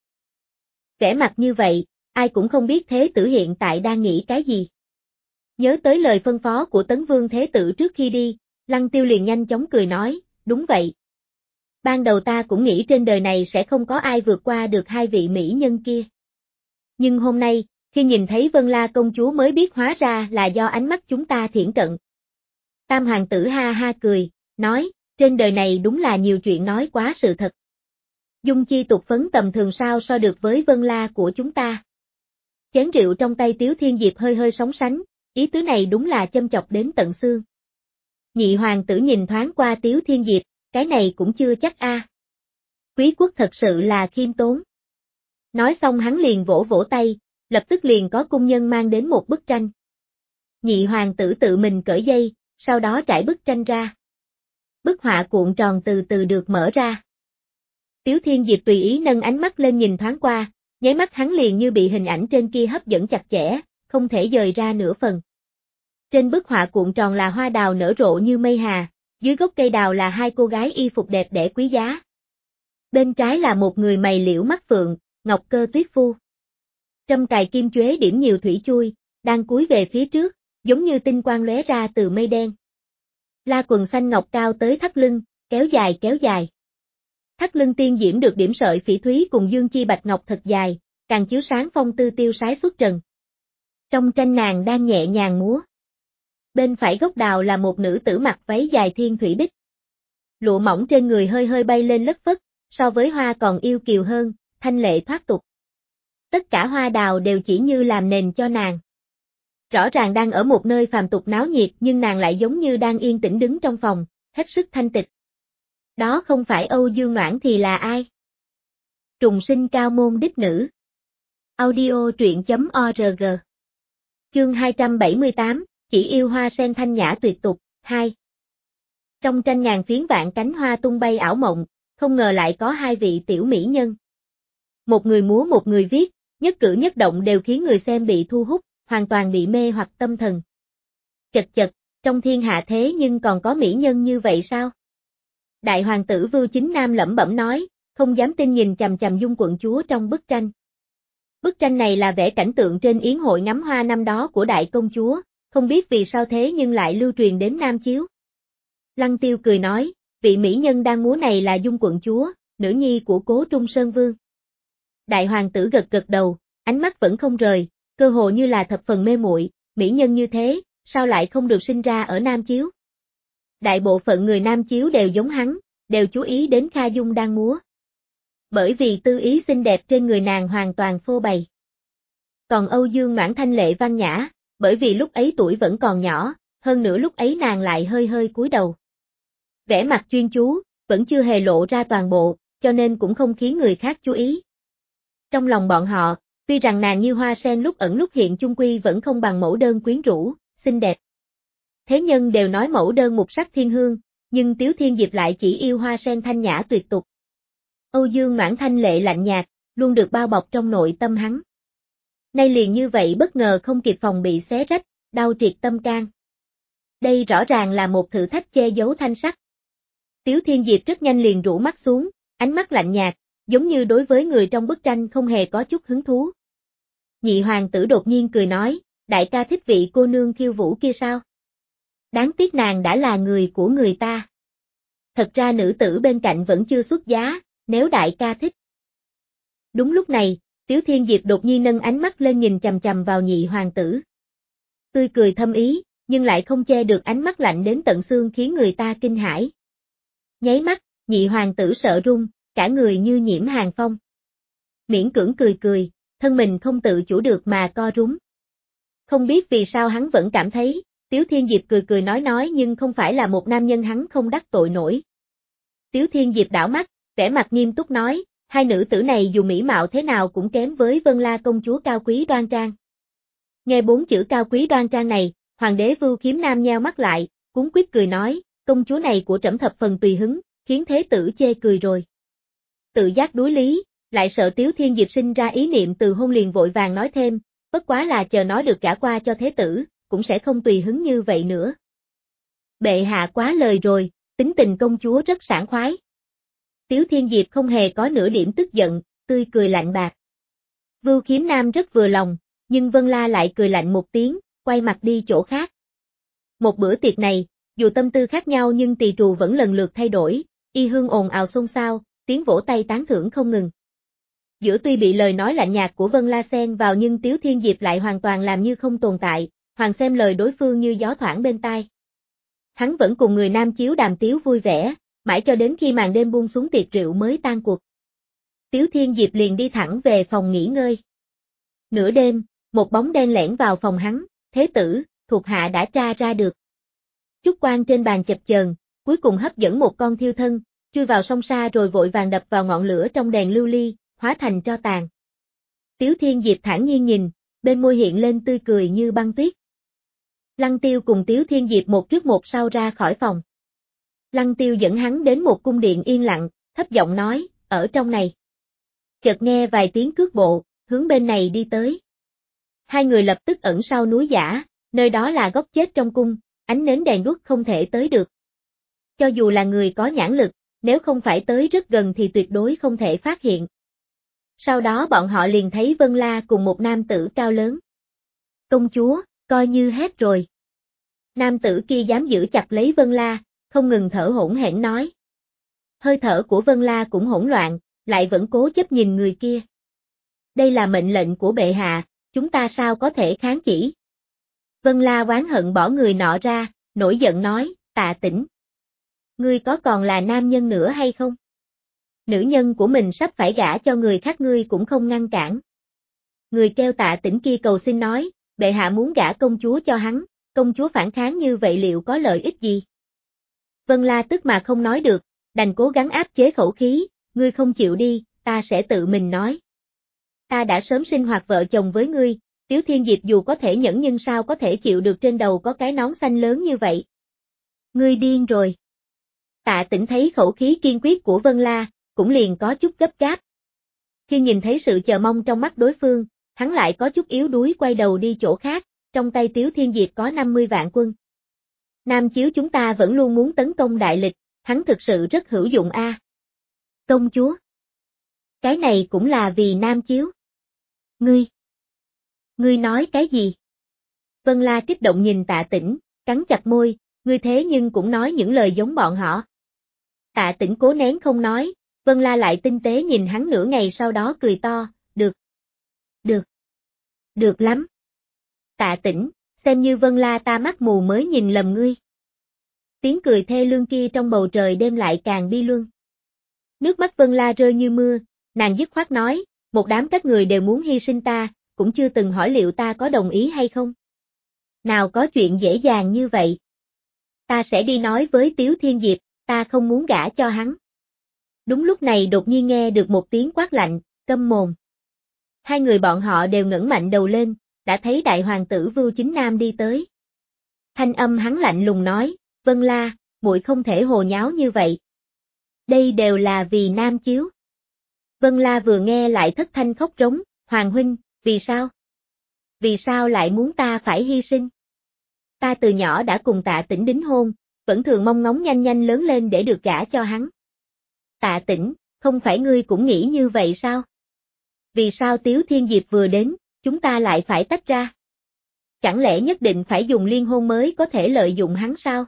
Vẻ mặt như vậy, ai cũng không biết thế tử hiện tại đang nghĩ cái gì. Nhớ tới lời phân phó của Tấn Vương Thế Tử trước khi đi, Lăng Tiêu liền nhanh chóng cười nói, đúng vậy. Ban đầu ta cũng nghĩ trên đời này sẽ không có ai vượt qua được hai vị mỹ nhân kia. Nhưng hôm nay, khi nhìn thấy Vân La công chúa mới biết hóa ra là do ánh mắt chúng ta thiển cận. Tam hoàng tử ha ha cười, nói, trên đời này đúng là nhiều chuyện nói quá sự thật. Dung chi tục phấn tầm thường sao so được với Vân La của chúng ta. Chén rượu trong tay Tiếu Thiên Diệp hơi hơi sóng sánh, ý tứ này đúng là châm chọc đến tận xương. Nhị hoàng tử nhìn thoáng qua Tiếu Thiên Diệp, cái này cũng chưa chắc a. À. Quý quốc thật sự là khiêm tốn. Nói xong hắn liền vỗ vỗ tay, lập tức liền có cung nhân mang đến một bức tranh. Nhị hoàng tử tự mình cởi dây, sau đó trải bức tranh ra. Bức họa cuộn tròn từ từ được mở ra. Tiếu Thiên Diệp tùy ý nâng ánh mắt lên nhìn thoáng qua, nháy mắt hắn liền như bị hình ảnh trên kia hấp dẫn chặt chẽ, không thể dời ra nửa phần. Trên bức họa cuộn tròn là hoa đào nở rộ như mây hà, dưới gốc cây đào là hai cô gái y phục đẹp đẽ quý giá. Bên trái là một người mày liễu mắt phượng, ngọc cơ tuyết phu. Trâm cài kim chuế điểm nhiều thủy chui, đang cúi về phía trước, giống như tinh quang lóe ra từ mây đen. La quần xanh ngọc cao tới thắt lưng, kéo dài kéo dài. Thắt lưng tiên diễm được điểm sợi phỉ thúy cùng dương chi bạch ngọc thật dài, càng chiếu sáng phong tư tiêu sái xuất trần. Trong tranh nàng đang nhẹ nhàng múa. Bên phải gốc đào là một nữ tử mặc váy dài thiên thủy bích. Lụa mỏng trên người hơi hơi bay lên lất phất, so với hoa còn yêu kiều hơn, thanh lệ thoát tục. Tất cả hoa đào đều chỉ như làm nền cho nàng. Rõ ràng đang ở một nơi phàm tục náo nhiệt nhưng nàng lại giống như đang yên tĩnh đứng trong phòng, hết sức thanh tịch. Đó không phải Âu Dương Noãn thì là ai? Trùng sinh cao môn đích nữ. Audio truyện.org. Chương hai trăm bảy mươi tám, chỉ yêu hoa sen thanh nhã tuyệt tục, hai. Trong tranh ngàn phiến vạn cánh hoa tung bay ảo mộng, không ngờ lại có hai vị tiểu mỹ nhân. Một người múa một người viết, nhất cử nhất động đều khiến người xem bị thu hút, hoàn toàn bị mê hoặc tâm thần. Chật chật, trong thiên hạ thế nhưng còn có mỹ nhân như vậy sao? Đại hoàng tử Vưu Chính Nam lẩm bẩm nói, không dám tin nhìn chằm chằm Dung quận chúa trong bức tranh. Bức tranh này là vẽ cảnh tượng trên yến hội ngắm hoa năm đó của đại công chúa, không biết vì sao thế nhưng lại lưu truyền đến Nam Chiếu. Lăng Tiêu cười nói, vị mỹ nhân đang múa này là Dung quận chúa, nữ nhi của Cố Trung Sơn Vương. Đại hoàng tử gật gật đầu, ánh mắt vẫn không rời, cơ hồ như là thập phần mê muội, mỹ nhân như thế, sao lại không được sinh ra ở Nam Chiếu? Đại bộ phận người Nam Chiếu đều giống hắn, đều chú ý đến Kha Dung đang múa. Bởi vì tư ý xinh đẹp trên người nàng hoàn toàn phô bày. Còn Âu Dương Noãn thanh lệ văn nhã, bởi vì lúc ấy tuổi vẫn còn nhỏ, hơn nữa lúc ấy nàng lại hơi hơi cúi đầu. Vẻ mặt chuyên chú, vẫn chưa hề lộ ra toàn bộ, cho nên cũng không khiến người khác chú ý. Trong lòng bọn họ, tuy rằng nàng như hoa sen lúc ẩn lúc hiện chung quy vẫn không bằng mẫu đơn quyến rũ, xinh đẹp. Thế nhân đều nói mẫu đơn mục sắc thiên hương, nhưng Tiếu Thiên Diệp lại chỉ yêu hoa sen thanh nhã tuyệt tục. Âu Dương Noãn thanh lệ lạnh nhạt, luôn được bao bọc trong nội tâm hắn. Nay liền như vậy bất ngờ không kịp phòng bị xé rách, đau triệt tâm can. Đây rõ ràng là một thử thách che giấu thanh sắc. Tiếu Thiên Diệp rất nhanh liền rũ mắt xuống, ánh mắt lạnh nhạt, giống như đối với người trong bức tranh không hề có chút hứng thú. Nhị hoàng tử đột nhiên cười nói, đại ca thích vị cô nương khiêu vũ kia sao? Đáng tiếc nàng đã là người của người ta. Thật ra nữ tử bên cạnh vẫn chưa xuất giá, nếu đại ca thích. Đúng lúc này, Tiếu Thiên Diệp đột nhiên nâng ánh mắt lên nhìn chằm chằm vào nhị hoàng tử. Tươi cười thâm ý, nhưng lại không che được ánh mắt lạnh đến tận xương khiến người ta kinh hãi. Nháy mắt, nhị hoàng tử sợ run, cả người như nhiễm hàn phong. Miễn cưỡng cười cười, thân mình không tự chủ được mà co rúm. Không biết vì sao hắn vẫn cảm thấy, Tiếu Thiên Diệp cười cười nói nói nhưng không phải là một nam nhân hắn không đắc tội nổi. Tiếu Thiên Diệp đảo mắt, vẻ mặt nghiêm túc nói, hai nữ tử này dù mỹ mạo thế nào cũng kém với Vân La công chúa cao quý đoan trang. Nghe bốn chữ cao quý đoan trang này, hoàng đế Vưu Khiếm Nam nheo mắt lại, cuống quýt cười nói, công chúa này của trẫm thập phần tùy hứng, khiến thế tử chê cười rồi. Tự giác đối lý, lại sợ Tiếu Thiên Diệp sinh ra ý niệm từ hôn liền vội vàng nói thêm, bất quá là chờ nói được gả qua cho thế tử, cũng sẽ không tùy hứng như vậy nữa. Bệ hạ quá lời rồi, tính tình công chúa rất sảng khoái. Tiếu Thiên Diệp không hề có nửa điểm tức giận, tươi cười lạnh bạc. Vưu Khiếm Nam rất vừa lòng, nhưng Vân La lại cười lạnh một tiếng, quay mặt đi chỗ khác. Một bữa tiệc này, dù tâm tư khác nhau nhưng tỳ trù vẫn lần lượt thay đổi, y hương ồn ào xôn xao, tiếng vỗ tay tán thưởng không ngừng. Giữa tuy bị lời nói lạnh nhạt của Vân La xen vào nhưng Tiếu Thiên Diệp lại hoàn toàn làm như không tồn tại, hoàn xem lời đối phương như gió thoảng bên tai. Hắn vẫn cùng người Nam Chiếu đàm tiếu vui vẻ, mãi cho đến khi màn đêm buông xuống tiệc rượu mới tan cuộc. Tiếu Thiên Diệp liền đi thẳng về phòng nghỉ ngơi. Nửa đêm, một bóng đen lẻn vào phòng hắn, thế tử, thuộc hạ đã tra ra được. Chút quan trên bàn chập chờn, cuối cùng hấp dẫn một con thiêu thân, chui vào song sa rồi vội vàng đập vào ngọn lửa trong đèn lưu ly, hóa thành tro tàn. Tiếu Thiên Diệp thản nhiên nhìn, bên môi hiện lên tươi cười như băng tuyết. Lăng Tiêu cùng Tiếu Thiên Diệp một trước một sau ra khỏi phòng. Lăng Tiêu dẫn hắn đến một cung điện yên lặng, thấp giọng nói, ở trong này. Chợt nghe vài tiếng cước bộ, hướng bên này đi tới. Hai người lập tức ẩn sau núi giả, Nơi đó là góc chết trong cung, ánh nến đèn đuốc không thể tới được. Cho dù là người có nhãn lực, nếu không phải tới rất gần thì tuyệt đối không thể phát hiện. Sau đó bọn họ liền thấy Vân La cùng một nam tử cao lớn. Công chúa, coi như hết rồi. Nam tử kia dám giữ chặt lấy Vân La, không ngừng thở hổn hển nói. Hơi thở của Vân La cũng hỗn loạn, lại vẫn cố chấp nhìn người kia. Đây là mệnh lệnh của bệ hạ, chúng ta sao có thể kháng chỉ. Vân La oán hận bỏ người nọ ra, nổi giận nói, Tạ Tĩnh. Ngươi có còn là nam nhân nữa hay không? Nữ nhân của mình sắp phải gả cho người khác ngươi cũng không ngăn cản. Người kêu Tạ Tĩnh kia cầu xin nói, bệ hạ muốn gả công chúa cho hắn, công chúa phản kháng như vậy liệu có lợi ích gì? Vân La tức mà không nói được, đành cố gắng áp chế khẩu khí, ngươi không chịu đi, ta sẽ tự mình nói. Ta đã sớm sinh hoạt vợ chồng với ngươi, Tiếu Thiên Diệp dù có thể nhẫn nhưng sao có thể chịu được trên đầu có cái nón xanh lớn như vậy. Ngươi điên rồi. Tạ Tĩnh thấy khẩu khí kiên quyết của Vân La, cũng liền có chút gấp gáp. Khi nhìn thấy sự chờ mong trong mắt đối phương, hắn lại có chút yếu đuối quay đầu đi chỗ khác, trong tay Tiếu Thiên Diệp có năm mươi vạn quân. Nam Chiếu chúng ta vẫn luôn muốn tấn công đại lịch, hắn thực sự rất hữu dụng a. À. Công chúa. Cái này cũng là vì Nam Chiếu. Ngươi. Ngươi nói cái gì? Vân La kích động nhìn Tạ Tĩnh, cắn chặt môi, ngươi thế nhưng cũng nói những lời giống bọn họ. Tạ Tĩnh cố nén không nói, Vân La lại tinh tế nhìn hắn nửa ngày sau đó cười to, được. Được. Được lắm. Tạ Tĩnh, xem như Vân La ta mắt mù mới nhìn lầm ngươi. Tiếng cười thê lương kia trong bầu trời đêm lại càng bi luân. Nước mắt Vân La rơi như mưa, nàng dứt khoát nói, một đám các người đều muốn hy sinh ta, cũng chưa từng hỏi liệu ta có đồng ý hay không. Nào có chuyện dễ dàng như vậy. Ta sẽ đi nói với Tiếu Thiên Diệp, ta không muốn gả cho hắn. Đúng lúc này đột nhiên nghe được một tiếng quát lạnh, câm mồm. Hai người bọn họ đều ngẩng mạnh đầu lên, đã thấy đại hoàng tử Vưu Chính Nam đi tới. Thanh âm hắn lạnh lùng nói, Vân La, muội không thể hồ nháo như vậy. Đây đều là vì Nam Chiếu. Vân La vừa nghe lại thất thanh khóc rống, Hoàng huynh, vì sao? Vì sao lại muốn ta phải hy sinh? Ta từ nhỏ đã cùng Tạ Tĩnh đính hôn, vẫn thường mong ngóng nhanh nhanh lớn lên để được gả cho hắn. Tạ Tĩnh, không phải ngươi cũng nghĩ như vậy sao? Vì sao Tiếu Thiên Diệp vừa đến, chúng ta lại phải tách ra? Chẳng lẽ nhất định phải dùng liên hôn mới có thể lợi dụng hắn sao?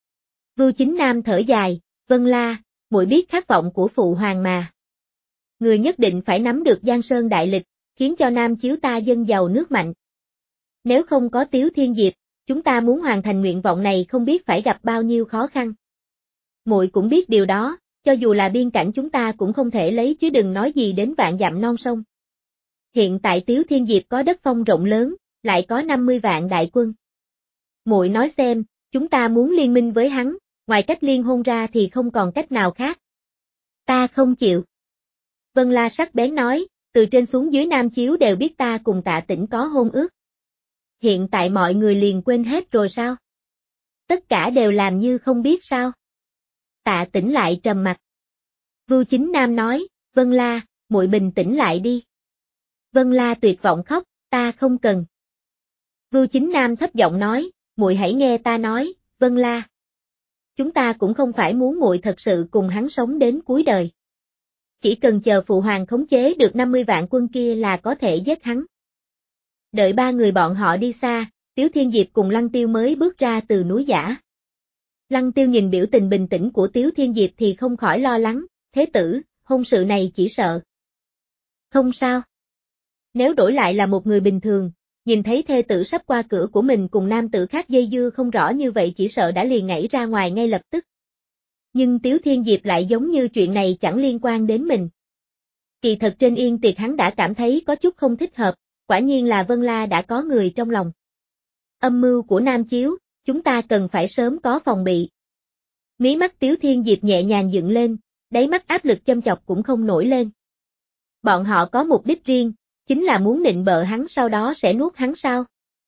Vưu Chính Nam thở dài, Vân La, muội biết khát vọng của phụ hoàng mà. Người nhất định phải nắm được Giang Sơn đại lịch, khiến cho Nam Chiếu ta dân giàu nước mạnh. Nếu không có Tiếu Thiên Diệp, chúng ta muốn hoàn thành nguyện vọng này không biết phải gặp bao nhiêu khó khăn. Muội cũng biết điều đó, cho dù là biên cảnh chúng ta cũng không thể lấy chứ đừng nói gì đến vạn dặm non sông. Hiện tại Tiếu Thiên Diệp có đất phong rộng lớn, lại có năm mươi vạn đại quân. Muội nói xem, chúng ta muốn liên minh với hắn, ngoài cách liên hôn ra thì không còn cách nào khác. Ta không chịu. Vân La sắc bén nói, từ trên xuống dưới Nam Chiếu đều biết ta cùng Tạ Tĩnh có hôn ước. Hiện tại mọi người liền quên hết rồi sao? Tất cả đều làm như không biết sao? Tạ Tĩnh lại trầm mặt. Vưu Chính Nam nói, Vân La, muội bình tĩnh lại đi. Vân La tuyệt vọng khóc, ta không cần. Vưu Chính Nam thấp giọng nói, muội hãy nghe ta nói, Vân La. Chúng ta cũng không phải muốn muội thật sự cùng hắn sống đến cuối đời. Chỉ cần chờ phụ hoàng khống chế được năm mươi vạn quân kia là có thể giết hắn. Đợi ba người bọn họ đi xa, Tiếu Thiên Diệp cùng Lăng Tiêu mới bước ra từ núi Giả. Lăng Tiêu nhìn biểu tình bình tĩnh của Tiếu Thiên Diệp thì không khỏi lo lắng, thế tử, hôn sự này chỉ sợ. Không sao. Nếu đổi lại là một người bình thường, nhìn thấy thê tử sắp qua cửa của mình cùng nam tử khác dây dưa không rõ như vậy chỉ sợ đã liền nhảy ra ngoài ngay lập tức. Nhưng Tiếu Thiên Diệp lại giống như chuyện này chẳng liên quan đến mình. Kỳ thật trên yên tiệc hắn đã cảm thấy có chút không thích hợp, quả nhiên là Vân La đã có người trong lòng. Âm mưu của Nam Chiếu, chúng ta cần phải sớm có phòng bị. Mí mắt Tiếu Thiên Diệp nhẹ nhàng dựng lên, đáy mắt áp lực châm chọc cũng không nổi lên. Bọn họ có mục đích riêng, chính là muốn nịnh bợ hắn sau đó sẽ nuốt hắn sao.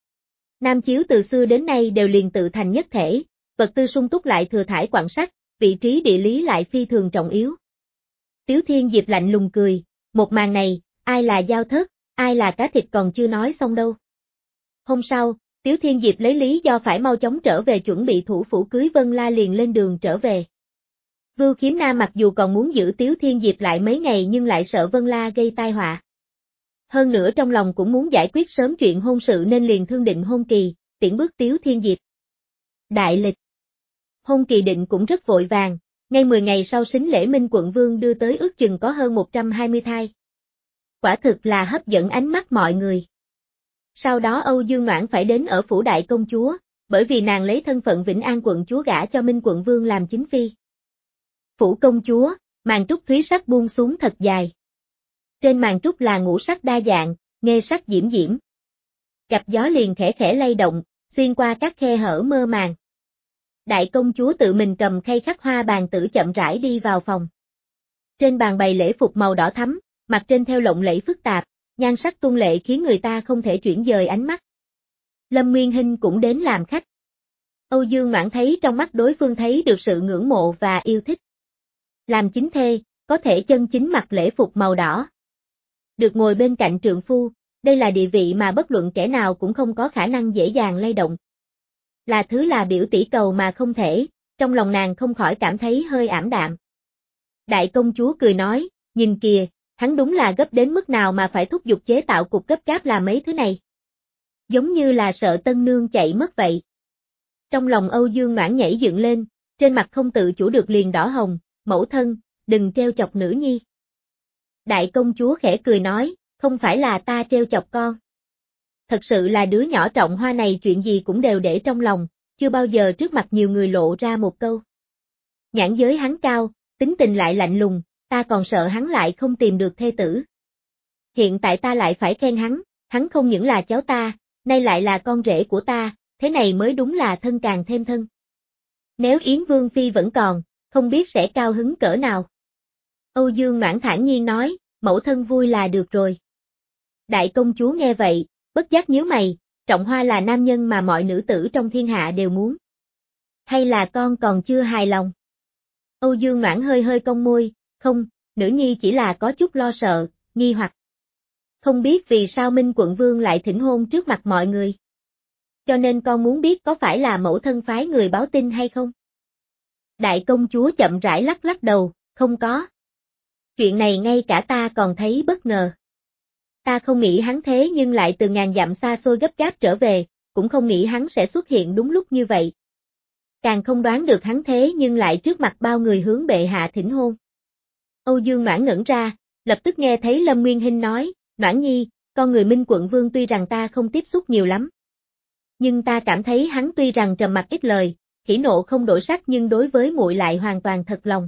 Nam Chiếu từ xưa đến nay đều liền tự thành nhất thể, vật tư sung túc lại thừa thải quặng sắt, vị trí địa lý lại phi thường trọng yếu. Tiếu Thiên Diệp lạnh lùng cười, một màn này, ai là Giao Thất, ai là cá thịt còn chưa nói xong đâu. Hôm sau, Tiếu Thiên Diệp lấy lý do phải mau chóng trở về chuẩn bị thủ phủ cưới Vân La liền lên đường trở về. Vưu Khiếm Nam mặc dù còn muốn giữ Tiếu Thiên Diệp lại mấy ngày nhưng lại sợ Vân La gây tai họa. Hơn nữa trong lòng cũng muốn giải quyết sớm chuyện hôn sự nên liền thương định hôn kỳ, tiễn bước Tiếu Thiên Diệp. Đại lịch. Hôn kỳ định cũng rất vội vàng, ngay mười ngày sau sính lễ Minh Quận Vương đưa tới ước chừng có hơn một trăm hai mươi thai. Quả thực là hấp dẫn ánh mắt mọi người. Sau đó Âu Dương Noãn phải đến ở phủ đại công chúa, bởi vì nàng lấy thân phận Vĩnh An quận chúa gả cho Minh Quận Vương làm chính phi. Phủ công chúa, màn trúc thúy sắc buông xuống thật dài. Trên màn trúc là ngũ sắc đa dạng, nghê sắc diễm diễm. Gặp gió liền khẽ khẽ lay động, xuyên qua các khe hở mơ màng. Đại công chúa tự mình cầm khay khắc hoa bàn tử chậm rãi đi vào phòng. Trên bàn bày lễ phục màu đỏ thắm, mặt trên theo lộng lẫy phức tạp, nhan sắc tuôn lệ khiến người ta không thể chuyển dời ánh mắt. Lâm Nguyên Hinh cũng đến làm khách. Âu Dương Noãn thấy trong mắt đối phương thấy được sự ngưỡng mộ và yêu thích. Làm chính thê, có thể chân chính mặc lễ phục màu đỏ. Được ngồi bên cạnh trượng phu, đây là địa vị mà bất luận kẻ nào cũng không có khả năng dễ dàng lay động. Là thứ là biểu tỷ cầu mà không thể, trong lòng nàng không khỏi cảm thấy hơi ảm đạm. Đại công chúa cười nói, nhìn kìa, hắn đúng là gấp đến mức nào mà phải thúc giục chế tạo cục gấp gáp làm mấy thứ này. Giống như là sợ tân nương chạy mất vậy. Trong lòng Âu Dương Noãn nhảy dựng lên, trên mặt không tự chủ được liền đỏ hồng, mẫu thân, đừng trêu chọc nữ nhi. Đại công chúa khẽ cười nói, không phải là ta trêu chọc con. Thật sự là đứa nhỏ Trọng Hoa này chuyện gì cũng đều để trong lòng, chưa bao giờ trước mặt nhiều người lộ ra một câu. Nhãn giới hắn cao, tính tình lại lạnh lùng, ta còn sợ hắn lại không tìm được thê tử. Hiện tại ta lại phải khen hắn, hắn không những là cháu ta, nay lại là con rể của ta, thế này mới đúng là thân càng thêm thân. Nếu Yến Vương Phi vẫn còn, không biết sẽ cao hứng cỡ nào. Âu Dương Noãn thản nhiên nói, mẫu thân vui là được rồi. Đại công chúa nghe vậy, bất giác nhíu mày, Trọng Hoa là nam nhân mà mọi nữ tử trong thiên hạ đều muốn. Hay là con còn chưa hài lòng? Âu Dương Noãn hơi hơi cong môi, không, nữ nhi chỉ là có chút lo sợ, nghi hoặc. Không biết vì sao Minh Quận Vương lại thỉnh hôn trước mặt mọi người. Cho nên con muốn biết có phải là mẫu thân phái người báo tin hay không? Đại công chúa chậm rãi lắc lắc đầu, không có. Chuyện này ngay cả ta còn thấy bất ngờ. Ta không nghĩ hắn thế nhưng lại từ ngàn dặm xa xôi gấp gáp trở về, cũng không nghĩ hắn sẽ xuất hiện đúng lúc như vậy. Càng không đoán được hắn thế nhưng lại trước mặt bao người hướng bệ hạ thỉnh hôn. Âu Dương Noãn ngẩn ra, lập tức nghe thấy Lâm Nguyên Hinh nói, Noãn nhi, con người Minh Quận Vương tuy rằng ta không tiếp xúc nhiều lắm. Nhưng ta cảm thấy hắn tuy rằng trầm mặc ít lời, hỉ nộ không đổi sắc nhưng đối với muội lại hoàn toàn thật lòng.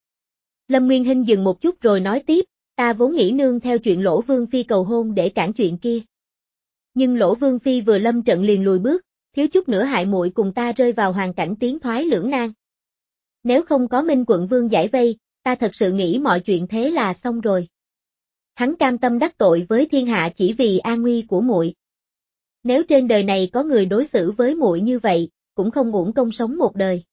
Lâm Nguyên Hinh dừng một chút rồi nói tiếp, ta vốn nghĩ nương theo chuyện Lỗ Vương Phi cầu hôn để cản chuyện kia. Nhưng Lỗ Vương Phi vừa lâm trận liền lùi bước, thiếu chút nữa hại muội cùng ta rơi vào hoàn cảnh tiến thoái lưỡng nan. Nếu không có Minh Quận Vương giải vây, ta thật sự nghĩ mọi chuyện thế là xong rồi. Hắn cam tâm đắc tội với thiên hạ chỉ vì an nguy của muội. Nếu trên đời này có người đối xử với muội như vậy, cũng không uổng công sống một đời.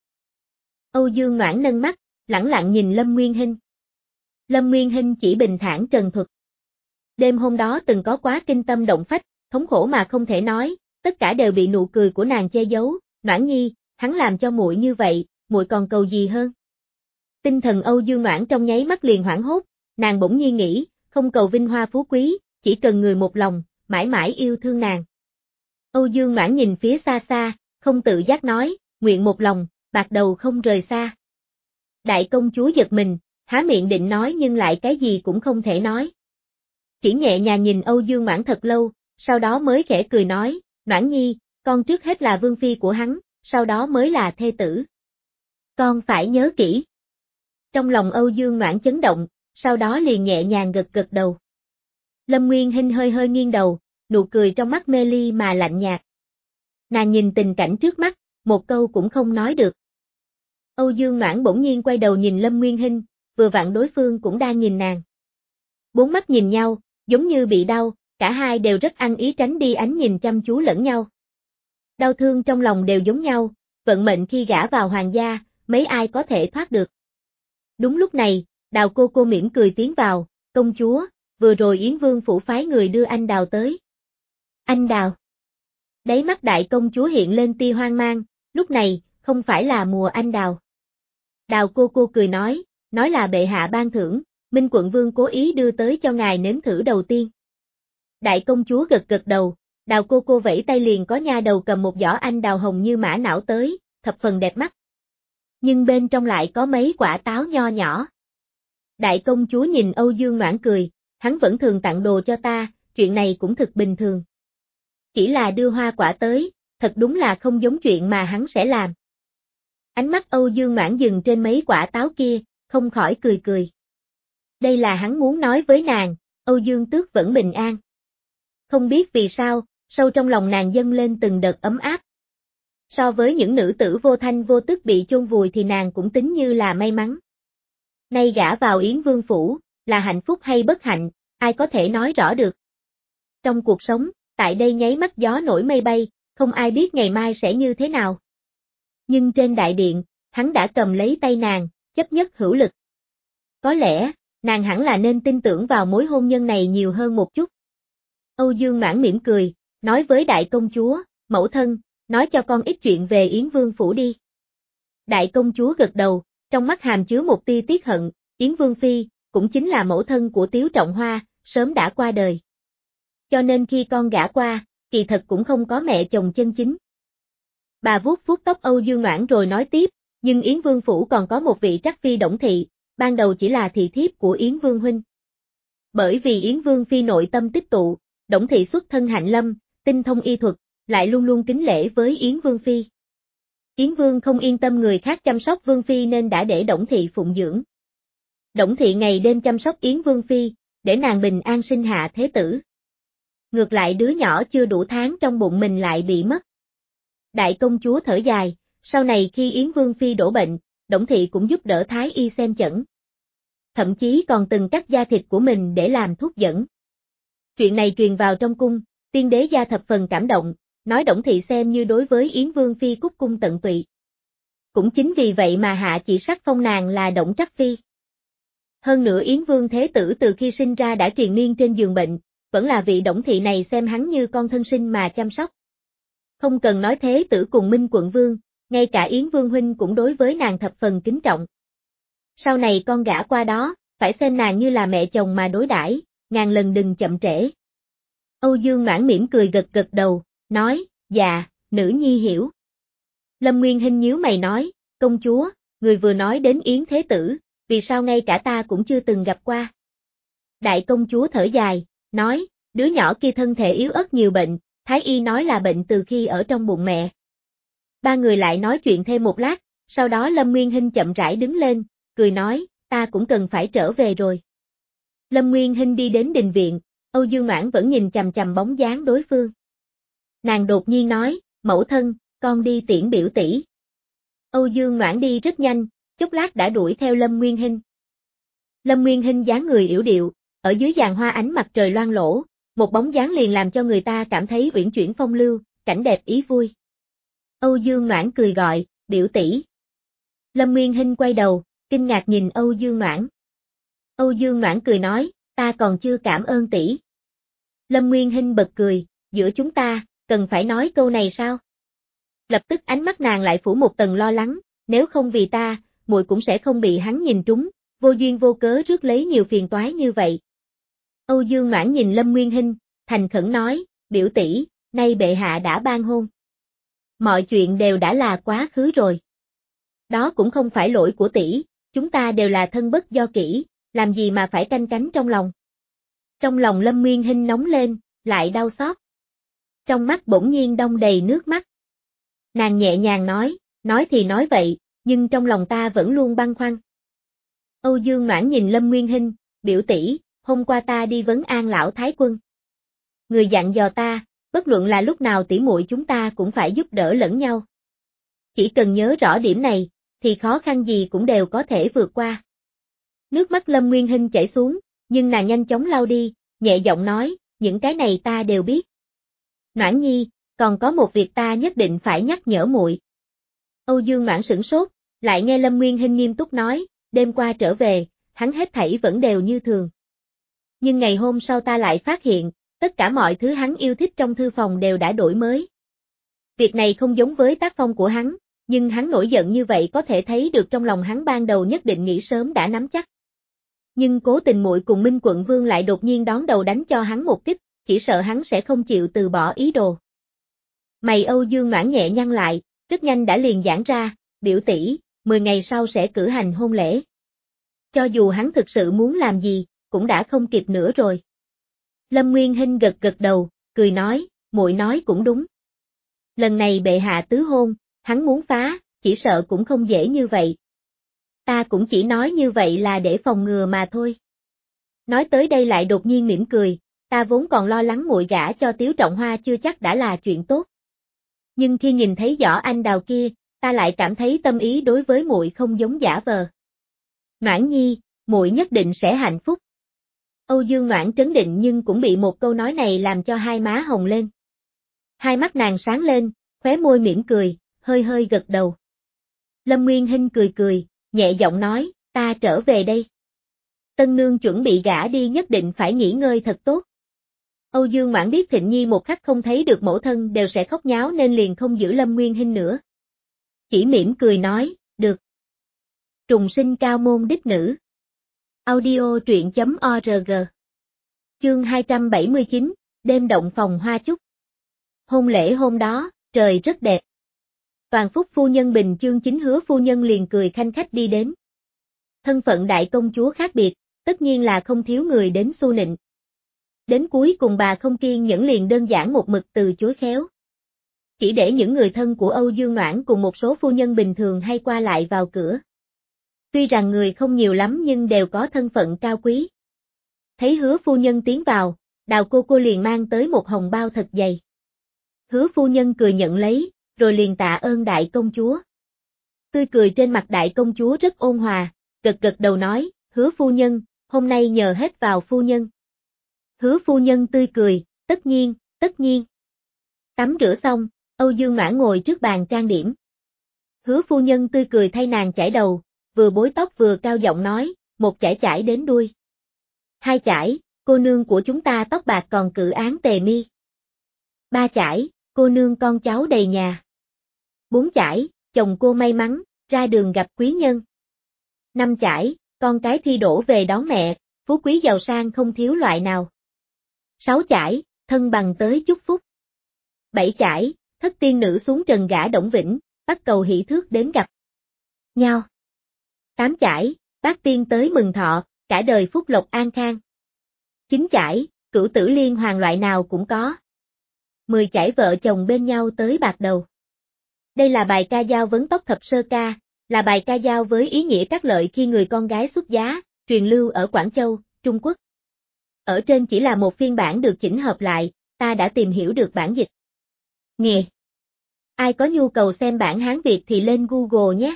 Âu Dương Noãn nâng mắt, lẳng lặng nhìn Lâm Nguyên Hinh. Lâm Nguyên Hinh chỉ bình thản trần thuật. Đêm hôm đó từng có quá kinh tâm động phách, thống khổ mà không thể nói, tất cả đều bị nụ cười của nàng che giấu, Noãn nhi, hắn làm cho muội như vậy, muội còn cầu gì hơn? Tinh thần Âu Dương Noãn trong nháy mắt liền hoảng hốt, nàng bỗng nhiên nghĩ, không cầu vinh hoa phú quý, chỉ cần người một lòng, mãi mãi yêu thương nàng. Âu Dương Noãn nhìn phía xa xa, không tự giác nói, nguyện một lòng, bạc đầu không rời xa. Đại công chúa giật mình, há miệng định nói nhưng lại cái gì cũng không thể nói. Chỉ nhẹ nhàng nhìn Âu Dương Noãn thật lâu, sau đó mới khẽ cười nói, Noãn nhi, con trước hết là vương phi của hắn, sau đó mới là thê tử. Con phải nhớ kỹ. Trong lòng Âu Dương Noãn chấn động, sau đó liền nhẹ nhàng gật gật đầu. Lâm Nguyên Hinh hơi hơi nghiêng đầu, nụ cười trong mắt mê ly mà lạnh nhạt. Nàng nhìn tình cảnh trước mắt, một câu cũng không nói được. Âu Dương Noãn bỗng nhiên quay đầu nhìn Lâm Nguyên Hinh, vừa vặn đối phương cũng đang nhìn nàng. Bốn mắt nhìn nhau, giống như bị đau, cả hai đều rất ăn ý tránh đi ánh nhìn chăm chú lẫn nhau. Đau thương trong lòng đều giống nhau, vận mệnh khi gả vào hoàng gia, mấy ai có thể thoát được. Đúng lúc này, Đào cô cô mỉm cười tiến vào, công chúa, vừa rồi Yến Vương phủ phái người đưa anh Đào tới. Anh Đào. Đáy mắt đại công chúa hiện lên tia hoang mang, lúc này, không phải là mùa anh đào. Đào cô cô cười nói, nói là bệ hạ ban thưởng, Minh quận vương cố ý đưa tới cho ngài nếm thử đầu tiên. Đại công chúa gật gật đầu, đào cô cô vẫy tay liền có nha đầu cầm một giỏ anh đào hồng như mã não tới, thập phần đẹp mắt. Nhưng bên trong lại có mấy quả táo nho nhỏ. Đại công chúa nhìn Âu Dương Noãn cười, hắn vẫn thường tặng đồ cho ta, chuyện này cũng thực bình thường. Chỉ là đưa hoa quả tới, thật đúng là không giống chuyện mà hắn sẽ làm. Ánh mắt Âu Dương Noãn dừng trên mấy quả táo kia, không khỏi cười cười. Đây là hắn muốn nói với nàng, Âu Dương Tước vẫn bình an. Không biết vì sao, sâu trong lòng nàng dâng lên từng đợt ấm áp. So với những nữ tử vô thanh vô tức bị chôn vùi thì nàng cũng tính như là may mắn. Nay gả vào Yến Vương phủ, là hạnh phúc hay bất hạnh, ai có thể nói rõ được. Trong cuộc sống, tại đây nháy mắt gió nổi mây bay, không ai biết ngày mai sẽ như thế nào. Nhưng trên đại điện, hắn đã cầm lấy tay nàng, chấp nhất hữu lực. Có lẽ, nàng hẳn là nên tin tưởng vào mối hôn nhân này nhiều hơn một chút. Âu Dương Noãn mỉm cười, nói với đại công chúa, mẫu thân, nói cho con ít chuyện về Yến Vương phủ đi. Đại công chúa gật đầu, trong mắt hàm chứa một tia tiếc hận, Yến Vương phi, cũng chính là mẫu thân của Tiếu Trọng Hoa, sớm đã qua đời. Cho nên khi con gả qua, kỳ thật cũng không có mẹ chồng chân chính. Bà vuốt vuốt tóc Âu Dương Noãn rồi nói tiếp, nhưng Yến Vương phủ còn có một vị trắc phi Đổng Thị, ban đầu chỉ là thị thiếp của Yến Vương huynh. Bởi vì Yến Vương phi nội tâm tích tụ, Đổng Thị xuất thân hạnh lâm, tinh thông y thuật, lại luôn luôn kính lễ với Yến Vương phi. Yến Vương không yên tâm người khác chăm sóc Vương phi nên đã để Đổng Thị phụng dưỡng. Đổng Thị ngày đêm chăm sóc Yến Vương phi, để nàng bình an sinh hạ thế tử. Ngược lại đứa nhỏ chưa đủ tháng trong bụng mình lại bị mất. Đại công chúa thở dài, sau này khi Yến Vương phi đổ bệnh, Đổng Thị cũng giúp đỡ thái y xem chẩn. Thậm chí còn từng cắt da thịt của mình để làm thuốc dẫn. Chuyện này truyền vào trong cung, tiên đế gia thập phần cảm động, nói Đổng Thị xem như đối với Yến Vương phi cúc cung tận tụy. Cũng chính vì vậy mà hạ chỉ sắc phong nàng là Đổng Trắc phi. Hơn nữa Yến Vương thế tử từ khi sinh ra đã triền miên trên giường bệnh, vẫn là vị Đổng Thị này xem hắn như con thân sinh mà chăm sóc. Không cần nói thế tử cùng Minh quận vương, ngay cả Yến Vương huynh cũng đối với nàng thập phần kính trọng. Sau này con gả qua đó, phải xem nàng như là mẹ chồng mà đối đãi, ngàn lần đừng chậm trễ. Âu Dương Noãn mỉm cười gật gật đầu, nói, dạ, nữ nhi hiểu. Lâm Nguyên Hinh nhíu mày nói, công chúa, người vừa nói đến Yến thế tử, vì sao ngay cả ta cũng chưa từng gặp qua. Đại công chúa thở dài, nói, đứa nhỏ kia thân thể yếu ớt nhiều bệnh, thái y nói là bệnh từ khi ở trong bụng mẹ. Ba người lại nói chuyện thêm một lát, sau đó Lâm Nguyên Hinh chậm rãi đứng lên, cười nói, ta cũng cần phải trở về rồi. Lâm Nguyên Hinh đi đến đình viện, Âu Dương Noãn vẫn nhìn chằm chằm bóng dáng đối phương. Nàng đột nhiên nói, mẫu thân, con đi tiễn biểu tỷ. Âu Dương Noãn đi rất nhanh, chốc lát đã đuổi theo Lâm Nguyên Hinh. Lâm Nguyên Hinh dáng người yểu điệu, ở dưới giàn hoa ánh mặt trời loang lổ, một bóng dáng liền làm cho người ta cảm thấy uyển chuyển phong lưu, cảnh đẹp ý vui. Âu Dương Noãn cười gọi, biểu tỷ. Lâm Nguyên Hinh quay đầu, kinh ngạc nhìn Âu Dương Noãn. Âu Dương Noãn cười nói, ta còn chưa cảm ơn tỷ. Lâm Nguyên Hinh bật cười, giữa chúng ta, cần phải nói câu này sao? Lập tức ánh mắt nàng lại phủ một tầng lo lắng, nếu không vì ta, muội cũng sẽ không bị hắn nhìn trúng, vô duyên vô cớ rước lấy nhiều phiền toái như vậy. Âu Dương Noãn nhìn Lâm Nguyên Hinh, thành khẩn nói, biểu tỷ, nay bệ hạ đã ban hôn. Mọi chuyện đều đã là quá khứ rồi. Đó cũng không phải lỗi của tỷ, chúng ta đều là thân bất do kỹ, làm gì mà phải canh cánh trong lòng. Trong lòng Lâm Nguyên Hinh nóng lên, lại đau xót. Trong mắt bỗng nhiên đong đầy nước mắt. Nàng nhẹ nhàng nói, nói thì nói vậy, nhưng trong lòng ta vẫn luôn băn khoăn. Âu Dương Noãn nhìn Lâm Nguyên Hinh, biểu tỷ, hôm qua ta đi vấn an lão thái quân. Người dặn dò ta, bất luận là lúc nào tỷ muội chúng ta cũng phải giúp đỡ lẫn nhau. Chỉ cần nhớ rõ điểm này, thì khó khăn gì cũng đều có thể vượt qua. Nước mắt Lâm Nguyên Hinh chảy xuống, nhưng nàng nhanh chóng lau đi, nhẹ giọng nói, những cái này ta đều biết. Noãn nhi, còn có một việc ta nhất định phải nhắc nhở muội. Âu Dương Noãn sửng sốt, lại nghe Lâm Nguyên Hinh nghiêm túc nói, đêm qua trở về, hắn hết thảy vẫn đều như thường. Nhưng ngày hôm sau ta lại phát hiện, tất cả mọi thứ hắn yêu thích trong thư phòng đều đã đổi mới. Việc này không giống với tác phong của hắn, nhưng hắn nổi giận như vậy có thể thấy được trong lòng hắn ban đầu nhất định nghĩ sớm đã nắm chắc. Nhưng cố tình muội cùng Minh Quận Vương lại đột nhiên đón đầu đánh cho hắn một kích, chỉ sợ hắn sẽ không chịu từ bỏ ý đồ. Mày Âu Dương Noãn nhẹ nhăn lại, rất nhanh đã liền giãn ra, biểu tỷ, mười ngày sau sẽ cử hành hôn lễ. Cho dù hắn thực sự muốn làm gì, cũng đã không kịp nữa rồi. Lâm Nguyên Hinh gật gật đầu, cười nói, muội nói cũng đúng. Lần này bệ hạ tứ hôn, hắn muốn phá, chỉ sợ cũng không dễ như vậy. Ta cũng chỉ nói như vậy là để phòng ngừa mà thôi. Nói tới đây lại đột nhiên mỉm cười, ta vốn còn lo lắng muội gả cho Tiếu Trọng Hoa chưa chắc đã là chuyện tốt. Nhưng khi nhìn thấy Võ Anh Đào kia, ta lại cảm thấy tâm ý đối với muội không giống giả vờ. Noãn Nhi, muội nhất định sẽ hạnh phúc. Âu Dương Noãn trấn định nhưng cũng bị một câu nói này làm cho hai má hồng lên. Hai mắt nàng sáng lên, khóe môi mỉm cười, hơi hơi gật đầu. Lâm Nguyên Hinh cười cười, nhẹ giọng nói, ta trở về đây. Tân nương chuẩn bị gả đi nhất định phải nghỉ ngơi thật tốt. Âu Dương Noãn biết Thịnh Nhi một khắc không thấy được mẫu thân đều sẽ khóc nháo nên liền không giữ Lâm Nguyên Hinh nữa. Chỉ mỉm cười nói, được. Trùng sinh cao môn đích nữ. Audio truyện chấm org. Chương hai trăm bảy mươi chín, đêm động phòng hoa chúc. Hôn lễ hôm đó, trời rất đẹp. Toàn Phúc phu nhân bình chương chính Hứa phu nhân liền cười khanh khách đi đến. Thân phận đại công chúa khác biệt, tất nhiên là không thiếu người đến xu nịnh. Đến cuối cùng bà không kiên nhẫn liền đơn giản một mực từ chối khéo. Chỉ để những người thân của Âu Dương Noãn cùng một số phu nhân bình thường hay qua lại vào cửa. Tuy rằng người không nhiều lắm nhưng đều có thân phận cao quý. Thấy Hứa phu nhân tiến vào, Đào cô cô liền mang tới một hồng bao thật dày. Hứa phu nhân cười nhận lấy, rồi liền tạ ơn đại công chúa. Tươi cười trên mặt đại công chúa rất ôn hòa, gật gật đầu nói, Hứa phu nhân, hôm nay nhờ hết vào phu nhân. Hứa phu nhân tươi cười, tất nhiên, tất nhiên. Tắm rửa xong, Âu Dương Noãn ngồi trước bàn trang điểm. Hứa phu nhân tươi cười thay nàng chải đầu, vừa bối tóc vừa cao giọng nói, một chải chải đến đuôi. Hai chải, cô nương của chúng ta tóc bạc còn cự án tề mi. Ba chải, cô nương con cháu đầy nhà. Bốn chải, chồng cô may mắn, ra đường gặp quý nhân. Năm chải, con cái thi đỗ về đón mẹ, phú quý giàu sang không thiếu loại nào. Sáu chải, thân bằng tới chúc phúc. Bảy chải, thất tiên nữ xuống trần gả Đổng Vĩnh, bắt cầu hỷ thước đến gặp nhau. Tám chải, bác tiên tới mừng thọ, cả đời phúc lộc an khang. Chín chải, cửu tử liên hoàn loại nào cũng có. Mười chải vợ chồng bên nhau tới bạc đầu. Đây là bài ca dao vấn tóc thập sơ ca, là bài ca dao với ý nghĩa các lợi khi người con gái xuất giá, truyền lưu ở Quảng Châu, Trung Quốc. Ở trên chỉ là một phiên bản được chỉnh hợp lại, ta đã tìm hiểu được bản dịch. Nghe! Ai có nhu cầu xem bản Hán Việt thì lên Google nhé.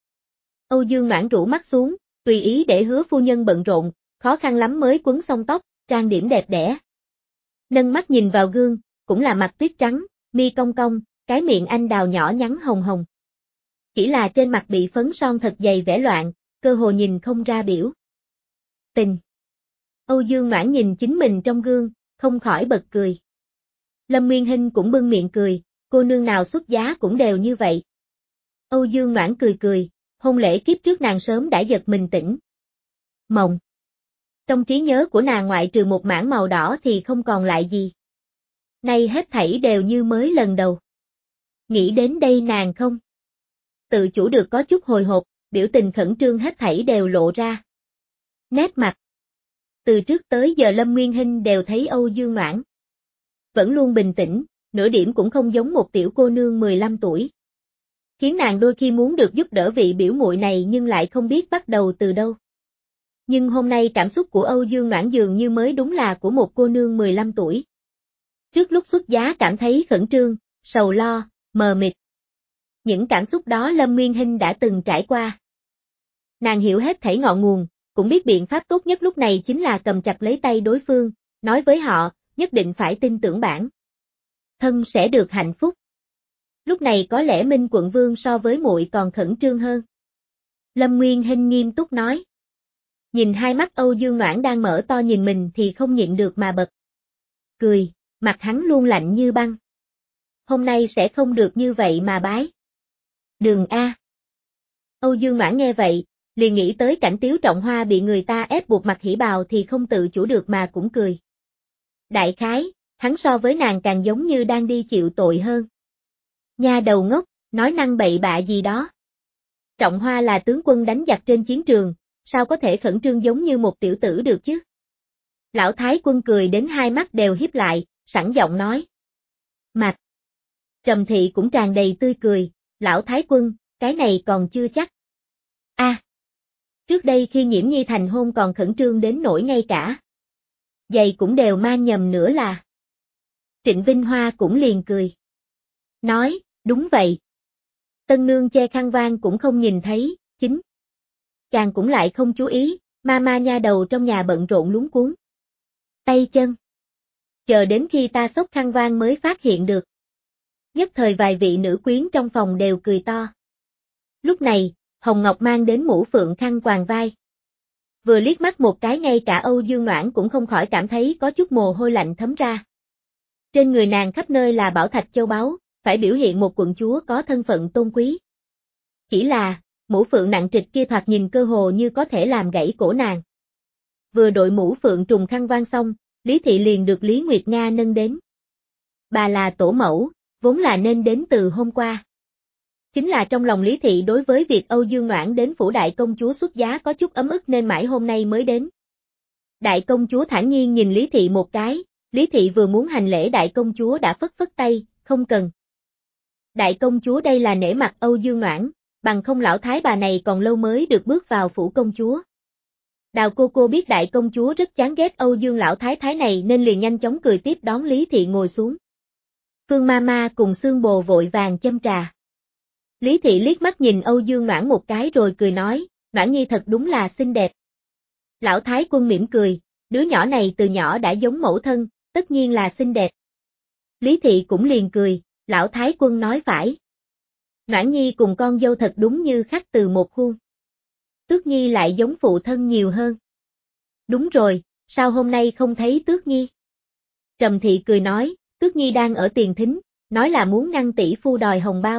Âu Dương Noãn rũ mắt xuống, tùy ý để Hứa phu nhân bận rộn, khó khăn lắm mới quấn xong tóc, trang điểm đẹp đẽ. Nâng mắt nhìn vào gương, cũng là mặt tuyết trắng, mi cong cong, cái miệng anh đào nhỏ nhắn hồng hồng. Chỉ là trên mặt bị phấn son thật dày vẻ loạn, cơ hồ nhìn không ra biểu tình. Âu Dương Noãn nhìn chính mình trong gương, không khỏi bật cười. Lâm Nguyên Hinh cũng bưng miệng cười, cô nương nào xuất giá cũng đều như vậy. Âu Dương Noãn cười cười, hôn lễ kiếp trước nàng sớm đã giật mình tỉnh mộng. Trong trí nhớ của nàng ngoại trừ một mảng màu đỏ thì không còn lại gì. Nay hết thảy đều như mới lần đầu. Nghĩ đến đây nàng không tự chủ được có chút hồi hộp, biểu tình khẩn trương hết thảy đều lộ ra. Nét mặt. Từ trước tới giờ Lâm Nguyên Hinh đều thấy Âu Dương Noãn vẫn luôn bình tĩnh, nửa điểm cũng không giống một tiểu cô nương mười lăm tuổi. Khiến nàng đôi khi muốn được giúp đỡ vị biểu muội này nhưng lại không biết bắt đầu từ đâu. Nhưng hôm nay cảm xúc của Âu Dương Noãn dường như mới đúng là của một cô nương mười lăm tuổi. Trước lúc xuất giá cảm thấy khẩn trương, sầu lo, mờ mịt. Những cảm xúc đó Lâm Nguyên Hinh đã từng trải qua. Nàng hiểu hết thảy ngọn nguồn, cũng biết biện pháp tốt nhất lúc này chính là cầm chặt lấy tay đối phương, nói với họ, nhất định phải tin tưởng bản thân sẽ được hạnh phúc. Lúc này có lẽ Minh Quận Vương so với muội còn khẩn trương hơn. Lâm Nguyên Hinh nghiêm túc nói. Nhìn hai mắt Âu Dương Noãn đang mở to nhìn mình thì không nhịn được mà bật cười, mặt hắn luôn lạnh như băng. hôm nay sẽ không được như vậy mà bái. Đường A. Âu Dương Noãn nghe vậy, liền nghĩ tới cảnh Tiếu Trọng Hoa bị người ta ép buộc mặc hỉ bào thì không tự chủ được mà cũng cười. Đại khái, hắn so với nàng càng giống như đang đi chịu tội hơn. Nha đầu ngốc, nói năng bậy bạ gì đó. Trọng Hoa là tướng quân đánh giặc trên chiến trường, sao có thể khẩn trương giống như một tiểu tử được chứ? Lão Thái Quân cười đến hai mắt đều híp lại, sẵn giọng nói. Mạch. Trầm Thị cũng tràn đầy tươi cười, Lão Thái Quân, cái này còn chưa chắc. A. À, trước đây khi Nhiễm Nhi thành hôn còn khẩn trương đến nỗi ngay cả giày cũng đều mang nhầm nữa là. Trịnh Vinh Hoa cũng liền cười. Nói, đúng vậy. Tân nương che khăn vang cũng không nhìn thấy, chính. Chàng cũng lại không chú ý, ma ma nha đầu trong nhà bận rộn luống cuống. Tay chân. Chờ đến khi ta xốc khăn vang mới phát hiện được. Nhất thời vài vị nữ quyến trong phòng đều cười to. Lúc này, Hồng Ngọc mang đến mũ phượng khăn quàng vai. Vừa liếc mắt một cái ngay cả Âu Dương Noãn cũng không khỏi cảm thấy có chút mồ hôi lạnh thấm ra. Trên người nàng khắp nơi là bảo thạch châu báu, phải biểu hiện một quận chúa có thân phận tôn quý. Chỉ là, mũ phượng nặng trịch kia thoạt nhìn cơ hồ như có thể làm gãy cổ nàng. Vừa đội mũ phượng trùng khăn vang xong, Lý Thị liền được Lý Nguyệt Nga nâng đến. Bà là tổ mẫu, vốn là nên đến từ hôm qua. Chính là trong lòng Lý Thị đối với việc Âu Dương Noãn đến phủ đại công chúa xuất giá có chút ấm ức nên mãi hôm nay mới đến. Đại công chúa thản nhiên nhìn Lý Thị một cái, Lý Thị vừa muốn hành lễ đại công chúa đã phất phất tay, không cần. Đại công chúa đây là nể mặt Âu Dương Noãn, bằng không lão thái bà này còn lâu mới được bước vào phủ công chúa. Đào cô cô biết đại công chúa rất chán ghét Âu Dương lão thái thái này nên liền nhanh chóng cười tiếp đón Lý Thị ngồi xuống. Phương Mama cùng Xương Bồ vội vàng châm trà. Lý Thị liếc mắt nhìn Âu Dương Noãn một cái rồi cười nói, Noãn Nhi thật đúng là xinh đẹp. Lão Thái Quân mỉm cười, đứa nhỏ này từ nhỏ đã giống mẫu thân, tất nhiên là xinh đẹp. Lý Thị cũng liền cười, Lão Thái Quân nói phải. Noãn Nhi cùng con dâu thật đúng như khắc từ một khuôn. Tước Nhi lại giống phụ thân nhiều hơn. Đúng rồi, sao hôm nay không thấy Tước Nhi? Trầm Thị cười nói, Tước Nhi đang ở tiền thính, nói là muốn ngăn tỷ phu đòi hồng bao.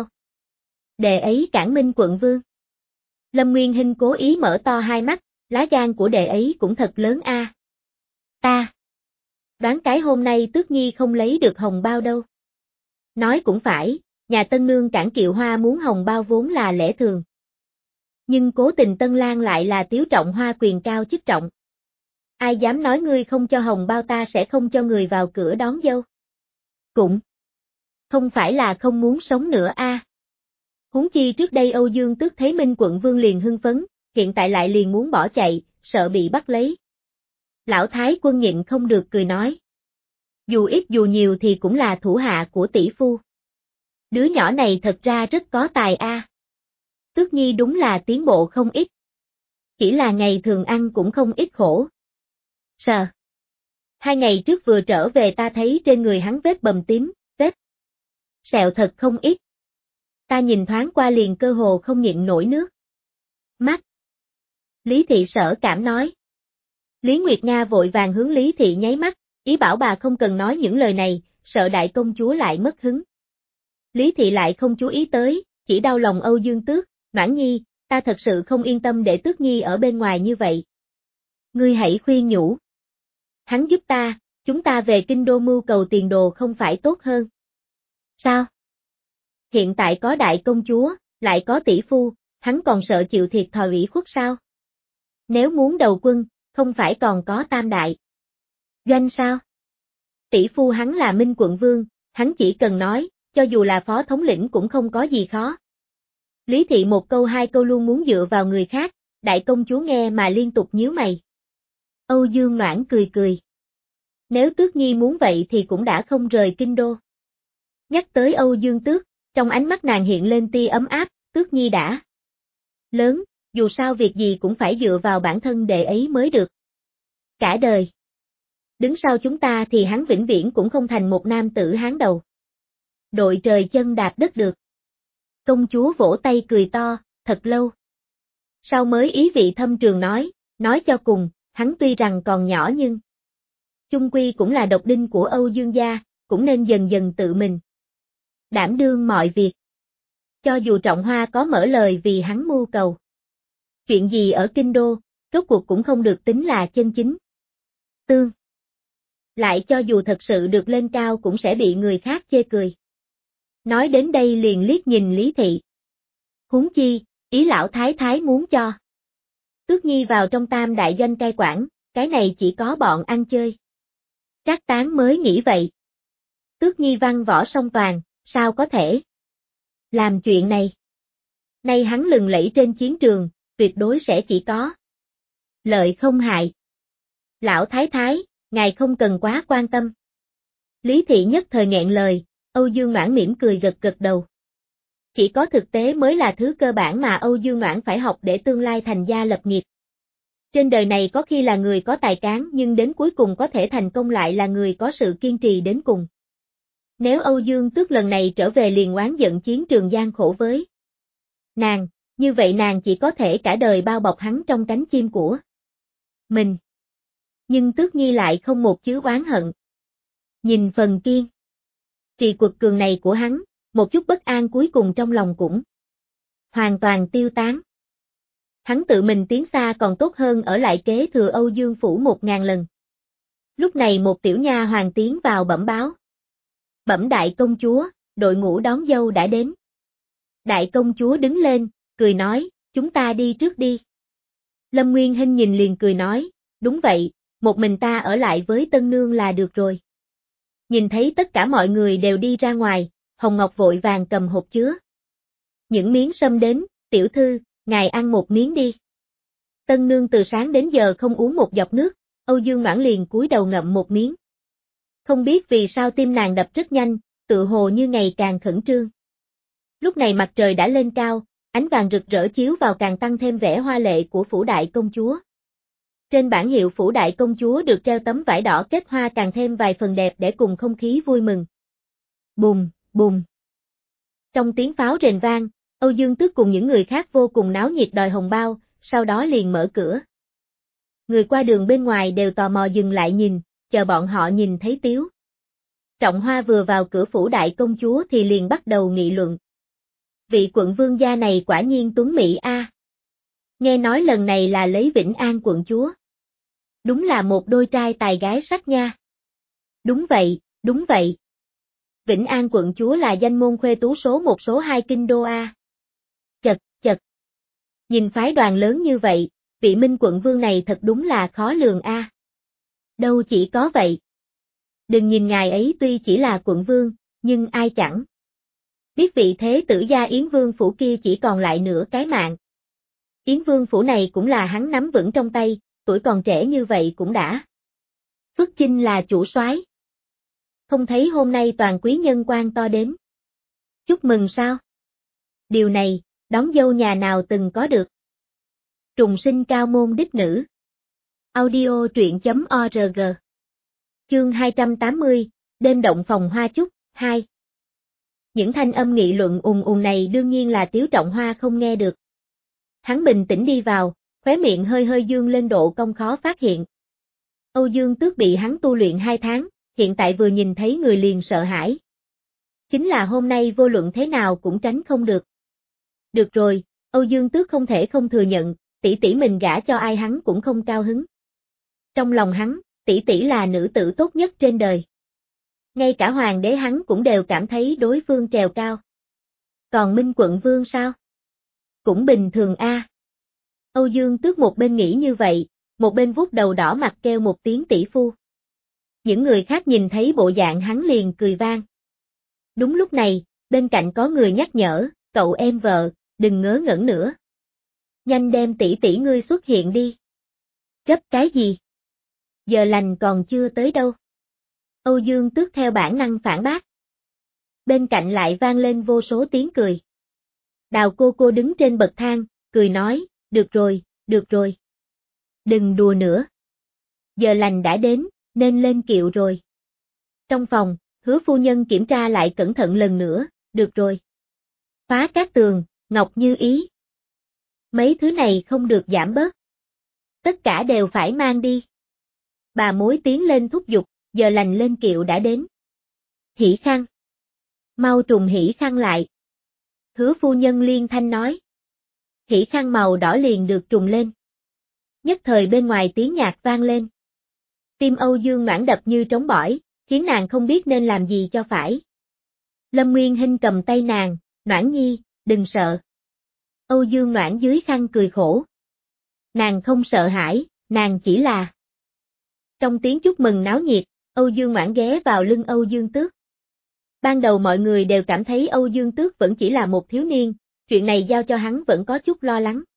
Đệ ấy cản Minh quận vương. Lâm Nguyên Hinh cố ý mở to hai mắt, lá gan của đệ ấy cũng thật lớn a. À. Ta đoán cái hôm nay Tước Nhi không lấy được hồng bao đâu. Nói cũng phải, nhà Tân Nương cản Kiệu Hoa muốn hồng bao vốn là lẽ thường. Nhưng cố tình Tân Lang lại là Tiếu Trọng Hoa quyền cao chức trọng. Ai dám nói ngươi không cho hồng bao ta sẽ không cho người vào cửa đón dâu. Cũng không phải là không muốn sống nữa a. À. Huống chi trước đây Âu Dương Tước thấy Minh quận vương liền hưng phấn, hiện tại lại liền muốn bỏ chạy, sợ bị bắt lấy. Lão Thái Quân nhịn không được cười nói. Dù ít dù nhiều thì cũng là thủ hạ của tỷ phu. Đứa nhỏ này thật ra rất có tài a. À. Tước Nhi đúng là tiến bộ không ít. Chỉ là ngày thường ăn cũng không ít khổ. Sờ. Hai ngày trước vừa trở về ta thấy trên người hắn vết bầm tím, vết sẹo thật không ít. Ta nhìn thoáng qua liền cơ hồ không nhịn nổi nước mắt. Lý Thị Sở cảm nói. Lý Nguyệt Nga vội vàng hướng Lý Thị nháy mắt, ý bảo bà không cần nói những lời này, sợ đại công chúa lại mất hứng. Lý Thị lại không chú ý tới, chỉ đau lòng Âu Dương Tước, Noãn Nhi, ta thật sự không yên tâm để Tước Nhi ở bên ngoài như vậy. Ngươi hãy khuyên nhủ. Hắn giúp ta, chúng ta về kinh đô mưu cầu tiền đồ không phải tốt hơn. Sao? Hiện tại có đại công chúa, lại có tỷ phu, hắn còn sợ chịu thiệt thòi ủy khuất sao? Nếu muốn đầu quân, không phải còn có tam đại doanh sao? Tỷ phu hắn là Minh quận vương, hắn chỉ cần nói, cho dù là phó thống lĩnh cũng không có gì khó. Lý Thị một câu hai câu luôn muốn dựa vào người khác, đại công chúa nghe mà liên tục nhíu mày. Âu Dương Noãn cười cười. Nếu Tước Nhi muốn vậy thì cũng đã không rời kinh đô. Nhắc tới Âu Dương Tước, trong ánh mắt nàng hiện lên tia ấm áp, Tước Nhi đã lớn, dù sao việc gì cũng phải dựa vào bản thân đệ ấy mới được. Cả đời. Đứng sau chúng ta thì hắn vĩnh viễn cũng không thành một nam tử hán đầu. Đội trời chân đạp đất được. Công chúa vỗ tay cười to, thật lâu. Sau mới ý vị thâm trường nói, nói cho cùng, hắn tuy rằng còn nhỏ nhưng chung quy cũng là độc đinh của Âu Dương gia, cũng nên dần dần tự mình đảm đương mọi việc. Cho dù Trọng Hoa có mở lời vì hắn mưu cầu chuyện gì ở kinh đô, rốt cuộc cũng không được tính là chân chính. Tương. Lại cho dù thật sự được lên cao cũng sẽ bị người khác chê cười. Nói đến đây liền liếc nhìn Lý Thị. Huống chi, ý lão thái thái muốn cho Tước Nhi vào trong tam đại doanh cai quản, cái này chỉ có bọn ăn chơi. Trác Tán mới nghĩ vậy. Tước Nhi văn võ song toàn, sao có thể làm chuyện này? Nay hắn lừng lẫy trên chiến trường, tuyệt đối sẽ chỉ có lợi không hại. Lão thái thái, ngài không cần quá quan tâm. Lý Thị nhất thời nghẹn lời, Âu Dương Noãn mỉm cười gật gật đầu. Chỉ có thực tế mới là thứ cơ bản mà Âu Dương Noãn phải học để tương lai thành gia lập nghiệp. Trên đời này có khi là người có tài cán nhưng đến cuối cùng có thể thành công lại là người có sự kiên trì đến cùng. Nếu Âu Dương Tước lần này trở về liền oán giận chiến trường gian khổ với nàng, như vậy nàng chỉ có thể cả đời bao bọc hắn trong cánh chim của mình. Nhưng Tước Nhi lại không một chữ oán hận. Nhìn phần kiên trì quật cường này của hắn, một chút bất an cuối cùng trong lòng cũng hoàn toàn tiêu tán. Hắn tự mình tiến xa còn tốt hơn ở lại kế thừa Âu Dương phủ một ngàn lần. Lúc này một tiểu nha hoàng tiến vào bẩm báo. Bẩm đại công chúa, đội ngũ đón dâu đã đến. Đại công chúa đứng lên, cười nói, chúng ta đi trước đi. Lâm Nguyên Hinh nhìn liền cười nói, đúng vậy, một mình ta ở lại với tân nương là được rồi. Nhìn thấy tất cả mọi người đều đi ra ngoài, Hồng Ngọc vội vàng cầm hộp chứa những miếng sâm đến, tiểu thư, ngài ăn một miếng đi. Tân nương từ sáng đến giờ không uống một giọt nước, Âu Dương Noãn liền cúi đầu ngậm một miếng. Không biết vì sao tim nàng đập rất nhanh, tự hồ như ngày càng khẩn trương. Lúc này mặt trời đã lên cao, ánh vàng rực rỡ chiếu vào càng tăng thêm vẻ hoa lệ của phủ đại công chúa. Trên bảng hiệu phủ đại công chúa được treo tấm vải đỏ kết hoa càng thêm vài phần đẹp để cùng không khí vui mừng. Bùm, bùm. Trong tiếng pháo rền vang, Âu Dương Tước cùng những người khác vô cùng náo nhiệt đòi hồng bao, sau đó liền mở cửa. Người qua đường bên ngoài đều tò mò dừng lại nhìn, chờ bọn họ nhìn thấy Tiếu Trọng Hoa vừa vào cửa phủ đại công chúa thì liền bắt đầu nghị luận. Vị quận vương gia này quả nhiên tuấn mỹ a. Nghe nói lần này là lấy Vĩnh An quận chúa. Đúng là một đôi trai tài gái sắc nha. Đúng vậy, đúng vậy. Vĩnh An quận chúa là danh môn khuê tú số một số hai kinh đô a. Chật, chật. Nhìn phái đoàn lớn như vậy, vị Minh quận vương này thật đúng là khó lường a. Đâu chỉ có vậy. Đừng nhìn ngài ấy tuy chỉ là quận vương, nhưng ai chẳng biết vị thế tử gia Yến Vương phủ kia chỉ còn lại nửa cái mạng. Yến Vương phủ này cũng là hắn nắm vững trong tay, tuổi còn trẻ như vậy cũng đã xuất chinh là chủ soái. Không thấy hôm nay toàn quý nhân quan to đến chúc mừng sao? Điều này, đón dâu nhà nào từng có được. Trùng sinh cao môn đích nữ. Audio truyện chấm org. Chương hai trăm tám mươi, đêm động phòng hoa chúc, hai. Những thanh âm nghị luận ùn ùn này đương nhiên là Tiếu Trọng Hoa không nghe được. Hắn bình tĩnh đi vào, khóe miệng hơi hơi dương lên độ cong khó phát hiện. Âu Dương Tước bị hắn tu luyện hai tháng, hiện tại vừa nhìn thấy người liền sợ hãi. Chính là hôm nay vô luận thế nào cũng tránh không được. Được rồi, Âu Dương Tước không thể không thừa nhận, tỷ tỷ mình gả cho ai hắn cũng không cao hứng. Trong lòng hắn, tỷ tỷ là nữ tử tốt nhất trên đời. Ngay cả hoàng đế hắn cũng đều cảm thấy đối phương trèo cao. Còn Minh quận vương sao? Cũng bình thường a. Âu Dương Tước một bên nghĩ như vậy, một bên vuốt đầu đỏ mặt kêu một tiếng tỷ phu. Những người khác nhìn thấy bộ dạng hắn liền cười vang. Đúng lúc này, bên cạnh có người nhắc nhở, cậu em vợ, đừng ngớ ngẩn nữa. Nhanh đem tỷ tỷ ngươi xuất hiện đi. Gấp cái gì? Giờ lành còn chưa tới đâu. Âu Dương Tước theo bản năng phản bác. Bên cạnh lại vang lên vô số tiếng cười. Đào cô cô đứng trên bậc thang, cười nói, được rồi, được rồi. Đừng đùa nữa. Giờ lành đã đến, nên lên kiệu rồi. Trong phòng, Hứa phu nhân kiểm tra lại cẩn thận lần nữa, được rồi. Phá cát tường, ngọc như ý. Mấy thứ này không được giảm bớt. Tất cả đều phải mang đi. Bà mối tiến lên thúc giục, giờ lành lên kiệu đã đến. Hỷ Khang. Mau trùng hỉ khăn lại. Hứa phu nhân liên thanh nói. Hỉ khăn màu đỏ liền được trùng lên. Nhất thời bên ngoài tiếng nhạc vang lên. Tim Âu Dương Noãn đập như trống bỏi, khiến nàng không biết nên làm gì cho phải. Lâm Nguyên Hinh cầm tay nàng, Noãn nhi, đừng sợ. Âu Dương Noãn dưới khăn cười khổ. Nàng không sợ hãi, nàng chỉ là... Trong tiếng chúc mừng náo nhiệt, Âu Dương Noãn ghé vào lưng Âu Dương Tước. Ban đầu mọi người đều cảm thấy Âu Dương Tước vẫn chỉ là một thiếu niên, chuyện này giao cho hắn vẫn có chút lo lắng.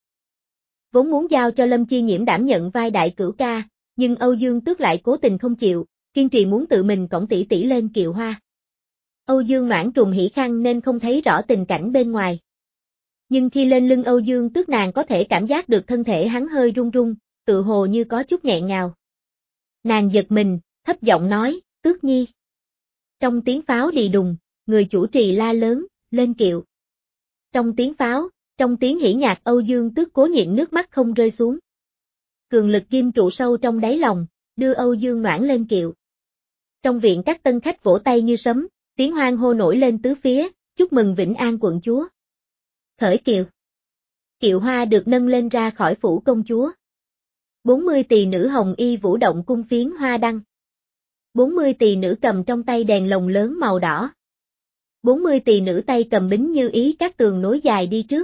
Vốn muốn giao cho Lâm Chi Nhiễm đảm nhận vai đại cửu ca, nhưng Âu Dương Tước lại cố tình không chịu, kiên trì muốn tự mình cõng tỷ tỷ lên kiệu hoa. Âu Dương Noãn trùng hỉ khăn nên không thấy rõ tình cảnh bên ngoài. Nhưng khi lên lưng Âu Dương Tước nàng có thể cảm giác được thân thể hắn hơi run run, tự hồ như có chút nghẹn ngào. Nàng giật mình, thấp giọng nói, Tước nhi. Trong tiếng pháo đì đùng, người chủ trì la lớn, lên kiệu. Trong tiếng pháo, trong tiếng hỉ nhạc Âu Dương Tước cố nhịn nước mắt không rơi xuống. Cường lực kim trụ sâu trong đáy lòng, đưa Âu Dương Noãn lên kiệu. Trong viện các tân khách vỗ tay như sấm, tiếng hoan hô nổi lên tứ phía, chúc mừng Vĩnh An quận chúa. Khởi kiệu. Kiệu hoa được nâng lên ra khỏi phủ công chúa. bốn mươi tỳ nữ hồng y vũ động cung phiến hoa đăng. bốn mươi tỳ nữ cầm trong tay đèn lồng lớn màu đỏ. bốn mươi tỳ nữ tay cầm bính như ý các tường nối dài đi trước.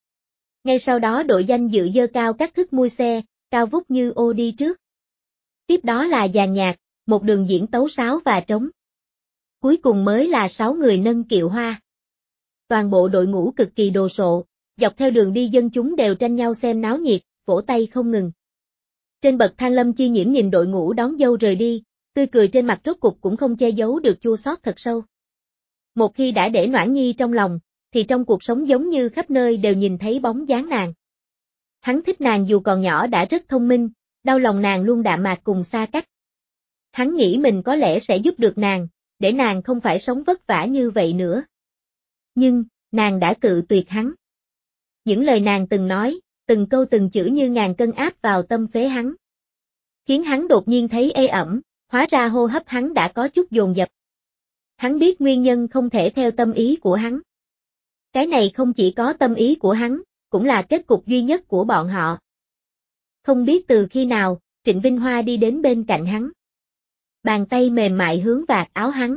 Ngay sau đó đội danh dự dơ cao các thức mui xe, cao vút như ô đi trước. Tiếp đó là dàn nhạc, một đường diễn tấu sáo và trống. Cuối cùng mới là sáu người nâng kiệu hoa. Toàn bộ đội ngũ cực kỳ đồ sộ, dọc theo đường đi dân chúng đều tranh nhau xem náo nhiệt, vỗ tay không ngừng. Trên bậc thang Lâm Chi Nhiễm nhìn đội ngũ đón dâu rời đi, tươi cười trên mặt rốt cục cũng không che giấu được chua xót thật sâu. Một khi đã để Noãn Nhi trong lòng, thì trong cuộc sống giống như khắp nơi đều nhìn thấy bóng dáng nàng. Hắn thích nàng dù còn nhỏ đã rất thông minh, đau lòng nàng luôn đạm mạc cùng xa cách. Hắn nghĩ mình có lẽ sẽ giúp được nàng, để nàng không phải sống vất vả như vậy nữa. Nhưng, nàng đã cự tuyệt hắn. Những lời nàng từng nói, từng câu từng chữ như ngàn cân áp vào tâm phế hắn. Khiến hắn đột nhiên thấy ê ẩm, hóa ra hô hấp hắn đã có chút dồn dập. Hắn biết nguyên nhân không thể theo tâm ý của hắn. Cái này không chỉ có tâm ý của hắn, cũng là kết cục duy nhất của bọn họ. Không biết từ khi nào, Trịnh Vinh Hoa đi đến bên cạnh hắn. Bàn tay mềm mại hướng vạt áo hắn.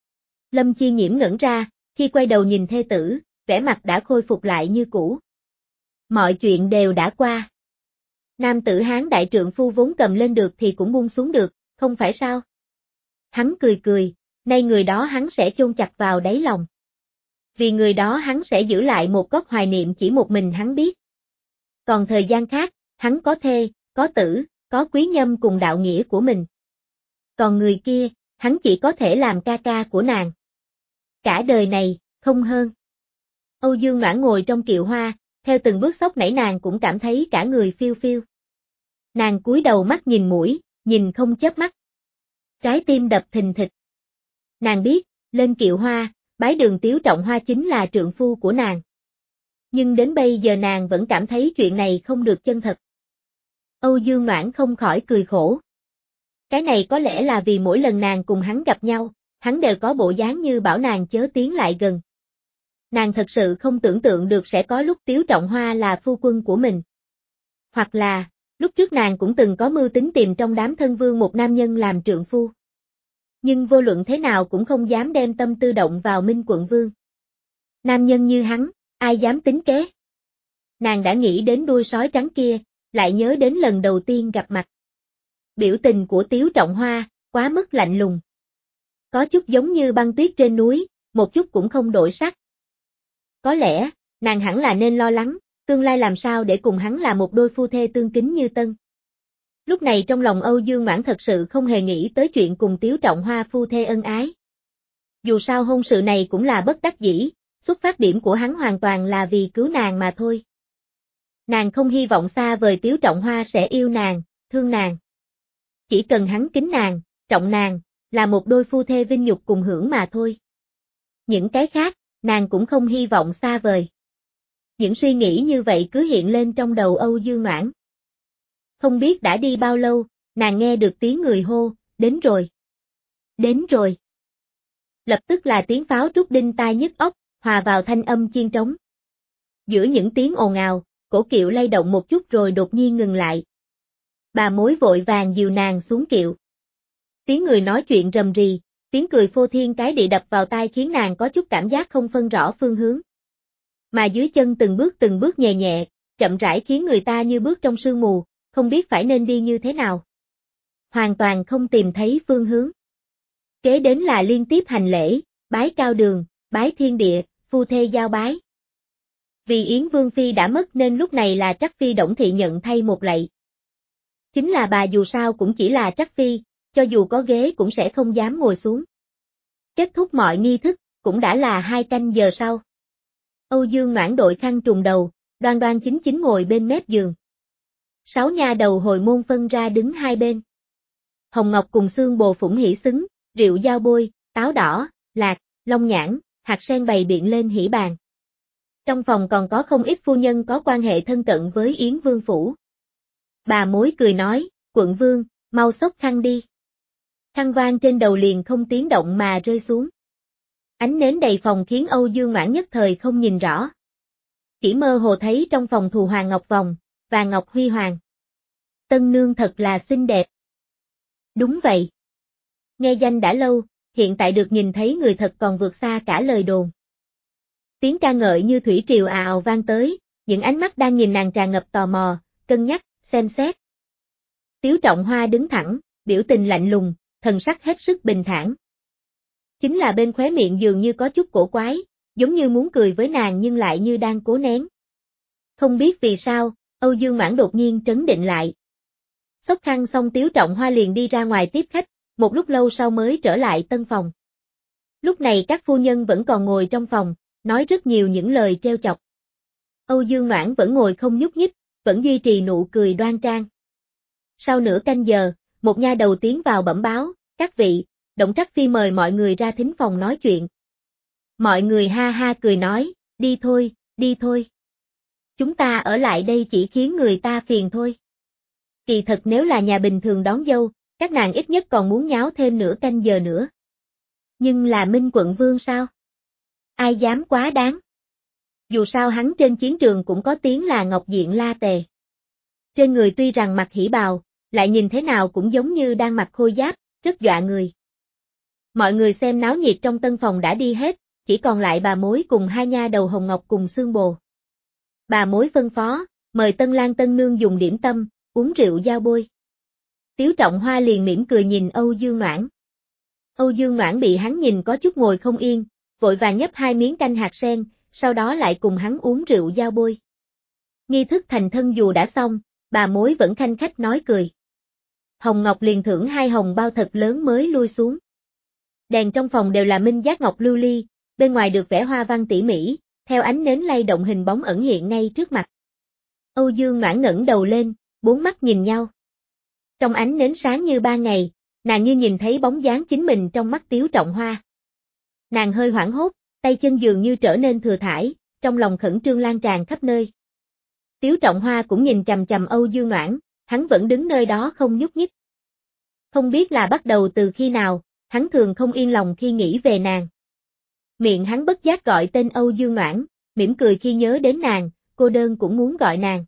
Lâm Chi Nhiễm ngẩn ra, khi quay đầu nhìn thê tử, vẻ mặt đã khôi phục lại như cũ. Mọi chuyện đều đã qua. Nam tử Hán đại trượng phu vốn cầm lên được thì cũng buông xuống được, không phải sao? Hắn cười cười, nay người đó hắn sẽ chôn chặt vào đáy lòng. Vì người đó hắn sẽ giữ lại một góc hoài niệm chỉ một mình hắn biết. Còn thời gian khác, hắn có thê, có tử, có quý nhâm cùng đạo nghĩa của mình. Còn người kia, hắn chỉ có thể làm ca ca của nàng. Cả đời này, không hơn. Âu Dương Noãn ngồi trong kiệu hoa, theo từng bước xốc nảy nàng cũng cảm thấy cả người phiêu phiêu. Nàng cúi đầu mắt nhìn mũi, nhìn không chớp mắt. Trái tim đập thình thịch. Nàng biết, lên kiệu hoa, bái đường Tiếu Trọng Hoa chính là trượng phu của nàng. Nhưng đến bây giờ nàng vẫn cảm thấy chuyện này không được chân thật. Âu Dương Noãn không khỏi cười khổ. Cái này có lẽ là vì mỗi lần nàng cùng hắn gặp nhau, hắn đều có bộ dáng như bảo nàng chớ tiến lại gần. Nàng thật sự không tưởng tượng được sẽ có lúc Tiếu Trọng Hoa là phu quân của mình. Hoặc là, lúc trước nàng cũng từng có mưu tính tìm trong đám thân vương một nam nhân làm trượng phu. Nhưng vô luận thế nào cũng không dám đem tâm tư động vào Minh quận vương. Nam nhân như hắn, ai dám tính kế. Nàng đã nghĩ đến đuôi sói trắng kia, lại nhớ đến lần đầu tiên gặp mặt. Biểu tình của Tiếu Trọng Hoa, quá mức lạnh lùng. Có chút giống như băng tuyết trên núi, một chút cũng không đổi sắc. Có lẽ, nàng hẳn là nên lo lắng, tương lai làm sao để cùng hắn là một đôi phu thê tương kính như tân. Lúc này trong lòng Âu Dương Noãn thật sự không hề nghĩ tới chuyện cùng Tiếu Trọng Hoa phu thê ân ái. Dù sao hôn sự này cũng là bất đắc dĩ, xuất phát điểm của hắn hoàn toàn là vì cứu nàng mà thôi. Nàng không hy vọng xa vời Tiếu Trọng Hoa sẽ yêu nàng, thương nàng. Chỉ cần hắn kính nàng, trọng nàng, là một đôi phu thê vinh nhục cùng hưởng mà thôi. Những cái khác, nàng cũng không hy vọng xa vời. Những suy nghĩ như vậy cứ hiện lên trong đầu Âu Dương Noãn. Không biết đã đi bao lâu, nàng nghe được tiếng người hô, đến rồi. Đến rồi. lập tức là tiếng pháo trúc đinh tai nhức óc, hòa vào thanh âm chiên trống. Giữa những tiếng ồn ào, cổ kiệu lay động một chút rồi đột nhiên ngừng lại. Bà mối vội vàng dìu nàng xuống kiệu. Tiếng người nói chuyện rầm rì, tiếng cười phô thiên cái địa đập vào tai khiến nàng có chút cảm giác không phân rõ phương hướng. Mà dưới chân từng bước từng bước nhẹ nhẹ, chậm rãi khiến người ta như bước trong sương mù, không biết phải nên đi như thế nào. Hoàn toàn không tìm thấy phương hướng. Kế đến là liên tiếp hành lễ, bái cao đường, bái thiên địa, phu thê giao bái. Vì Yến Vương Phi đã mất nên lúc này là Trắc Phi Đổng Thị nhận thay một lạy. Chính là bà dù sao cũng chỉ là Trắc Phi, cho dù có ghế cũng sẽ không dám ngồi xuống. Kết thúc mọi nghi thức, cũng đã là hai canh giờ sau. Âu Dương Noãn đội khăn trùm đầu, đoan đoan chính chính ngồi bên mép giường. Sáu nha đầu hồi môn phân ra đứng hai bên. Hồng Ngọc cùng Xương Bồ phủng hỉ xứng, rượu giao bôi, táo đỏ, lạc, long nhãn, hạt sen bày biện lên hỉ bàn. Trong phòng còn có không ít phu nhân có quan hệ thân cận với Yến Vương phủ. Bà mối cười nói, quận vương, mau xốc khăn đi. Khăn vang trên đầu liền không tiếng động mà rơi xuống. Ánh nến đầy phòng khiến Âu Dương Noãn nhất thời không nhìn rõ. Chỉ mơ hồ thấy trong phòng thù hoàng ngọc vòng, và ngọc huy hoàng. Tân nương thật là xinh đẹp. Đúng vậy. Nghe danh đã lâu, hiện tại được nhìn thấy người thật còn vượt xa cả lời đồn. Tiếng ca ngợi như thủy triều ào ào vang tới, những ánh mắt đang nhìn nàng tràn ngập tò mò, cân nhắc, xem xét. Tiếu Trọng Hoa đứng thẳng, biểu tình lạnh lùng, thần sắc hết sức bình thản. Chính là bên khóe miệng dường như có chút cổ quái, giống như muốn cười với nàng nhưng lại như đang cố nén. Không biết vì sao, Âu Dương Mãn đột nhiên trấn định lại. Xốc khăn xong Tiếu Trọng Hoa liền đi ra ngoài tiếp khách, một lúc lâu sau mới trở lại tân phòng. Lúc này các phu nhân vẫn còn ngồi trong phòng, nói rất nhiều những lời trêu chọc. Âu Dương Noãn vẫn ngồi không nhúc nhích, vẫn duy trì nụ cười đoan trang. Sau nửa canh giờ, một nha đầu tiến vào bẩm báo, các vị, Động Trắc Phi mời mọi người ra thính phòng nói chuyện. Mọi người ha ha cười nói, đi thôi, đi thôi. Chúng ta ở lại đây chỉ khiến người ta phiền thôi. Kỳ thật nếu là nhà bình thường đón dâu, các nàng ít nhất còn muốn nháo thêm nửa canh giờ nữa. Nhưng là Minh quận vương sao? Ai dám quá đáng? Dù sao hắn trên chiến trường cũng có tiếng là Ngọc Diện La Tề. Trên người tuy rằng mặc hỉ bào, lại nhìn thế nào cũng giống như đang mặc khôi giáp, rất dọa người. Mọi người xem náo nhiệt trong tân phòng đã đi hết, chỉ còn lại bà mối cùng hai nha đầu Hồng Ngọc cùng Xương Bồ. Bà mối phân phó, mời Tân Lang Tân Nương dùng điểm tâm, uống rượu giao bôi. Tiếu Trọng Hoa liền mỉm cười nhìn Âu Dương Noãn. Âu Dương Noãn bị hắn nhìn có chút ngồi không yên, vội vàng nhấp hai miếng canh hạt sen, sau đó lại cùng hắn uống rượu giao bôi. Nghi thức thành thân dù đã xong, bà mối vẫn khanh khách nói cười. Hồng Ngọc liền thưởng hai hồng bao thật lớn mới lui xuống. Đèn trong phòng đều là minh giác ngọc lưu ly, bên ngoài được vẽ hoa văn tỉ mỉ, theo ánh nến lay động hình bóng ẩn hiện ngay trước mặt. Âu Dương Noãn ngẩng đầu lên, bốn mắt nhìn nhau. Trong ánh nến sáng như ba ngày, nàng như nhìn thấy bóng dáng chính mình trong mắt Tiếu Trọng Hoa. Nàng hơi hoảng hốt, tay chân dường như trở nên thừa thải, trong lòng khẩn trương lan tràn khắp nơi. Tiếu Trọng Hoa cũng nhìn chằm chằm Âu Dương Noãn, hắn vẫn đứng nơi đó không nhúc nhích. Không biết là bắt đầu từ khi nào, hắn thường không yên lòng khi nghĩ về nàng. Miệng hắn bất giác gọi tên Âu Dương Noãn, mỉm cười khi nhớ đến nàng, cô đơn cũng muốn gọi nàng.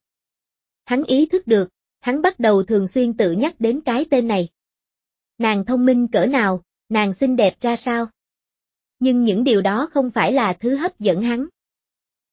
Hắn ý thức được, hắn bắt đầu thường xuyên tự nhắc đến cái tên này. Nàng thông minh cỡ nào, nàng xinh đẹp ra sao. Nhưng những điều đó không phải là thứ hấp dẫn hắn.